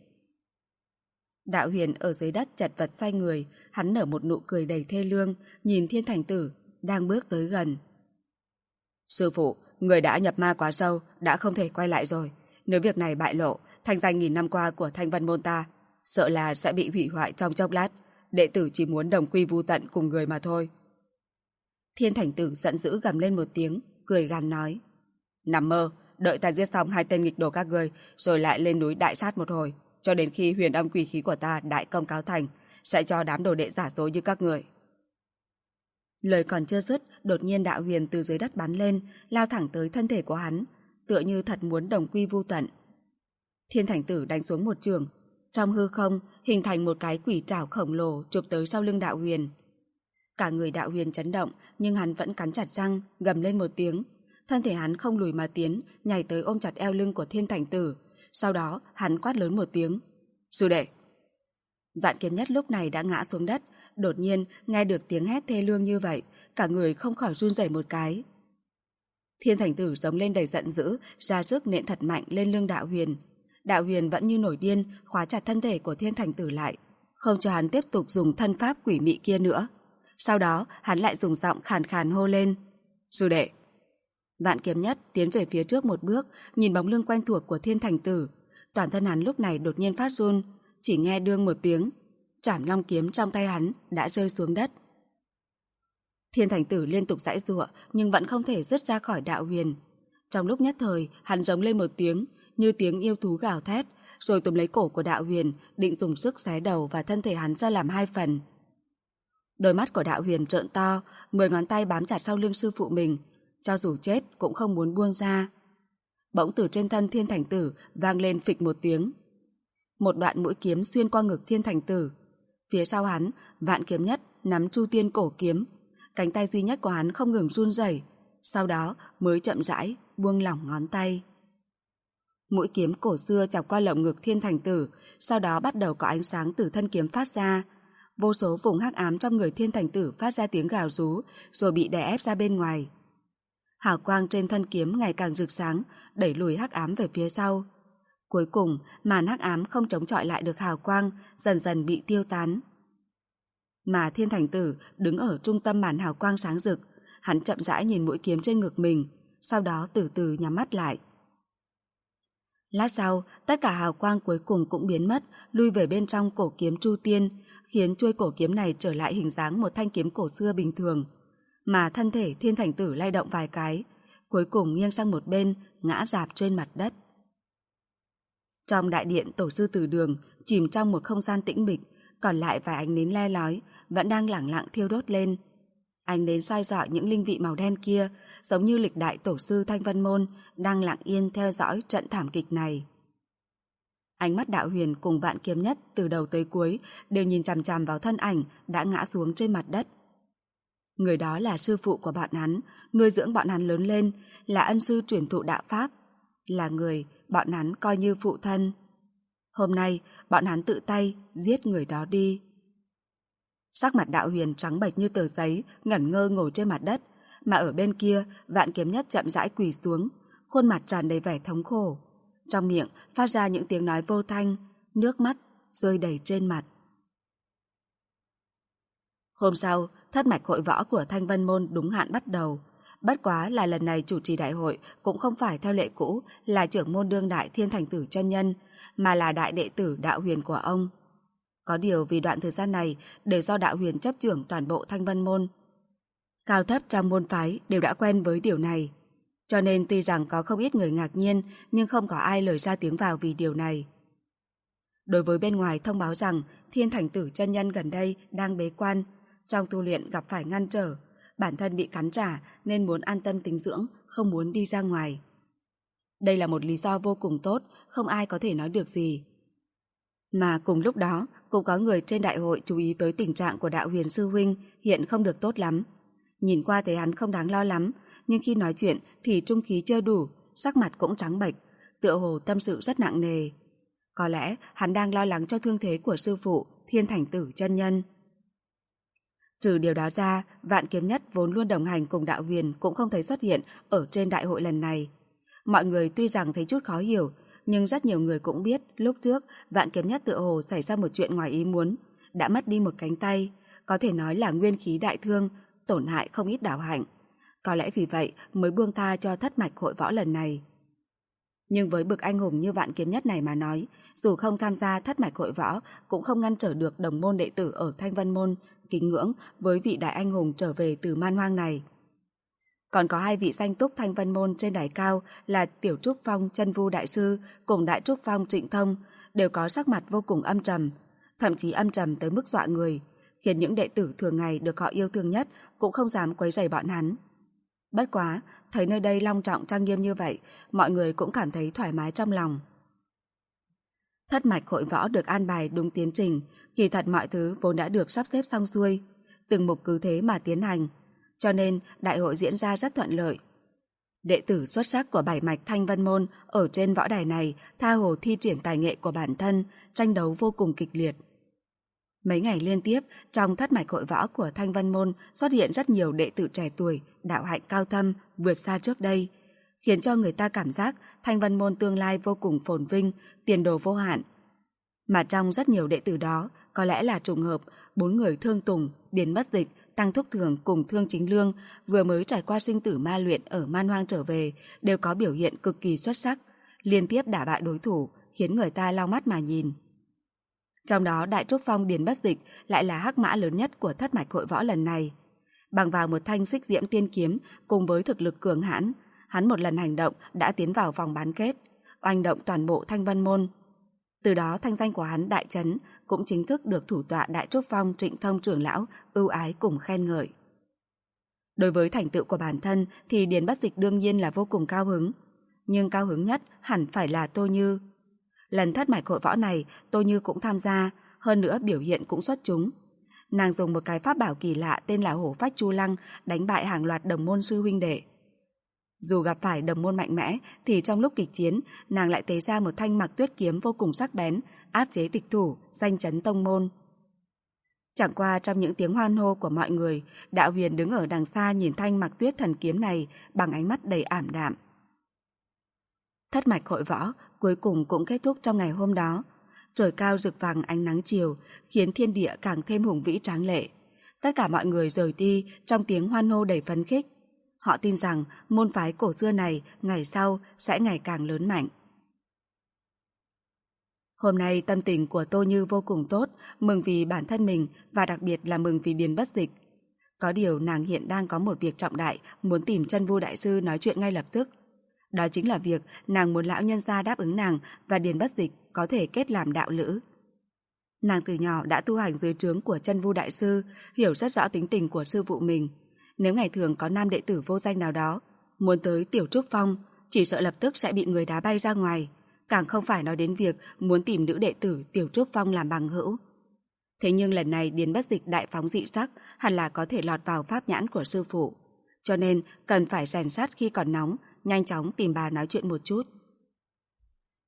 S2: Đạo Huyền ở dưới đất chật vật xoay người, hắn nở một nụ cười đầy thê lương, nhìn Thiên Thành Tử đang bước tới gần. Sư phụ, người đã nhập ma quá sâu, đã không thể quay lại rồi. Nếu việc này bại lộ, thanh danh nghìn năm qua của Thanh Vân Môn ta sợ là sẽ bị hủy hoại trong chốc lát. Đệ tử chỉ muốn đồng quy vu tận cùng người mà thôi. Thiên Thành Tử giận dữ gầm lên một tiếng, cười gằn nói. Nằm mơ, đợi ta giết xong hai tên nghịch đồ các ngươi, rồi lại lên núi đại sát một hồi, cho đến khi huyền âm quỷ khí của ta đại công cáo thành, sẽ cho đám đồ đệ giả dối như các người. Lời còn chưa dứt, đột nhiên Đạo Huyền từ dưới đất bắn lên, lao thẳng tới thân thể của hắn, tựa như thật muốn đồng quy vu tận. Thiên Thành Tử đánh xuống một chưởng, trong hư không hình thành một cái quỷ trảo khổng lồ chụp tới sau lưng Đạo Huyền. Cả người Đạo Huyền chấn động, nhưng hắn vẫn cắn chặt răng, gầm lên một tiếng. Thân thể hắn không lùi mà tiến, nhảy tới ôm chặt eo lưng của Thiên Thành Tử. Sau đó hắn quát lớn một tiếng. Sư đệ! Vạn Kiếm Nhất lúc này đã ngã xuống đất, đột nhiên nghe được tiếng hét thê lương như vậy, cả người không khỏi run rẩy một cái. Thiên Thành Tử giống lên đầy giận dữ, ra sức nện thật mạnh lên lưng Đạo Huyền. Đạo Huyền vẫn như nổi điên, khóa chặt thân thể của Thiên Thành Tử lại, không cho hắn tiếp tục dùng thân pháp quỷ mị kia nữa. Sau đó hắn lại dùng giọng khàn khàn hô lên. Sư đệ! Vạn Kiếm Nhất tiến về phía trước một bước, nhìn bóng lưng quen thuộc của Thiên Thành Tử. Toàn thân hắn lúc này đột nhiên phát run, chỉ nghe đương một tiếng, Trảm Long kiếm trong tay hắn đã rơi xuống đất. Thiên Thành Tử liên tục giãy giụa nhưng vẫn không thể dứt ra khỏi Đạo Huyền. Trong lúc nhất thời, hắn giống lên một tiếng, như tiếng yêu thú gào thét, rồi túm lấy cổ của Đạo Huyền, định dùng sức xé đầu và thân thể hắn ra làm hai phần. Đôi mắt của Đạo Huyền trợn to, 10 ngón tay bám chặt sau lưng sư phụ mình, cho dù chết cũng không muốn buông ra. Bỗng từ trên thân Thiên Thành Tử vang lên phịch một tiếng. Một đoạn mũi kiếm xuyên qua ngực Thiên Thành Tử. Phía sau hắn, Vạn Kiếm Nhất nắm Chu Tiên cổ kiếm, cánh tay duy nhất của hắn không ngừng run rẩy, sau đó mới chậm rãi buông lỏng ngón tay. Mũi kiếm cổ xưa chọc qua lồng ngực Thiên Thành Tử, sau đó bắt đầu có ánh sáng từ thân kiếm phát ra. Vô số vùng hắc ám trong người Thiên Thành Tử phát ra tiếng gào rú, rồi bị đè ép ra bên ngoài. Hào quang trên thân kiếm ngày càng rực sáng, đẩy lùi hắc ám về phía sau. Cuối cùng, màn hắc ám không chống chọi lại được hào quang, dần dần bị tiêu tán. Mà Thiên Thành Tử đứng ở trung tâm màn hào quang sáng rực, hắn chậm rãi nhìn mũi kiếm trên ngực mình, sau đó từ từ nhắm mắt lại. Lát sau, tất cả hào quang cuối cùng cũng biến mất, lui về bên trong cổ kiếm Chu Tiên, khiến chuôi cổ kiếm này trở lại hình dáng một thanh kiếm cổ xưa bình thường. Mà thân thể Thiên Thành Tử lay động vài cái, cuối cùng nghiêng sang một bên, ngã rạp trên mặt đất. Trong đại điện tổ sư Từ Đường, chìm trong một không gian tĩnh mịch, còn lại vài ánh nến le lói vẫn đang lẳng lặng thiêu đốt lên. Ánh nến soi rọi những linh vị màu đen kia, giống như lịch đại tổ sư Thanh Vân Môn đang lặng yên theo dõi trận thảm kịch này. Ánh mắt Đạo Huyền cùng Vạn Kiếm Nhất từ đầu tới cuối đều nhìn chằm chằm vào thân ảnh đã ngã xuống trên mặt đất. Người đó là sư phụ của bọn hắn, nuôi dưỡng bọn hắn lớn lên, là ân sư truyền thụ đạo pháp. là người bọn hắn coi như phụ thân. Hôm nay, bọn hắn tự tay giết người đó đi. Sắc mặt Đạo Huyền trắng bệch như tờ giấy, ngẩn ngơ ngồi trên mặt đất, mà ở bên kia, Vạn Kiếm Nhất chậm rãi quỳ xuống, khuôn mặt tràn đầy vẻ thống khổ. Trong miệng phát ra những tiếng nói vô thanh, nước mắt rơi đầy trên mặt. Hôm sau, thất mạch hội võ của Thanh Vân Môn đúng hạn bắt đầu. Bất quá là lần này chủ trì đại hội cũng không phải theo lệ cũ là trưởng môn đương đại Thiên Thành Tử chân nhân, mà là đại đệ tử Đạo Huyền của ông. Có điều vì đoạn thời gian này đều do Đạo Huyền chấp trưởng toàn bộ Thanh Vân Môn. Cao thấp trong môn phái đều đã quen với điều này. Cho nên tuy rằng có không ít người ngạc nhiên, nhưng không có ai lời ra tiếng vào vì điều này. Đối với bên ngoài thông báo rằng Thiên Thành Tử chân nhân gần đây đang bế quan, trong tu luyện gặp phải ngăn trở, bản thân bị cắn trả nên muốn an tâm tĩnh dưỡng, không muốn đi ra ngoài. Đây là một lý do vô cùng tốt, không ai có thể nói được gì. Mà cùng lúc đó, cũng có người trên đại hội chú ý tới tình trạng của Đạo Huyền sư huynh hiện không được tốt lắm. Nhìn qua thấy hắn không đáng lo lắm, nhưng khi nói chuyện thì trung khí chưa đủ, sắc mặt cũng trắng bệch, tựa hồ tâm sự rất nặng nề. Có lẽ hắn đang lo lắng cho thương thế của sư phụ Thiên Thành Tử chân nhân. Trừ điều đó ra, Vạn Kiếm Nhất vốn luôn đồng hành cùng Đạo Huyền cũng không thấy xuất hiện ở trên đại hội lần này. Mọi người tuy rằng thấy chút khó hiểu, nhưng rất nhiều người cũng biết lúc trước Vạn Kiếm Nhất tựa hồ xảy ra một chuyện ngoài ý muốn, đã mất đi một cánh tay, có thể nói là nguyên khí đại thương, tổn hại không ít đạo hạnh. Có lẽ vì vậy mới buông tha cho thất mạch hội võ lần này. Nhưng với bực anh hùng như Vạn Kiếm Nhất này mà nói, dù không tham gia thất mạch hội võ cũng không ngăn trở được đồng môn đệ tử ở Thanh Vân Môn kính ngưỡng với vị đại anh hùng trở về từ man hoang này. Còn có hai vị danh túc Thanh Vân Môn trên đài cao là Tiểu Trúc Phong Chân Vu Đại Sư cùng Đại Trúc Phong Trịnh Thông đều có sắc mặt vô cùng âm trầm, thậm chí âm trầm tới mức dọa người, khiến những đệ tử thường ngày được họ yêu thương nhất cũng không dám quấy rầy bọn hắn. Bất quá, thấy nơi đây long trọng trang nghiêm như vậy, mọi người cũng cảm thấy thoải mái trong lòng. Thất mạch hội võ được an bài đúng tiến trình, kỳ thật mọi thứ vốn đã được sắp xếp xong xuôi, từng mục cứ thế mà tiến hành, cho nên đại hội diễn ra rất thuận lợi. Đệ tử xuất sắc của bảy mạch Thanh Vân Môn ở trên võ đài này tha hồ thi triển tài nghệ của bản thân, tranh đấu vô cùng kịch liệt. Mấy ngày liên tiếp, trong thất mạch hội võ của Thanh Vân Môn xuất hiện rất nhiều đệ tử trẻ tuổi, đạo hạnh cao thâm, vượt xa trước đây, khiến cho người ta cảm giác Thanh Vân Môn tương lai vô cùng phồn vinh, tiền đồ vô hạn. Mà trong rất nhiều đệ tử đó, có lẽ là trùng hợp, 4 người Thương Tùng, Điền Bất Dịch, Tăng Thúc Thường cùng Thương Chính Lương vừa mới trải qua sinh tử ma luyện ở man hoang trở về, đều có biểu hiện cực kỳ xuất sắc, liên tiếp đả bại đối thủ, khiến người ta lau mắt mà nhìn. Trong đó Đại Trúc Phong Điền Bất Dịch lại là hắc mã lớn nhất của thất mạch hội võ lần này. Bằng vào một thanh xích diễm tiên kiếm cùng với thực lực cường hãn, hắn một lần hành động đã tiến vào vòng bán kết, oanh động toàn bộ Thanh Vân Môn. Từ đó thanh danh của hắn đại chấn, cũng chính thức được thủ tọa Đại Trúc Phong Trịnh Thông trưởng lão ưu ái cùng khen ngợi. Đối với thành tựu của bản thân thì Điền Bất Dịch đương nhiên là vô cùng cao hứng, nhưng cao hứng nhất hẳn phải là Tô Như. Lần thất mạch hội võ này, Tô Như cũng tham gia, hơn nữa biểu hiện cũng xuất chúng. Nàng dùng một cái pháp bảo kỳ lạ tên là Hổ Phách Chu Lăng đánh bại hàng loạt đồng môn sư huynh đệ. Dù gặp phải đồng môn mạnh mẽ thì trong lúc kịch chiến, nàng lại tế ra một thanh Mặc Tuyết kiếm vô cùng sắc bén, áp chế địch thủ, danh chấn tông môn. Chẳng qua trong những tiếng hoan hô của mọi người, Đạo Huyền đứng ở đằng xa nhìn thanh Mặc Tuyết thần kiếm này bằng ánh mắt đầy ảm đạm. Thất mạch hội võ cuối cùng cũng kết thúc trong ngày hôm đó. Trời cao rực vàng ánh nắng chiều, khiến thiên địa càng thêm hùng vĩ tráng lệ. Tất cả mọi người rời đi trong tiếng hoan hô đầy phấn khích. Họ tin rằng môn phái cổ xưa này ngày sau sẽ ngày càng lớn mạnh. Hôm nay tâm tình của Tô Như vô cùng tốt, mừng vì bản thân mình và đặc biệt là mừng vì Điền Bất Dịch. Có điều nàng hiện đang có một việc trọng đại, muốn tìm Chân Vu Đại Sư nói chuyện ngay lập tức. Đó chính là việc nàng muốn lão nhân gia đáp ứng nàng và Điền Bất Dịch có thể kết làm đạo lữ. Nàng từ nhỏ đã tu hành dưới trướng của Chân Vu Đại Sư, hiểu rất rõ tính tình của sư phụ mình. Nếu ngày thường có nam đệ tử vô danh nào đó muốn tới Tiểu Trúc Phong, chỉ sợ lập tức sẽ bị người đá bay ra ngoài, càng không phải nói đến việc muốn tìm nữ đệ tử Tiểu Trúc Phong làm bằng hữu. Thế nhưng lần này Điền Bất Dịch đại phóng dị sắc, hẳn là có thể lọt vào pháp nhãn của sư phụ, cho nên cần phải rèn sát khi còn nóng, nhanh chóng tìm bà nói chuyện một chút.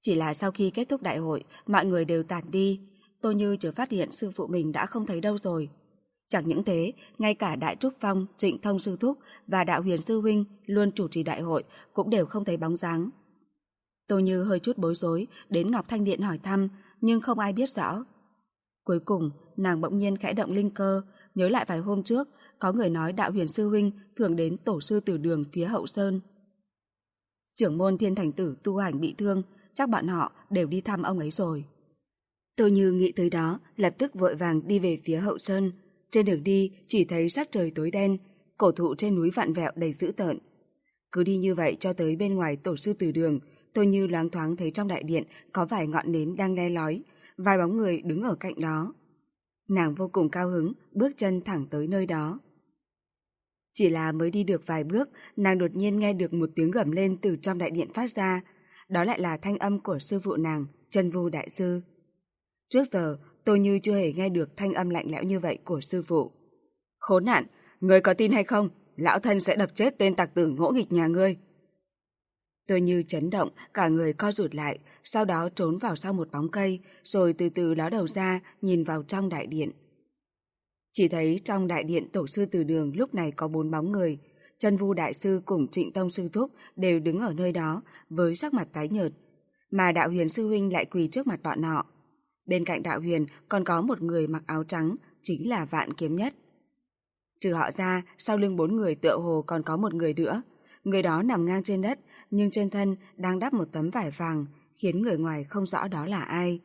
S2: Chỉ là sau khi kết thúc đại hội, mọi người đều tản đi. Tô Như chợt phát hiện sư phụ mình đã không thấy đâu rồi. Chẳng những thế, ngay cả Đại Trúc Phong, Trịnh Thông sư thúc và Đạo Huyền sư huynh luôn chủ trì đại hội cũng đều không thấy bóng dáng. Tô Như hơi chút bối rối, đến Ngọc Thanh Điện hỏi thăm, nhưng không ai biết rõ. Cuối cùng, nàng bỗng nhiên khẽ động linh cơ, nhớ lại vài hôm trước, có người nói Đạo Huyền sư huynh thường đến tổ sư tử đường phía hậu sơn. Trưởng môn Thiên Thành Tử tu hành bị thương, chắc bọn họ đều đi thăm ông ấy rồi. Tô Như nghĩ tới đó, lập tức vội vàng đi về phía hậu sơn. Trên đường đi chỉ thấy sắc trời tối đen, cổ thụ trên núi vặn vẹo đầy dữ tợn. Cứ đi như vậy cho tới bên ngoài tổ sư tử đường, Tô Như loáng thoáng thấy trong đại điện có vài ngọn nến đang le lói, vài bóng người đứng ở cạnh đó. Nàng vô cùng cao hứng, bước chân thẳng tới nơi đó. Chỉ là mới đi được vài bước, nàng đột nhiên nghe được một tiếng gầm lên từ trong đại điện phát ra. Đó lại là thanh âm của sư phụ nàng, Chân Vu đại sư. Trước giờ, Tô Như chưa hề nghe được thanh âm lạnh lẽo như vậy của sư phụ. Khốn nạn, ngươi có tin hay không? Lão thân sẽ đập chết tên tặc tử ngỗ nghịch nhà ngươi. Tô Như chấn động, cả người co rụt lại, sau đó trốn vào sau một bóng cây, rồi từ từ ló đầu ra, nhìn vào trong đại điện. Chỉ thấy trong đại điện tổ sư từ đường lúc này có 4 bóng người. Chân Vu đại sư cùng Trịnh Tông sư thúc đều đứng ở nơi đó với sắc mặt tái nhợt, mà Đạo Huyền sư huynh lại quỳ trước mặt bọn họ. Bên cạnh Đạo Huyền còn có một người mặc áo trắng, chính là Vạn Kiếm Nhất. Trừ họ ra, sau lưng 4 người tựa hồ còn có một người nữa. Người đó nằm ngang trên đất, nhưng trên thân đang đắp một tấm vải vàng, khiến người ngoài không rõ đó là ai.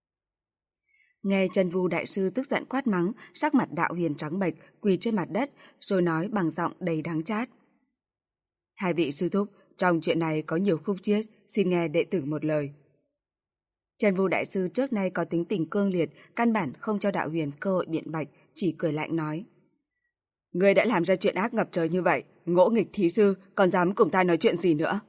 S2: Nghe Chân Vu đại sư tức giận quát mắng, sắc mặt Đạo Huyền trắng bệch, quỳ trên mặt đất, rồi nói bằng giọng đầy đắng chát. Hai vị sư thúc, trong chuyện này có nhiều khúc chiết, xin nghe đệ tử một lời. Chân Vu đại sư trước nay có tính tình cương liệt, căn bản không cho Đạo Huyền cơ hội biện bạch, chỉ cười lạnh nói. Ngươi đã làm ra chuyện ác ngập trời như vậy, ngỗ nghịch thí sư, còn dám cùng ta nói chuyện gì nữa?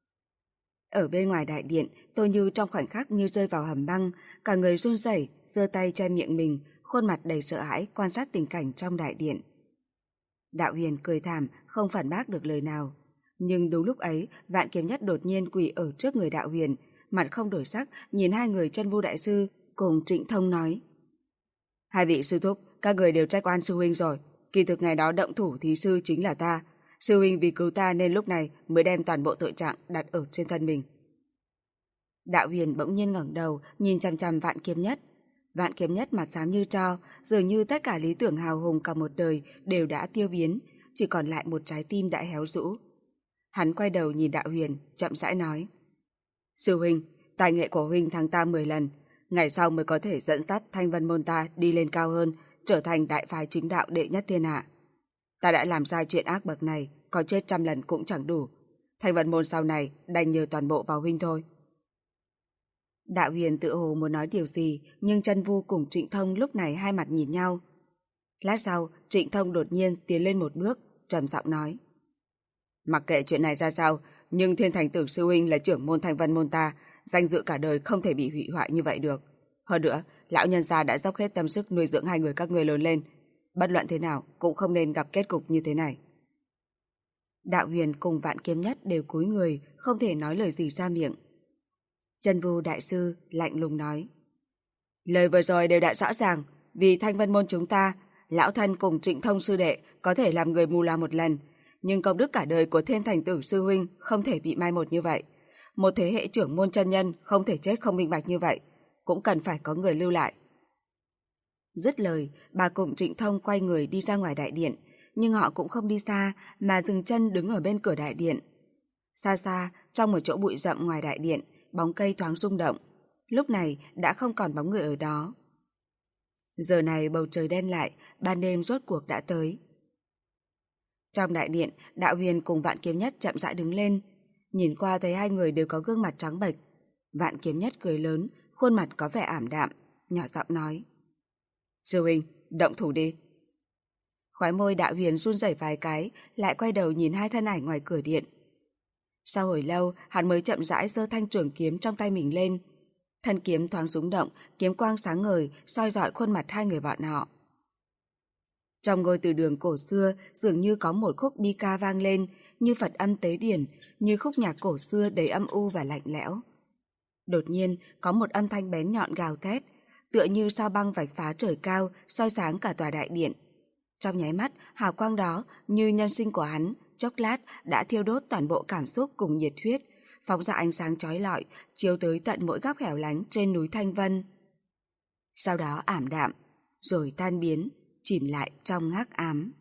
S2: Ở bên ngoài đại điện, Tô Như trong khoảnh khắc như rơi vào hầm băng, cả người run rẩy, giơ tay che miệng mình, khuôn mặt đầy sợ hãi quan sát tình cảnh trong đại điện. Đạo Huyền cười thảm, không phản bác được lời nào. Nhưng đúng lúc ấy, Vạn Kiếm Nhất đột nhiên quỳ ở trước người Đạo Huyền, mặt không đổi sắc, nhìn hai người Chân Vu đại sư cùng Trịnh Thông nói. Hai vị sư thúc, các người đều trách oan sư huynh rồi. Kỳ thực ngày đó động thủ thí sư chính là ta. Sư huynh vì cứu ta nên lúc này mới đem toàn bộ tội trạng đặt ở trên thân mình. Đạo Huyền bỗng nhiên ngẩng đầu, nhìn chằm chằm Vạn Kiếm Nhất. Vạn Kiếm Nhất mặt xám như tro, dường như tất cả lý tưởng hào hùng cả một đời đều đã tiêu biến, chỉ còn lại một trái tim đã héo rũ. Hắn quay đầu nhìn Đạo Huyền, chậm rãi nói. Sư huynh, tài nghệ của huynh thắng ta 10 lần, ngày sau mới có thể dẫn dắt Thanh Vân môn ta đi lên cao hơn, trở thành đại phái chính đạo đệ nhất thiên hạ. Ta đã làm sai chuyện ác bậc này, có chết 100 lần cũng chẳng đủ. Thanh Vân môn sau này đành nhờ toàn bộ vào huynh thôi. Đạo Huyền tự hồ muốn nói điều gì, nhưng Chân Vu cùng Trịnh Thông lúc này hai mặt nhìn nhau. Lát sau, Trịnh Thông đột nhiên tiến lên một bước, trầm giọng nói. Mặc kệ chuyện này ra sao, nhưng Thiên Thành Tử sư huynh là trưởng môn Thanh Vân môn ta, danh dự cả đời không thể bị hủy hoại như vậy được. Hơn nữa, lão nhân gia đã dốc hết tâm sức nuôi dưỡng hai người các ngươi lớn lên. Bất luận thế nào cũng không nên gặp kết cục như thế này. Đạo Huyền cùng Vạn Kiếm Nhất đều cúi người, không thể nói lời gì ra miệng. Chân Vu đại sư lạnh lùng nói. Lời vừa rồi đều đã rõ ràng, vì Thanh Vân môn chúng ta, lão thân cùng Trịnh Thông sư đệ có thể làm người mù loà một lần, nhưng công đức cả đời của Thiên Thành Tử sư huynh không thể bị mai một như vậy. Một thế hệ trưởng môn chân nhân không thể chết không minh bạch như vậy, cũng cần phải có người lưu lại. Dứt lời, bà cùng Trịnh Thông quay người đi ra ngoài đại điện, nhưng họ cũng không đi xa mà dừng chân đứng ở bên cửa đại điện. Xa xa, trong một chỗ bụi rậm ngoài đại điện, bóng cây thoáng rung động. Lúc này đã không còn bóng người ở đó. Giờ này bầu trời đen lại, ban đêm rốt cuộc đã tới. Trong đại điện, Đạo Huyền cùng Vạn Kiếm Nhất chậm rãi đứng lên. Nhìn qua thấy hai người đều có gương mặt trắng bệch. Vạn Kiếm Nhất cười lớn, khuôn mặt có vẻ ảm đạm, nhỏ giọng nói. Sư huynh, động thủ đi. Khóe môi Đạo Huyền run rẩy vài cái, lại quay đầu nhìn hai thân ảnh ngoài cửa điện. Sau hồi lâu, hắn mới chậm rãi giơ thanh trường kiếm trong tay mình lên. Thân kiếm thoáng rung động, kiếm quang sáng ngời, soi rọi khuôn mặt hai người bọn họ. Trong ngôi từ đường cổ xưa, dường như có một khúc bi ca vang lên, như Phật âm tế điển, như khúc nhạc cổ xưa đầy âm u và lạnh lẽo. Đột nhiên có một âm thanh bén nhọn gào thét, tựa như sao băng vạch phá trời cao, soi sáng cả tòa đại điện. Trong nháy mắt, hào quang đó như nhân sinh của hắn, chốc lát đã thiêu đốt toàn bộ cảm xúc cùng nhiệt huyết, phóng ra ánh sáng chói lọi, chiếu tới tận mỗi góc hẻo lánh trên núi Thanh Vân. Sau đó ảm đạm, rồi tan biến, chìm lại trong hắc ám.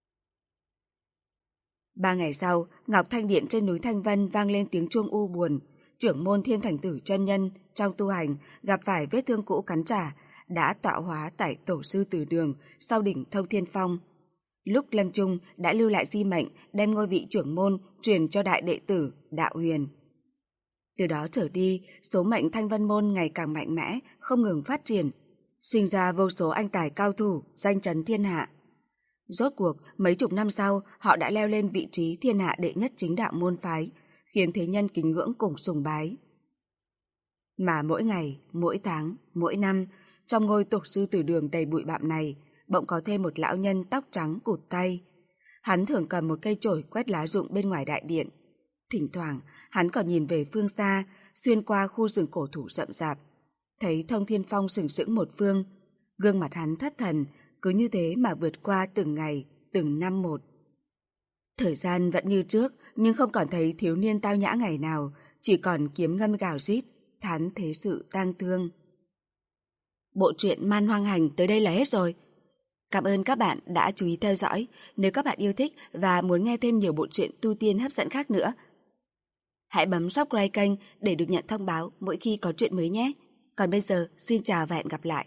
S2: 3 ngày sau, Ngọc Thanh Điện trên núi Thanh Vân vang lên tiếng chuông u buồn. Trưởng môn Thiên Thành Tử chân nhân trong tu hành gặp phải vết thương cũ cắn trả, đã tạo hóa tại tổ sư Từ Đường sau đỉnh Thông Thiên Phong. Lúc lâm chung đã lưu lại di mệnh đem ngôi vị trưởng môn truyền cho đại đệ tử Đạo Huyền. Từ đó trở đi, số mệnh Thanh Vân môn ngày càng mạnh mẽ, không ngừng phát triển, sinh ra vô số anh tài cao thủ danh chấn thiên hạ. Rốt cuộc, mấy chục năm sau, họ đã leo lên vị trí thiên hạ đệ nhất chính đạo môn phái, khiến thế nhân kính ngưỡng cùng sùng bái. Mà mỗi ngày, mỗi tháng, mỗi năm, trong ngôi tổ sư Từ Đường đầy bụi bặm này, bỗng có thêm một lão nhân tóc trắng cụt tay. Hắn thường cầm một cây chổi quét lá rụng bên ngoài đại điện. Thỉnh thoảng, hắn còn nhìn về phương xa, xuyên qua khu rừng cổ thụ rậm rạp, thấy Thông Thiên Phong sừng sững một phương. Gương mặt hắn thất thần, cứ như thế mà vượt qua từng ngày, từng năm một. Thời gian vẫn như trước, nhưng không còn thấy thiếu niên tao nhã ngày nào, chỉ còn kiếm ngâm gào rít, thán thế sự tang thương. Bộ truyện Man Hoang Hành tới đây là hết rồi. Cảm ơn các bạn đã chú ý theo dõi. Nếu các bạn yêu thích và muốn nghe thêm nhiều bộ truyện tu tiên hấp dẫn khác nữa, hãy bấm subscribe kênh để được nhận thông báo mỗi khi có truyện mới nhé. Còn bây giờ, xin chào và hẹn gặp lại.